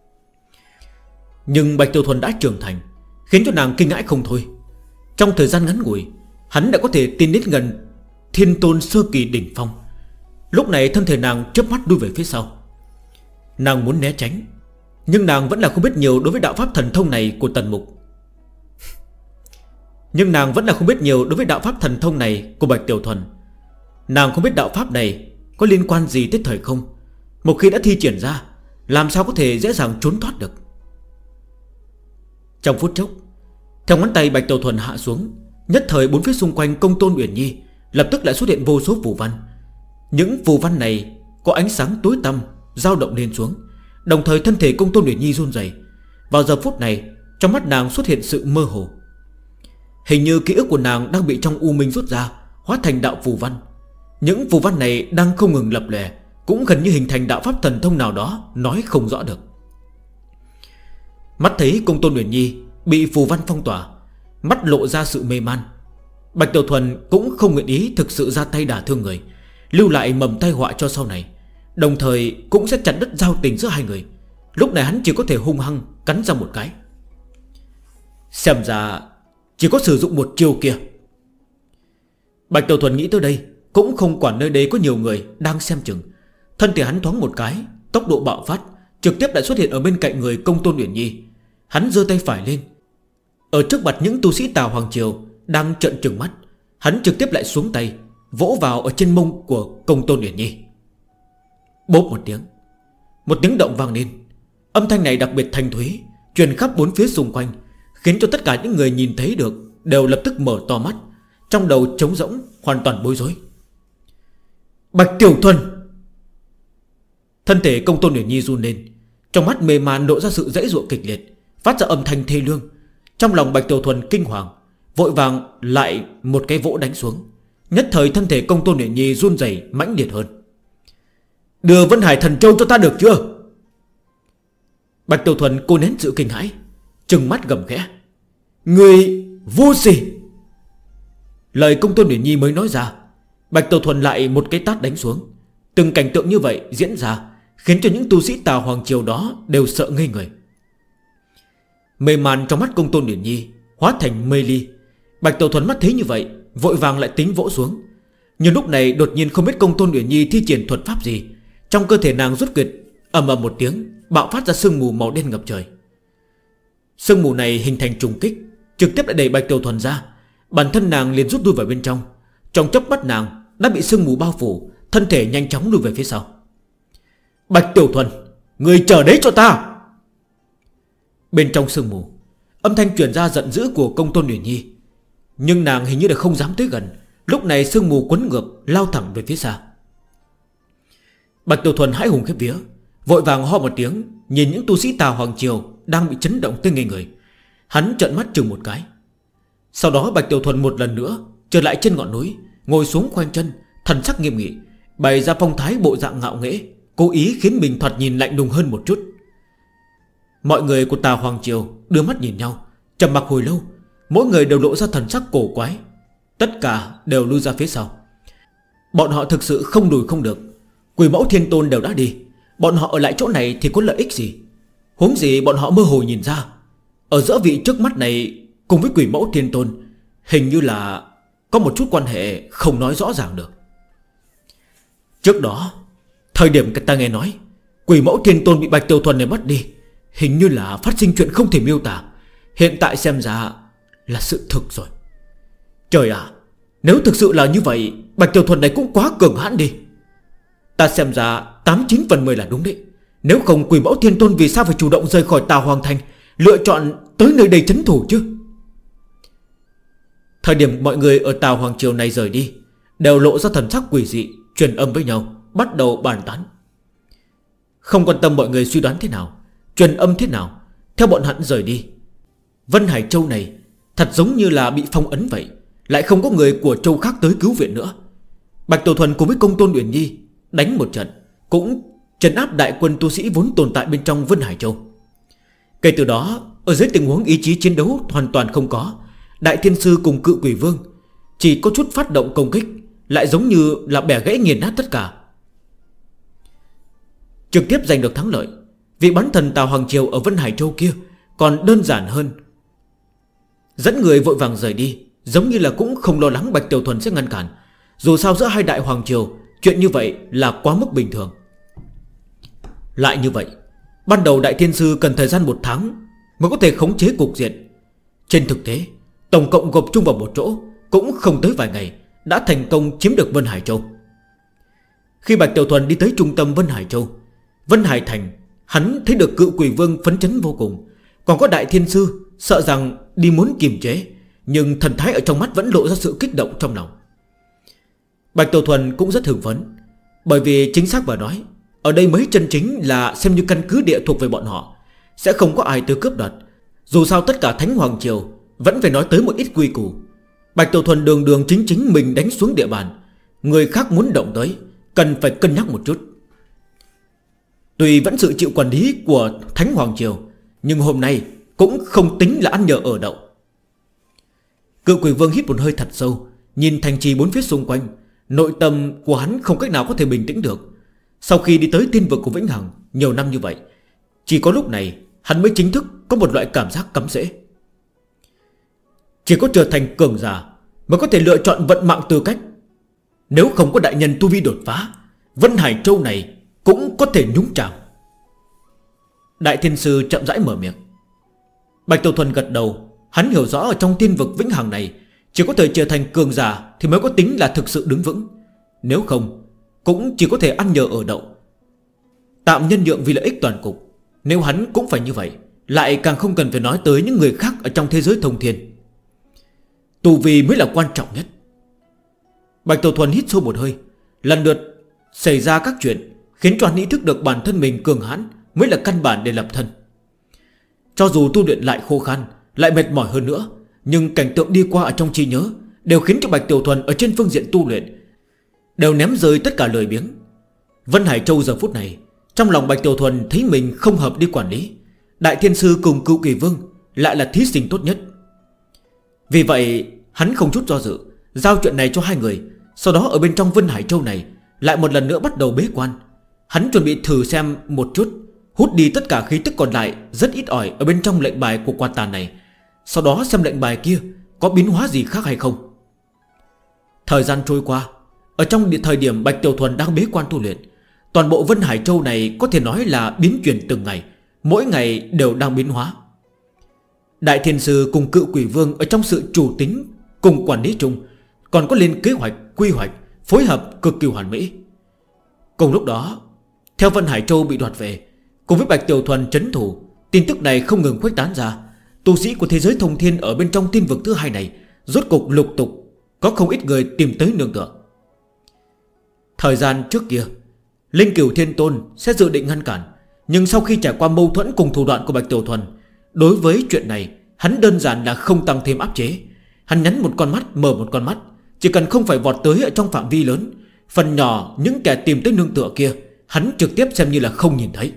Nhưng Bạch Tiểu Thuần đã trưởng thành, khiến cho nàng kinh ngãi không thôi. Trong thời gian ngắn ngủi, hắn đã có thể tiến đến gần Thiên Tôn sơ kỳ đỉnh phong. Lúc này thân thể nàng chớp mắt đuôi về phía sau. Nàng muốn né tránh, nhưng nàng vẫn là không biết nhiều đối với đạo pháp thần thông này của Tần Mục. Bạch Tiểu Thuần. Nàng không biết đạo pháp này có liên quan gì tới thời không. Một khi đã thi triển ra, làm sao có thể dễ dàng trốn thoát được. Trong phút chốc, theo ngón tay Bạch Tiểu Thuần hạ xuống, nhất thời bốn phía xung quanh Công Tôn Uyển Nhi lập tức lại xuất hiện vô số phù văn. Những phù văn này có ánh sáng tối tăm dao động lên xuống. Đồng thời thân thể Công Tôn Uyển Nhi run rẩy. Vào giờ phút này, trong mắt nàng xuất hiện sự mơ hồ. Hình như ký ức của nàng đang bị trong u minh rút ra, hóa thành đạo phù văn. Những phù văn này đang không ngừng lập lòe, cũng gần như hình thành đạo pháp thần thông nào đó, nói không rõ được. Mắt thấy Công Tôn Uyển Nhi bị phù văn phong tỏa, mắt lộ ra sự mê man. Bạch Tiểu Thuần cũng không nguyện ý thực sự ra tay đả thương người, lưu lại mầm tai họa cho sau này, đồng thời cũng sẽ chặt đứt giao tình giữa hai người. Lúc này hắn chỉ có thể hung hăng cắn ra một cái. Xem ra chỉ có sử dụng một chiêu kia. Bạch Tiểu Thuần nghĩ tới đây, cũng không quản nơi đây có nhiều người đang xem chừng. Thân thể hắn thoáng một cái, tốc độ bạo phát, trực tiếp đã xuất hiện ở bên cạnh người Công Tôn Uyển Nhi. Hắn giơ tay phải lên, ở trước mặt những tu sĩ Tào Hoàng Triều đang trợn trừng mắt, hắn trực tiếp lại xuống tay, vỗ vào ở trên mông của Công Tôn Uyển Nhi. Bốp một tiếng động vang lên. Âm thanh này đặc biệt thanh thúy, truyền khắp bốn phía xung quanh, khiến cho tất cả những người nhìn thấy được đều lập tức mở to mắt, trong đầu trống rỗng, hoàn toàn bối rối. Bạch Tiểu Thuần. Thân thể Công Tôn Uyển Nhi run lên, trong mắt mê man lộ ra sự dãy dụa kịch liệt, phát ra âm thanh thê lương. Trong lòng Bạch Tiểu Thuần kinh hoàng, vội vàng lại một cái vỗ đánh xuống. Nhất thời thân thể Công Tôn Uyển Nhi run rẩy mãnh liệt hơn. Đưa Vân Hải Thần Châu cho ta được chưa? Bạch Tiểu Thuần cô nén sự kinh hãi, trừng mắt gầm khẽ. Người vô sỉ! Lời Công Tôn Uyển Nhi mới nói ra, Bạch Tiểu Thuần lại một cái tát đánh xuống. Từng cảnh tượng như vậy diễn ra, khiến cho những tu sĩ Tào Hoàng Triều đó đều sợ ngây người. Mê man trong mắt Công Tôn Uyển Nhi hóa thành mê ly. Bạch Tiểu Thuần mắt thấy như vậy, vội vàng lại tính vỗ xuống. Nhưng lúc này đột nhiên không biết Công Tôn Uyển Nhi thi triển thuật pháp gì, trong cơ thể nàng rút kịch, ầm ầm một tiếng, bạo phát ra sương mù màu đen ngập trời. Sương mù này hình thành trùng kích, trực tiếp lại đẩy Bạch Tiểu Thuần ra. Bản thân nàng liền rút lui vào bên trong. Trong chớp mắt nàng đã bị sương mù bao phủ, thân thể nhanh chóng lùi về phía sau. Bạch Tiểu Thuần, người chờ đấy cho ta! Bên trong sương mù, âm thanh truyền ra giận dữ của Công Tôn Uyển Nhi. Nhưng nàng hình như là không dám tới gần. Lúc này sương mù quấn ngược, lao thẳng về phía xa. Bạch Tiểu Thuần hãi hùng khiếp vía, vội vàng ho một tiếng, nhìn những tu sĩ Tào Hoàng Triều đang bị chấn động tới ngây người. Hắn trợn mắt chừng một cái. Sau đó Bạch Tiểu Thuần một lần nữa trở lại trên ngọn núi, ngồi xuống khoanh chân, thần sắc nghiêm nghị, bày ra phong thái bộ dạng ngạo nghễ, cố ý khiến mình thoạt nhìn lạnh lùng hơn một chút. Mọi người của Tào Hoàng Triều đưa mắt nhìn nhau, trầm mặc hồi lâu. Mỗi người đều lộ ra thần sắc cổ quái. Tất cả đều lui ra phía sau. Bọn họ thực sự không đùi không được. Quỷ Mẫu Thiên Tôn đều đã đi, bọn họ ở lại chỗ này thì có lợi ích gì? Huống gì bọn họ mơ hồ nhìn ra, ở giữa vị trước mắt này cùng với Quỷ Mẫu Thiên Tôn hình như là có một chút quan hệ không nói rõ ràng được. Trước đó, thời điểm ta nghe nói Quỷ Mẫu Thiên Tôn bị Bạch Tiểu Thuần này bắt đi, hình như là phát sinh chuyện không thể miêu tả. Hiện tại xem ra là sự thực rồi. Trời ạ, nếu thực sự là như vậy, Bạch Tiểu Thuần này cũng quá cường hãn đi. Ta xem ra 89 phần 10 là đúng đấy. Nếu không Quỷ Mẫu Thiên Tôn vì sao phải chủ động rời khỏi Tào Hoàng Thành, lựa chọn tới nơi đây trấn thủ chứ? Thời điểm mọi người ở Tào Hoàng Triều này rời đi, đều lộ ra thần sắc quỷ dị, truyền âm với nhau, bắt đầu bàn tán. Không quan tâm mọi người suy đoán thế nào, truyền âm thế nào, theo bọn hắn rời đi, Vân Hải Châu này thật giống như là bị phong ấn vậy, lại không có người của châu khác tới cứu viện nữa. Bạch Tiểu Thuần cùng với Công Tôn Uyển Nhi đánh một trận, cũng trấn áp đại quân tu sĩ vốn tồn tại bên trong Vân Hải Châu. Kể từ đó, ở dưới tình huống ý chí chiến đấu hoàn toàn không có, Đại Thiên Sư cùng Cự Quỷ Vương chỉ có chút phát động công kích, lại giống như là bẻ gãy nghiền nát tất cả. trực tiếp giành được thắng lợi. Vị bán thần Tào Hoàng Triều ở Vân Hải Châu kia còn đơn giản hơn, dẫn người vội vàng rời đi, giống như là cũng không lo lắng Bạch Tiểu Thuần sẽ ngăn cản. Dù sao giữa hai đại hoàng triều, chuyện như vậy là quá mức bình thường. Lại như vậy, ban đầu Đại Thiên Sư cần thời gian 1 tháng mới có thể khống chế cục diện. Trên thực tế, tổng cộng gộp chung vào một chỗ cũng không tới vài ngày đã thành công chiếm được Vân Hải Châu. Khi Bạch Tiểu Thuần đi tới trung tâm Vân Hải Châu, Vân Hải Thành, hắn thấy được Cự Quỷ Vương phấn chấn vô cùng. Còn có Đại Thiên Sư sợ rằng đi muốn kiềm chế, nhưng thần thái ở trong mắt vẫn lộ ra sự kích động trong lòng. Bạch Tiểu Thuần cũng rất hưng phấn, bởi vì chính xác mà nói, ở đây mới chân chính là xem như căn cứ địa thuộc về bọn họ, sẽ không có ai tới cướp đoạt. Dù sao tất cả Thánh Hoàng Triều vẫn phải nói tới một ít quy củ. Bạch Tiểu Thuần đường đường chính chính mình đánh xuống địa bàn, người khác muốn động tới cần phải cân nhắc một chút. Tuy vẫn sự chịu quản lý của Thánh Hoàng Triều, nhưng hôm nay cũng không tính là ăn nhờ ở đậu. Cự Quỷ Vương hít một hơi thật sâu, nhìn thành trì bốn phía xung quanh. Nội tâm của hắn không cách nào có thể bình tĩnh được. Sau khi đi tới tiên vực của Vĩnh Hằng nhiều năm như vậy, chỉ có lúc này hắn mới chính thức có một loại cảm giác cắm rễ. Chỉ có trở thành cường giả mới có thể lựa chọn vận mạng tư cách. Nếu không có đại nhân tu vi đột phá, Vân Hải Châu này cũng có thể nhúng chàm. Đại Thiên Sư chậm rãi mở miệng. Bạch Tiểu Thuần gật đầu. Hắn hiểu rõ ở trong tiên vực Vĩnh Hằng này, chỉ có thể trở thành cường giả thì mới có tính là thực sự đứng vững. Nếu không, cũng chỉ có thể ăn nhờ ở đậu, tạm nhân nhượng vì lợi ích toàn cục. Nếu hắn cũng phải như vậy, lại càng không cần phải nói tới những người khác ở trong thế giới thông thiên. Tu vi mới là quan trọng nhất. Bạch Tiểu Thuần hít sâu một hơi. Lần lượt xảy ra các chuyện khiến cho hắn ý thức được bản thân mình cường hãn mới là căn bản để lập thân. Cho dù tu luyện lại khô khan, lại mệt mỏi hơn nữa, nhưng cảnh tượng đi qua ở trong trí nhớ đều khiến cho Bạch Tiểu Thuần ở trên phương diện tu luyện đều ném rơi tất cả lười biếng. Vân Hải Châu giờ phút này, trong lòng Bạch Tiểu Thuần thấy mình không hợp đi quản lý. Đại Thiên Sư cùng Cự Quỷ Vương lại là thí sinh tốt nhất. Vì vậy hắn không chút do dự, giao chuyện này cho hai người. Sau đó ở bên trong Vân Hải Châu này lại một lần nữa bắt đầu bế quan. Hắn chuẩn bị thử xem một chút, hút đi tất cả khí tức còn lại rất ít ỏi ở bên trong lệnh bài của quan tàn này. Sau đó xem lệnh bài kia có biến hóa gì khác hay không. Thời gian trôi qua, ở trong thời điểm Bạch Tiểu Thuần đang bế quan tu luyện, toàn bộ Vân Hải Châu này có thể nói là biến chuyển từng ngày, mỗi ngày đều đang biến hóa. Đại Thiên Sư cùng Cự Quỷ Vương ở trong sự chủ tính cùng quản lý chung, còn có lên kế hoạch, quy hoạch, phối hợp cực kỳ hoàn mỹ. Cùng lúc đó, theo Vân Hải Châu bị đoạt về, cùng với Bạch Tiểu Thuần trấn thủ, tin tức này không ngừng khuếch tán ra. Tu sĩ của thế giới thông thiên ở bên trong tiên vực thứ hai này rốt cục lục tục có không ít người tìm tới nương tựa. Thời gian trước kia, Linh Cửu Thiên Tôn sẽ dự định ngăn cản, nhưng sau khi trải qua mâu thuẫn cùng thủ đoạn của Bạch Tiểu Thuần, đối với chuyện này hắn đơn giản là không tăng thêm áp chế. Hắn nhắm một con mắt mở một con mắt, chỉ cần không phải vọt tới ở trong phạm vi lớn, phần nhỏ những kẻ tìm tới nương tựa kia hắn trực tiếp xem như là không nhìn thấy.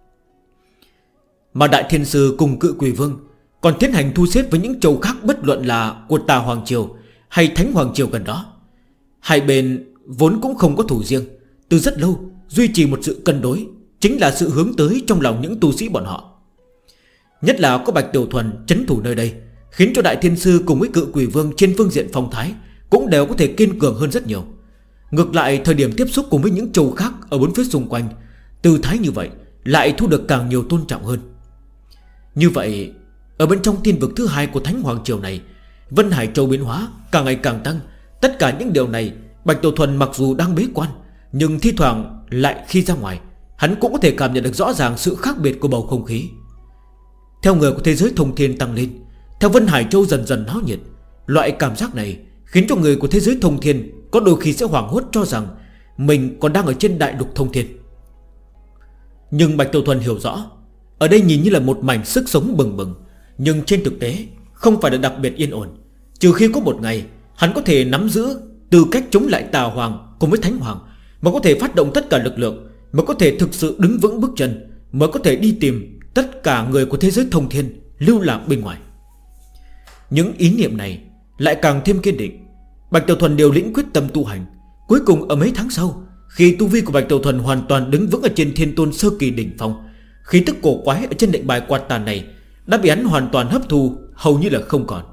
Mà Đại Thiên Sư cùng Cự Quỷ Vương còn tiến hành thu xếp với những châu khác, bất luận là của Tà Hoàng Triều hay Thánh Hoàng Triều gần đó. Hai bên vốn cũng không có thủ riêng, từ rất lâu duy trì một sự cân đối, chính là sự hướng tới trong lòng những tu sĩ bọn họ. Nhất là có Bạch Tiểu Thuần trấn thủ nơi đây, khiến cho Đại Thiên Sư cùng với Cự Quỷ Vương trên phương diện phong thái cũng đều có thể kiên cường hơn rất nhiều. Ngược lại thời điểm tiếp xúc cùng với những châu khác ở bốn phía xung quanh, tư thái như vậy lại thu được càng nhiều tôn trọng hơn. Như vậy ở bên trong tiên vực thứ hai của Thánh Hoàng Triều này, Vân Hải Châu biến hóa càng ngày càng tăng. Tất cả những điều này Bạch Tiểu Thuần mặc dù đang bế quan, nhưng thi thoảng lại khi ra ngoài, hắn cũng có thể cảm nhận được rõ ràng sự khác biệt của bầu không khí. Theo người của thế giới thông thiên tăng lên, theo Vân Hải Châu dần dần náo nhiệt, loại cảm giác này khiến cho người của thế giới thông thiên có đôi khi sẽ hoảng hốt cho rằng mình còn đang ở trên đại lục thông thiên. Nhưng Bạch Tiểu Thuần hiểu rõ, ở đây nhìn như là một mảnh sức sống bừng bừng, nhưng trên thực tế không phải là đặc biệt yên ổn. Trừ khi có một ngày hắn có thể nắm giữ tư cách chống lại Tà Hoàng cùng với Thánh Hoàng, mà có thể phát động tất cả lực lượng, mới có thể thực sự đứng vững bước chân, mới có thể đi tìm tất cả người của thế giới thông thiên lưu lạc bên ngoài. Những ý niệm này lại càng thêm kiên định. Bạch Tiểu Thuần điều lĩnh quyết tâm tu hành. Cuối cùng ở mấy tháng sau, Khi tu vi của Bạch Tiểu Thuần hoàn toàn đứng vững ở trên Thiên Tôn Sơ Kỳ đỉnh phong, khí tức cổ quái ở trên lệnh bài quạt tàn này đã bị hắn hoàn toàn hấp thu, hầu như là không còn.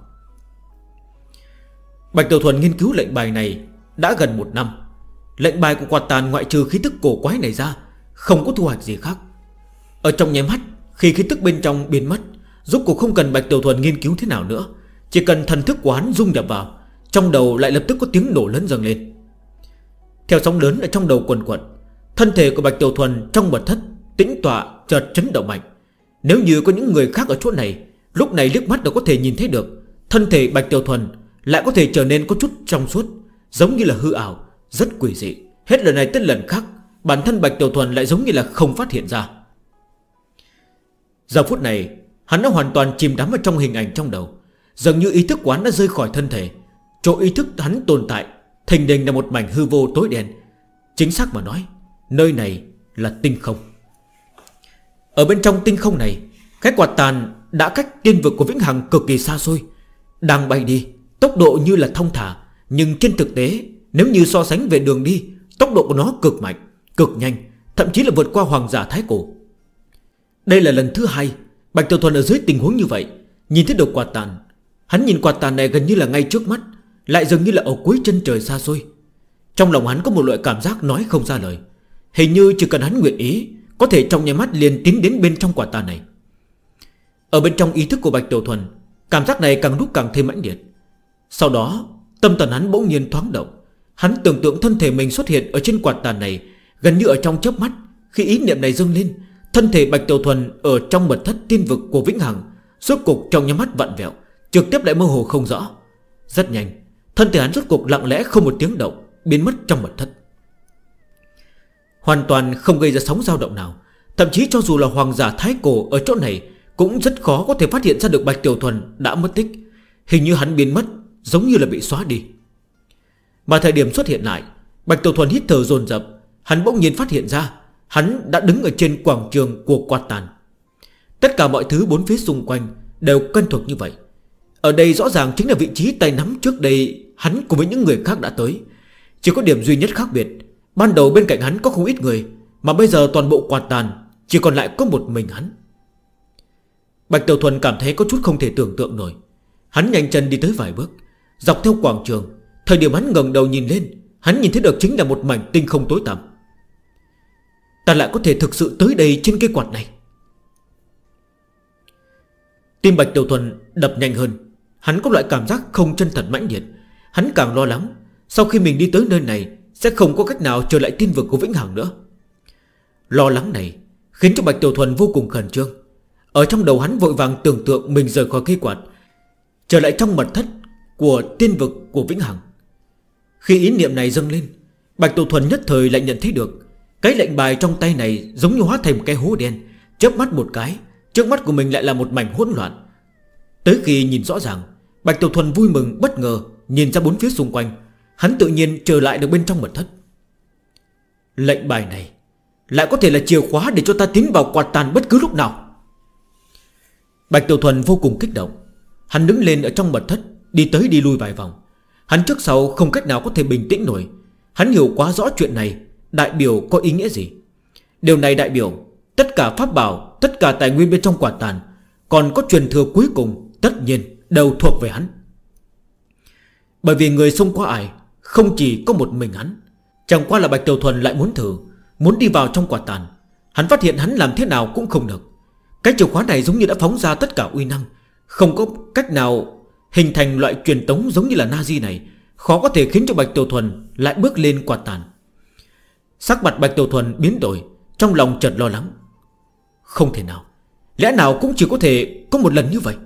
Bạch Tiểu Thuần nghiên cứu lệnh bài này đã gần 1 năm. Lệnh bài của quạt tàn ngoại trừ khí tức cổ quái này ra, không có thu hoạch gì khác. Ở trong nháy mắt, khi khí tức bên trong biến mất, rốt cuộc không cần Bạch Tiểu Thuần nghiên cứu thế nào nữa, chỉ cần thần thức của hắn dung nhập vào, trong đầu lại lập tức có tiếng nổ lớn dâng lên. Theo sóng lớn ở trong đầu quần quật, thân thể của Bạch Tiểu Thuần trong mật thất tĩnh tọa chợt chấn động mạnh. Nếu như có những người khác ở chỗ này, lúc này liếc mắt đã có thể nhìn thấy được thân thể Bạch Tiểu Thuần lại có thể trở nên có chút trong suốt, giống như là hư ảo, rất quỷ dị. Hết lần này tới lần khác, bản thân Bạch Tiểu Thuần lại giống như là không phát hiện ra. Giờ phút này, hắn đã hoàn toàn chìm đắm ở trong hình ảnh trong đầu. Dường như ý thức của hắn đã rơi khỏi thân thể. Chỗ ý thức hắn tồn tại thình lình là một mảnh hư vô tối đen. Chính xác mà nói, nơi này là tinh không. Ở bên trong tinh không này, cái quạt tàn đã cách tiên vực của Vĩnh Hằng cực kỳ xa xôi, đang bay đi, tốc độ như là thông thả. Nhưng trên thực tế, nếu như so sánh về đường đi, tốc độ của nó cực mạnh, cực nhanh, thậm chí là vượt qua Hoàng giả Thái Cổ. Đây là lần thứ 2 Bạch Tiểu Thuần ở dưới tình huống như vậy nhìn thấy được quạt tàn. Hắn nhìn quạt tàn này gần như là ngay trước mắt, lại dường như là ở cuối chân trời xa xôi. Trong lòng hắn có một loại cảm giác nói không ra lời. Hình như chỉ cần hắn nguyện ý, có thể trong nháy mắt liền tiến đến bên trong quả tàn này. Ở bên trong ý thức của Bạch Tiểu Thuần, cảm giác này càng lúc càng thêm mãnh liệt. Sau đó tâm thần hắn bỗng nhiên thoáng động. Hắn tưởng tượng thân thể mình xuất hiện ở trên quạt tàn này, gần như ở trong chớp mắt. Khi ý niệm này dâng lên, thân thể Bạch Tiểu Thuần ở trong mật thất tiên vực của Vĩnh Hằng rốt cục trong nháy mắt vặn vẹo, trực tiếp lại mơ hồ không rõ. Rất nhanh, thân thể hắn rốt cục lặng lẽ không một tiếng động biến mất trong mật thất, hoàn toàn không gây ra sóng dao động nào. Thậm chí cho dù là Hoàng giả Thái Cổ ở chỗ này cũng rất khó có thể phát hiện ra được Bạch Tiểu Thuần đã mất tích. Hình như hắn biến mất, giống như là bị xóa đi. Mà thời điểm xuất hiện lại, Bạch Tiểu Thuần hít thở dồn dập. Hắn bỗng nhiên phát hiện ra hắn đã đứng ở trên quảng trường của quạt tàn. Tất cả mọi thứ bốn phía xung quanh đều quen thuộc như vậy. Ở đây rõ ràng chính là vị trí tay nắm trước đây hắn cùng với những người khác đã tới. Chỉ có điểm duy nhất khác biệt, ban đầu bên cạnh hắn có không ít người, mà bây giờ toàn bộ quạt tàn chỉ còn lại có một mình hắn. Bạch Tiểu Thuần cảm thấy có chút không thể tưởng tượng nổi. Hắn nhanh chân đi tới vài bước, dọc theo quảng trường. Thời điểm hắn ngẩng đầu nhìn lên, hắn nhìn thấy được chính là một mảnh tinh không tối tăm. Ta lại có thể thực sự tới đây trên cây quạt này. Tim Bạch Tiểu Thuần đập nhanh hơn. Hắn có loại cảm giác không chân thật mãnh liệt. Hắn càng lo lắng sau khi mình đi tới nơi này sẽ không có cách nào trở lại tiên vực của Vĩnh Hằng nữa. Lo lắng này khiến cho Bạch Tiểu Thuần vô cùng khẩn trương. Ở trong đầu hắn vội vàng tưởng tượng mình rời khỏi cây quạt, trở lại trong mật thất của tiên vực của Vĩnh Hằng. Khi ý niệm này dâng lên, Bạch Tiểu Thuần nhất thời lại nhận thấy được cái lệnh bài trong tay này giống như hóa thành một cái hố đen. Chớp mắt một cái, trước mắt của mình lại là một mảnh hỗn loạn. Tới khi nhìn rõ ràng, Bạch Tiểu Thuần vui mừng bất ngờ nhìn ra bốn phía xung quanh. Hắn tự nhiên trở lại được bên trong mật thất. Lệnh bài này lại có thể là chìa khóa để cho ta tiến vào quạt tàn bất cứ lúc nào. Bạch Tiểu Thuần vô cùng kích động. Hắn đứng lên ở trong mật thất, đi tới đi lui vài vòng. Hắn trước sau không cách nào có thể bình tĩnh nổi. Hắn hiểu quá rõ chuyện này đại biểu có ý nghĩa gì. Điều này đại biểu tất cả pháp bảo, tất cả tài nguyên bên trong quạt tàn, còn có truyền thừa cuối cùng tất nhiên đều thuộc về hắn. Bởi vì người xông qua ải không chỉ có một mình hắn. Chẳng qua là Bạch Tiểu Thuần lại muốn thử, muốn đi vào trong quạt tàn. Hắn phát hiện hắn làm thế nào cũng không được. Cái chìa khóa này giống như đã phóng ra tất cả uy năng, không có cách nào hình thành loại truyền tống giống như là Nazi này, khó có thể khiến cho Bạch Tiểu Thuần lại bước lên quạt tàn. Sắc mặt Bạch Tiểu Thuần biến đổi, trong lòng chợt lo lắng. Không thể nào, lẽ nào cũng chỉ có thể có một lần như vậy.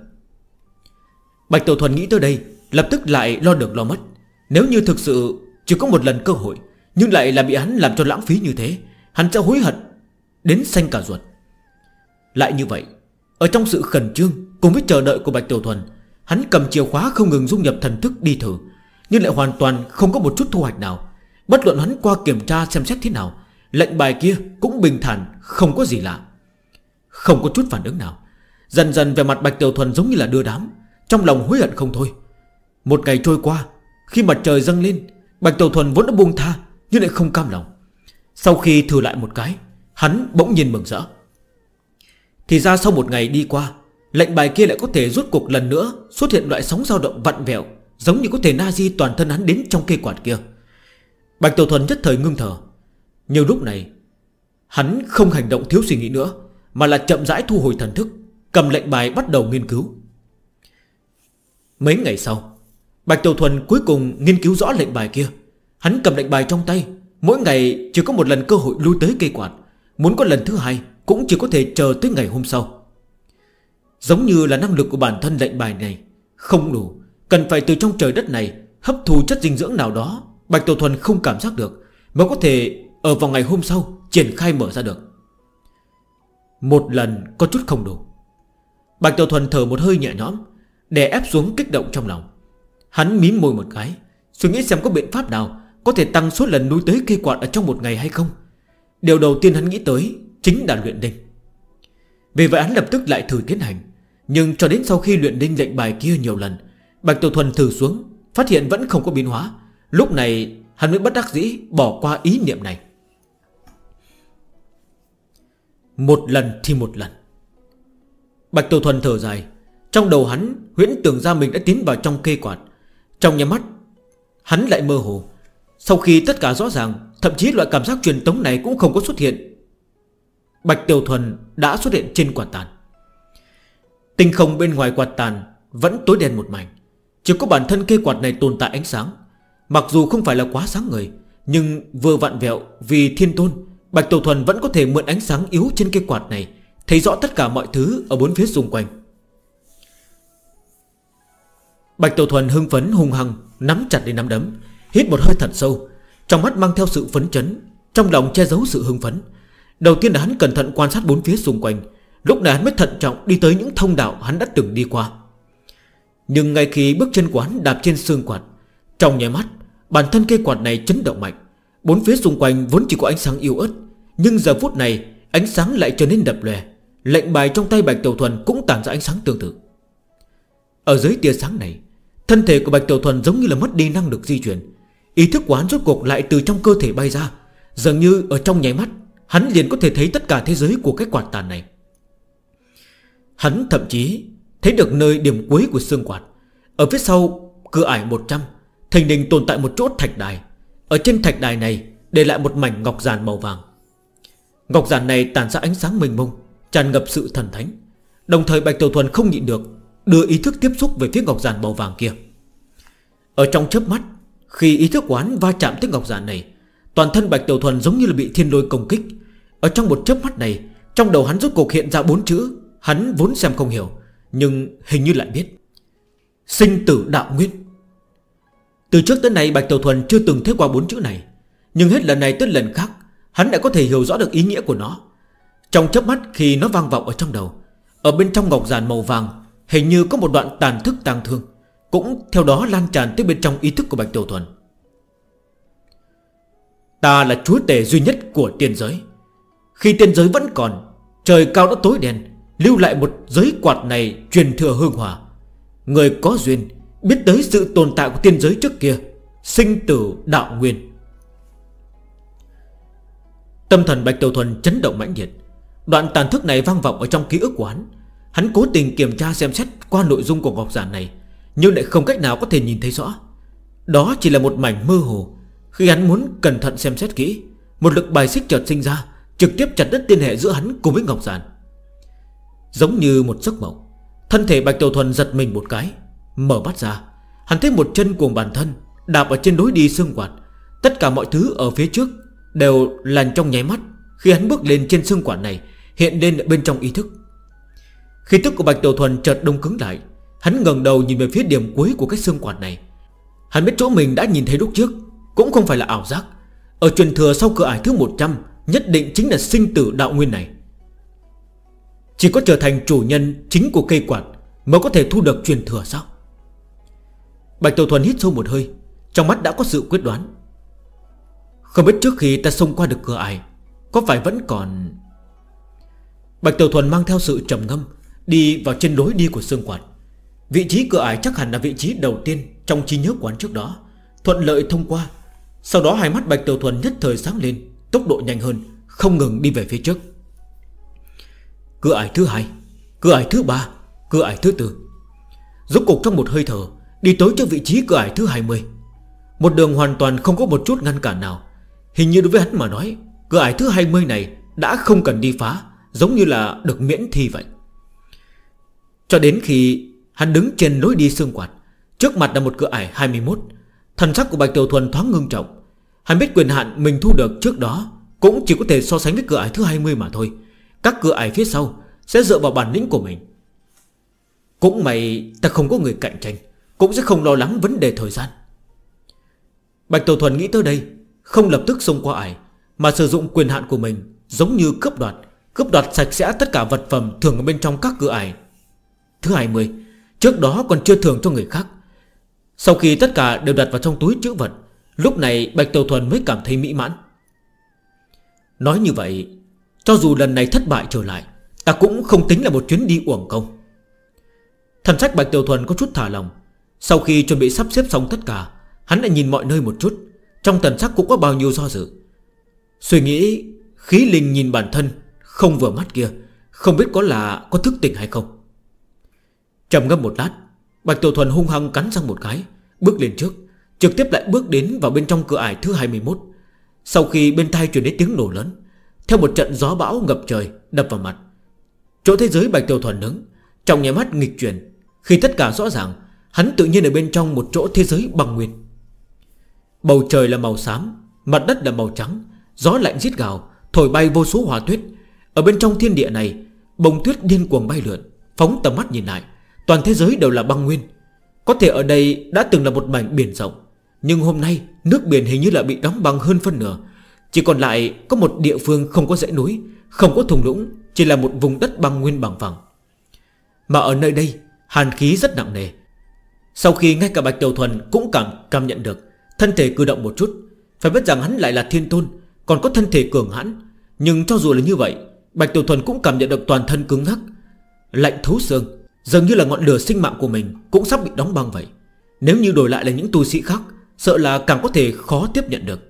Bạch Tiểu Thuần nghĩ tới đây, lập tức lại lo được lo mất. Nếu như thực sự chỉ có một lần cơ hội, nhưng lại là bị hắn làm cho lãng phí như thế, hắn sẽ hối hận đến xanh cả ruột. Lại như vậy, ở trong sự khẩn trương cùng với chờ đợi của Bạch Tiểu Thuần, hắn cầm chìa khóa không ngừng dung nhập thần thức đi thử, nhưng lại hoàn toàn không có một chút thu hoạch nào. Bất luận hắn qua kiểm tra xem xét thế nào, lệnh bài kia cũng bình thản, không có gì lạ, không có chút phản ứng nào. Dần dần về mặt Bạch Tiểu Thuần giống như là đưa đám, trong lòng hối hận không thôi. Một ngày trôi qua, khi mặt trời dâng lên, Bạch Tiểu Thuần vốn đã buông tha nhưng lại không cam lòng. Sau khi thử lại một cái, hắn bỗng nhiên mừng rỡ. Thì ra sau một ngày đi qua, lệnh bài kia lại có thể rút cuộc lần nữa xuất hiện loại sóng dao động vặn vẹo, giống như có thể na di toàn thân hắn đến trong cây quạt kia. Bạch Tiểu Thuần nhất thời ngưng thở. Nhưng lúc này hắn không hành động thiếu suy nghĩ nữa, mà là chậm rãi thu hồi thần thức, cầm lệnh bài bắt đầu nghiên cứu. Mấy ngày sau, Bạch Tiểu Thuần cuối cùng nghiên cứu rõ lệnh bài kia. Hắn cầm lệnh bài trong tay, mỗi ngày chỉ có một lần cơ hội lui tới cây quạt. Muốn có lần thứ hai cũng chỉ có thể chờ tới ngày hôm sau. Giống như là năng lực của bản thân lệnh bài này không đủ, cần phải từ trong trời đất này hấp thu chất dinh dưỡng nào đó Bạch Tiểu Thuần không cảm giác được, mới có thể ở vào ngày hôm sau triển khai mở ra được. Một lần có chút không đủ. Bạch Tiểu Thuần thở một hơi nhẹ nhõm, đè ép xuống kích động trong lòng. Hắn mím môi một cái, suy nghĩ xem có biện pháp nào có thể tăng số lần núi tới cây quạt ở trong một ngày hay không. Điều đầu tiên hắn nghĩ tới chính là luyện đinh. Vì vậy hắn lập tức lại thử tiến hành. Nhưng cho đến sau khi luyện đinh lệnh bài kia nhiều lần, Bạch Tiểu Thuần thử xuống, phát hiện vẫn không có biến hóa. Lúc này hắn mới bất đắc dĩ bỏ qua ý niệm này. Một lần thì một lần. Bạch Tiểu Thuần thở dài. Trong đầu hắn huyễn tưởng ra mình đã tiến vào trong cây quạt. Trong nhà mắt hắn lại mơ hồ. Sau khi tất cả rõ ràng, thậm chí loại cảm giác truyền tống này cũng không có xuất hiện, Bạch Tiểu Thuần đã xuất hiện trên quạt tàn. Tinh không bên ngoài quạt tàn vẫn tối đen một mảnh, chỉ có bản thân cây quạt này tồn tại ánh sáng. Mặc dù không phải là quá sáng người, nhưng vừa vặn vẹo vì thiên tôn, Bạch Tiểu Thuần vẫn có thể mượn ánh sáng yếu trên cây quạt này thấy rõ tất cả mọi thứ ở bốn phía xung quanh. Bạch Tiểu Thuần hưng phấn hung hăng nắm chặt lấy nắm đấm, hít một hơi thật sâu, trong mắt mang theo sự phấn chấn, trong lòng che giấu sự hưng phấn. Đầu tiên là hắn cẩn thận quan sát bốn phía xung quanh. Lúc này hắn mới thận trọng đi tới những thông đạo hắn đã từng đi qua. Nhưng ngay khi bước chân của hắn đạp trên xương quạt, trong nháy mắt bản thân cây quạt này chấn động mạnh. Bốn phía xung quanh vốn chỉ có ánh sáng yếu ớt, nhưng giờ phút này ánh sáng lại trở nên đập lòe. Lệnh bài trong tay Bạch Tiểu Thuần cũng tản ra ánh sáng tương tự. Ở dưới tia sáng này, thân thể của Bạch Tiểu Thuần giống như là mất đi năng lực di chuyển. Ý thức của hắn rốt cuộc lại từ trong cơ thể bay ra. Dường như ở trong nháy mắt hắn liền có thể thấy tất cả thế giới của cái quạt tàn này. Hắn thậm chí thấy được nơi điểm cuối của xương quạt. Ở phía sau cửa ải 100 thình lình tồn tại một chỗ thạch đài. Ở trên thạch đài này để lại một mảnh ngọc giản màu vàng. Ngọc giản này tản ra ánh sáng mênh mông, tràn ngập sự thần thánh. Đồng thời Bạch Tiểu Thuần không nhịn được đưa ý thức tiếp xúc về phía ngọc giản màu vàng kia. Ở trong chớp mắt, khi ý thức của hắn va chạm tới ngọc giản này, toàn thân Bạch Tiểu Thuần giống như là bị thiên lôi công kích. Ở trong một chớp mắt này, trong đầu hắn rốt cuộc hiện ra 4 chữ. Hắn vốn xem không hiểu, nhưng hình như lại biết: sinh tử đạo nguyên. Từ trước tới nay Bạch Tiểu Thuần chưa từng thấy qua 4 chữ này, nhưng hết lần này tới lần khác hắn đã có thể hiểu rõ được ý nghĩa của nó. Trong chớp mắt khi nó vang vọng ở trong đầu, ở bên trong ngọc giản màu vàng hình như có một đoạn tàn thức tang thương, cũng theo đó lan tràn tới bên trong ý thức của Bạch Tiểu Thuần. Ta là chúa tể duy nhất của tiên giới. Khi tiên giới vẫn còn, trời cao đã tối đen, lưu lại một giới quạt này truyền thừa hương hỏa. Người có duyên biết tới sự tồn tại của tiên giới trước kia, sinh tử đạo nguyên. Tâm thần Bạch Tiểu Thuần chấn động mãnh liệt. Đoạn tàn thức này vang vọng ở trong ký ức của hắn. Hắn cố tình kiểm tra xem xét qua nội dung của ngọc giản này, nhưng lại không cách nào có thể nhìn thấy rõ. Đó chỉ là một mảnh mơ hồ. Khi hắn muốn cẩn thận xem xét kỹ, một lực bài xích chợt sinh ra, trực tiếp chặt đứt liên hệ giữa hắn cùng với ngọc giản. Giống như một giấc mộng, thân thể Bạch Tiểu Thuần giật mình một cái, mở mắt ra. Hắn thấy một chân của bản thân đạp ở trên lối đi xương quạt. Tất cả mọi thứ ở phía trước đều làn trong nháy mắt. Khi hắn bước lên trên xương quạt này, hiện lên ở bên trong ý thức. Khí tức của Bạch Tiểu Thuần chợt đông cứng lại. Hắn ngẩng đầu nhìn về phía điểm cuối của cái xương quạt này. Hắn biết chỗ mình đã nhìn thấy lúc trước cũng không phải là ảo giác. Ở truyền thừa sau cửa ải thứ 100 nhất định chính là sinh tử đạo nguyên này. Chỉ có trở thành chủ nhân chính của cây quạt mới có thể thu được truyền thừa sao? Bạch Tiểu Thuần hít sâu một hơi, trong mắt đã có sự quyết đoán. Không biết trước khi ta xông qua được cửa ải, có phải vẫn còn... Bạch Tiểu Thuần mang theo sự trầm ngâm đi vào trên lối đi của xương quạt. Vị trí cửa ải chắc hẳn là vị trí đầu tiên trong trí nhớ của hắn trước đó, thuận lợi thông qua. Sau đó hai mắt Bạch Tiểu Thuần nhất thời sáng lên, tốc độ nhanh hơn, không ngừng đi về phía trước. Cửa ải thứ 2, cửa ải thứ 3, cửa ải thứ 4. Rốt cục trong một hơi thở đi tới cho vị trí cửa ải thứ 20. Một đường hoàn toàn không có một chút ngăn cản nào. Hình như đối với hắn mà nói, cửa ải thứ 20 này đã không cần đi phá, giống như là được miễn thi vậy. Cho đến khi hắn đứng trên lối đi xương quạt, trước mặt là một cửa ải 21. Thần sắc của Bạch Tiểu Thuần thoáng ngưng trọng. Hắn biết quyền hạn mình thu được trước đó cũng chỉ có thể so sánh với cửa ải thứ 20 mà thôi. Các cửa ải phía sau sẽ dựa vào bản lĩnh của mình. Cũng may ta không có người cạnh tranh, cũng sẽ không lo lắng vấn đề thời gian. Bạch Tiểu Thuần nghĩ tới đây, không lập tức xông qua ải, mà sử dụng quyền hạn của mình, giống như cướp đoạt sạch sẽ tất cả vật phẩm thường ở bên trong các cửa ải thứ 20. Trước đó còn chưa thưởng cho người khác. Sau khi tất cả đều đặt vào trong túi trữ vật, lúc này Bạch Tiểu Thuần mới cảm thấy mỹ mãn. Nói như vậy, cho dù lần này thất bại trở lại, ta cũng không tính là một chuyến đi uổng công. Thần sắc Bạch Tiểu Thuần có chút thả lòng. Sau khi chuẩn bị sắp xếp xong tất cả, hắn lại nhìn mọi nơi một chút. Trong thần sắc cũng có bao nhiêu do dự. Suy nghĩ khí linh nhìn bản thân không vừa mắt kia, không biết có thức tỉnh hay không. Trầm ngâm một lát, Bạch Tiểu Thuần hung hăng cắn răng một cái, bước lên trước, trực tiếp lại bước đến vào bên trong cửa ải thứ 21. Sau khi bên tai truyền đến tiếng nổ lớn, theo một trận gió bão ngập trời đập vào mặt, chỗ thế giới Bạch Tiểu Thuần đứng trong nháy mắt nghịch chuyển. Khi tất cả rõ ràng, hắn tự nhiên ở bên trong một chỗ thế giới băng nguyên. Bầu trời là màu xám, mặt đất là màu trắng, gió lạnh rít gào, thổi bay vô số hỏa tuyết. Ở bên trong thiên địa này, bông tuyết điên cuồng bay lượn. Phóng tầm mắt nhìn lại, toàn thế giới đều là băng nguyên. Có thể ở đây đã từng là một mảnh biển rộng, nhưng hôm nay nước biển hình như là bị đóng băng hơn phân nửa. Chỉ còn lại có một địa phương không có dãy núi, không có thung lũng, chỉ là một vùng đất băng nguyên bằng phẳng. Mà ở nơi đây hàn khí rất nặng nề. Sau khi ngay cả Bạch Tiểu Thuần cũng cảm nhận được, thân thể cử động một chút. Phải biết rằng hắn lại là thiên tôn, còn có thân thể cường hãn. Nhưng cho dù là như vậy, Bạch Tiểu Thuần cũng cảm nhận được toàn thân cứng ngắc, lạnh thấu xương, dường như là ngọn lửa sinh mạng của mình cũng sắp bị đóng băng vậy. Nếu như đổi lại là những tu sĩ khác, sợ là càng có thể khó tiếp nhận được.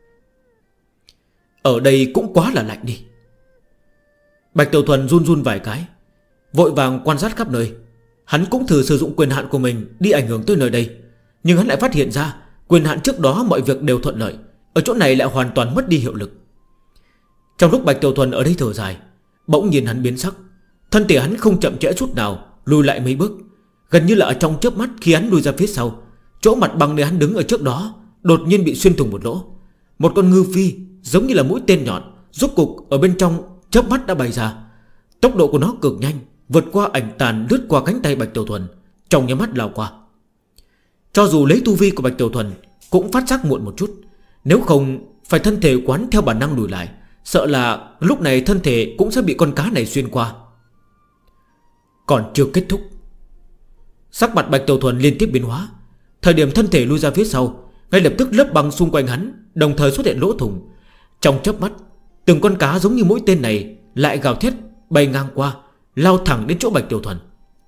Ở đây cũng quá là lạnh đi. Bạch Tiểu Thuần run run vài cái, vội vàng quan sát khắp nơi. Hắn cũng thử sử dụng quyền hạn của mình đi ảnh hưởng tới nơi đây, nhưng hắn lại phát hiện ra quyền hạn trước đó mọi việc đều thuận lợi, ở chỗ này lại hoàn toàn mất đi hiệu lực. Trong lúc Bạch Tiểu Thuần ở đây thở dài, bỗng nhiên hắn biến sắc. Thân thể hắn không chậm trễ chút nào, lùi lại mấy bước. Gần như là ở trong chớp mắt, khi hắn lùi ra phía sau, chỗ mặt bằng nơi hắn đứng ở trước đó đột nhiên bị xuyên thủng một lỗ. Một con ngư phi giống như là mũi tên nhọn rốt cục ở bên trong chớp mắt đã bay ra. Tốc độ của nó cực nhanh, vượt qua ảnh tàn, lướt qua cánh tay Bạch Tiểu Thuần, trong nháy mắt lao qua. Cho dù lấy tu vi của Bạch Tiểu Thuần cũng phát giác muộn một chút, nếu không phải thân thể quán theo bản năng lùi lại, sợ là lúc này thân thể cũng sẽ bị con cá này xuyên qua. Còn chưa kết thúc, sắc mặt Bạch Tiểu Thuần liên tiếp biến hóa. Thời điểm thân thể lui ra phía sau, ngay lập tức lớp băng xung quanh hắn đồng thời xuất hiện lỗ thủng. Trong chớp mắt, từng con cá giống như mũi tên này lại gào thét bay ngang qua, lao thẳng đến chỗ Bạch Tiểu Thuần.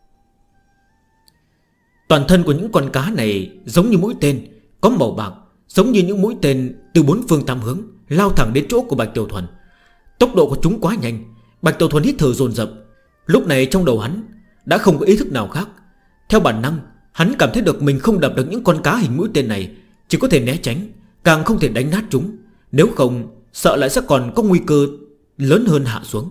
Toàn thân của những con cá này giống như mũi tên, có màu bạc, giống như những mũi tên từ bốn phương tám hướng lao thẳng đến chỗ của Bạch Tiểu Thuần. Tốc độ của chúng quá nhanh, Bạch Tiểu Thuần hít thở dồn dập. Lúc này trong đầu hắn đã không có ý thức nào khác. Theo bản năng, hắn cảm thấy được mình không đập được những con cá hình mũi tên này, chỉ có thể né tránh, càng không thể đánh nát chúng. Nếu không, sợ lại sẽ còn có nguy cơ lớn hơn hạ xuống.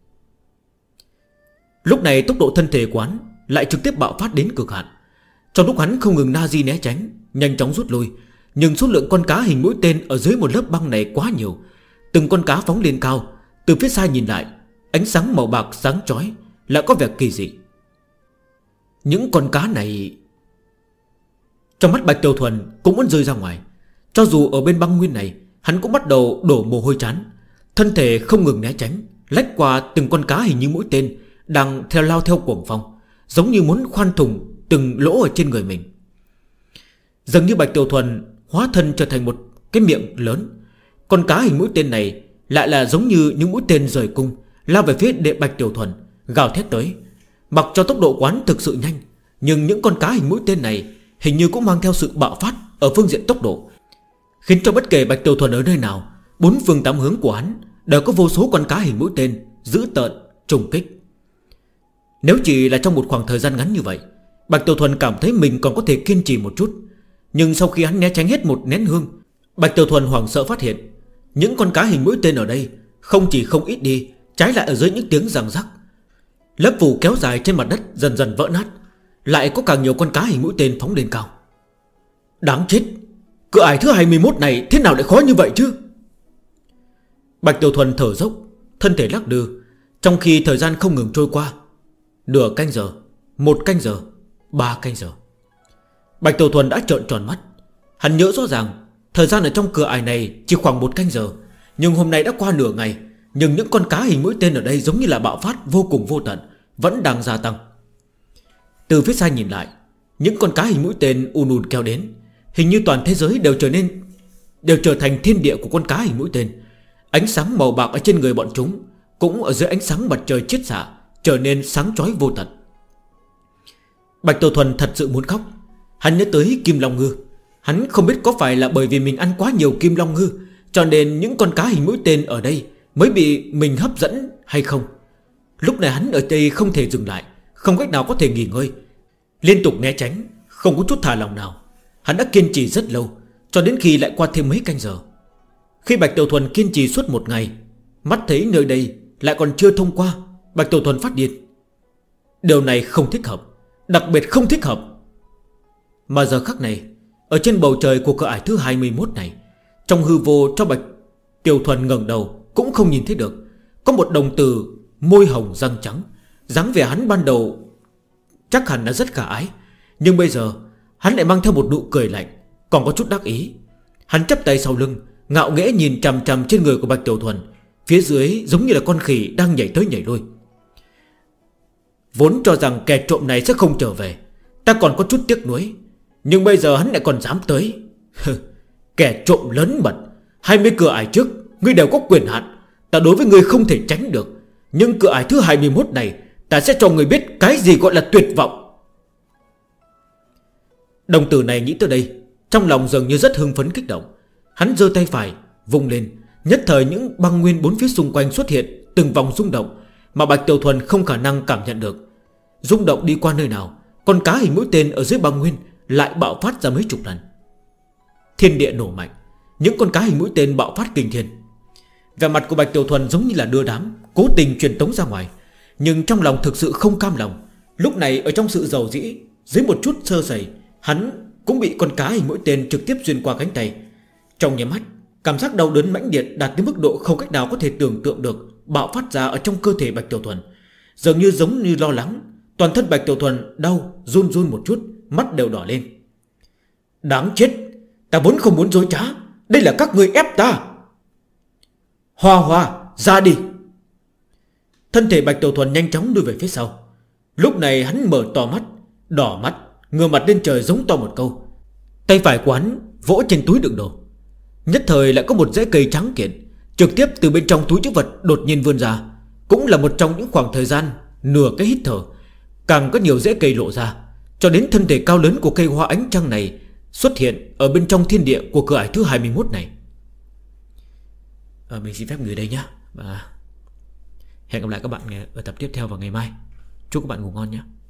Lúc này tốc độ thân thể quán lại trực tiếp bạo phát đến cực hạn. Trong lúc hắn không ngừng na di né tránh, nhanh chóng rút lui, nhưng số lượng con cá hình mũi tên ở dưới một lớp băng này quá nhiều. Từng con cá phóng lên cao, từ phía xa nhìn lại, ánh sáng màu bạc sáng chói, lại có vẻ kỳ dị. Những con cá này, trong mắt Bạch Tiểu Thuần cũng muốn rơi ra ngoài. Cho dù ở bên băng nguyên này, hắn cũng bắt đầu đổ mồ hôi chán. Thân thể không ngừng né tránh, lách qua từng con cá hình như mũi tên đang lao theo cuồng phong, giống như muốn khoan thủng từng lỗ ở trên người mình. Dường như Bạch Tiểu Thuần hóa thân trở thành một cái miệng lớn. Con cá hình mũi tên này lại là giống như những mũi tên rời cung, lao về phía đệ Bạch Tiểu Thuần, gào thét tới. Mặc cho tốc độ quán thực sự nhanh, nhưng những con cá hình mũi tên này hình như cũng mang theo sự bạo phát ở phương diện tốc độ, khiến cho bất kể Bạch Tiểu Thuần ở nơi nào, Bốn phương tám hướng của hắn đều có vô số con cá hình mũi tên dữ tợn trùng kích. Nếu chỉ là trong một khoảng thời gian ngắn như vậy, Bạch Tiểu Thuần cảm thấy mình còn có thể kiên trì một chút. Nhưng sau khi hắn né tránh hết một nén hương, Bạch Tiểu Thuần hoảng sợ phát hiện những con cá hình mũi tên ở đây không chỉ không ít đi, trái lại ở dưới những tiếng răng rắc, lớp phủ kéo dài trên mặt đất dần dần vỡ nát. Lại có càng nhiều con cá hình mũi tên phóng lên cao. Đáng chết, cửa ải thứ 21 này thế nào lại khó như vậy chứ? Bạch Tiểu Thuần thở dốc, thân thể lắc lư, trong khi thời gian không ngừng trôi qua. Nửa canh giờ, 1 canh giờ, 3 canh giờ. Bạch Tiểu Thuần đã trợn tròn mắt. Hắn nhớ rõ ràng thời gian ở trong cửa ải này chỉ khoảng 1 canh giờ, nhưng hôm nay đã qua nửa ngày. Nhưng những con cá hình mũi tên ở đây giống như là bạo phát vô cùng vô tận, vẫn đang gia tăng. Từ phía xa nhìn lại, những con cá hình mũi tên ùn kéo đến. Hình như toàn thế giới đều trở thành thiên địa của con cá hình mũi tên. Ánh sáng màu bạc ở trên người bọn chúng cũng ở dưới ánh sáng mặt trời chiết xạ trở nên sáng chói vô tận. Bạch Tiểu Thuần thật sự muốn khóc. Hắn nhớ tới Kim Long Ngư. Hắn không biết có phải là bởi vì mình ăn quá nhiều Kim Long Ngư cho nên những con cá hình mũi tên ở đây mới bị mình hấp dẫn hay không. Lúc này hắn ở đây không thể dừng lại, không cách nào có thể nghỉ ngơi, liên tục né tránh, không có chút thả lòng nào. Hắn đã kiên trì rất lâu, cho đến khi lại qua thêm mấy canh giờ. Khi Bạch Tiểu Thuần kiên trì suốt một ngày, mắt thấy nơi đây lại còn chưa thông qua, Bạch Tiểu Thuần phát điên. Điều này không thích hợp, đặc biệt không thích hợp. Mà giờ khắc này, ở trên bầu trời của cửa ải thứ 21 này, trong hư vô cho Bạch Tiểu Thuần ngẩng đầu cũng không nhìn thấy được, có một đồng tử môi hồng răng trắng. dáng vẻ hắn ban đầu chắc hẳn đã rất khả ái, nhưng bây giờ hắn lại mang theo một nụ cười lạnh, còn có chút đắc ý. Hắn chắp tay sau lưng, ngạo nghễ nhìn chằm chằm trên người của Bạch Tiểu Thuần. Phía dưới giống như là con khỉ đang nhảy tới nhảy lui. Vốn cho rằng kẻ trộm này sẽ không trở về, ta còn có chút tiếc nuối, nhưng bây giờ hắn lại còn dám tới. Kẻ trộm lớn mật, 20 cửa ải trước ngươi đều có quyền hạn, ta đối với ngươi không thể tránh được. Nhưng cửa ải thứ 21 này, ta sẽ cho ngươi biết cái gì gọi là tuyệt vọng. Đồng tử này nghĩ tới đây, trong lòng dường như rất hưng phấn kích động. Hắn giơ tay phải vung lên, nhất thời những băng nguyên bốn phía xung quanh xuất hiện từng vòng rung động mà Bạch Tiểu Thuần không khả năng cảm nhận được. Rung động đi qua nơi nào, con cá hình mũi tên ở dưới băng nguyên lại bạo phát ra mấy chục lần. Thiên địa nổ mạnh, những con cá hình mũi tên bạo phát kinh thiên. Vẻ mặt của Bạch Tiểu Thuần giống như là đưa đám, cố tình truyền tống ra ngoài, nhưng trong lòng thực sự không cam lòng. Lúc này ở trong sự giàu dĩ, dưới một chút sơ sẩy, hắn cũng bị con cá hình mũi tên trực tiếp xuyên qua cánh tay. Trong nháy mắt, cảm giác đau đớn mãnh liệt đạt đến mức độ không cách nào có thể tưởng tượng được bạo phát ra ở trong cơ thể Bạch Tiểu Thuần. Dường như giống như lo lắng, toàn thân Bạch Tiểu Thuần đau run run một chút, mắt đều đỏ lên. Đáng chết, ta vốn không muốn dối trá, đây là các ngươi ép ta. Hoa Hoa, ra đi. Thân thể Bạch Tiểu Thuần nhanh chóng lùi về phía sau. Lúc này hắn mở to mắt, đỏ mắt, ngửa mặt lên trời giống to một câu. Tay phải của hắn vỗ trên túi đựng đồ. Nhất thời lại có một rễ cây trắng kiện trực tiếp từ bên trong túi trữ vật đột nhiên vươn ra. Cũng là một trong những khoảng thời gian nửa cái hít thở, càng có nhiều rễ cây lộ ra, cho đến thân thể cao lớn của cây hoa ánh trăng này xuất hiện ở bên trong thiên địa của cửa ải thứ 21 này. Mình xin phép người đây nhé. Và hẹn gặp lại các bạn ở tập tiếp theo vào ngày mai. Chúc các bạn ngủ ngon nhé.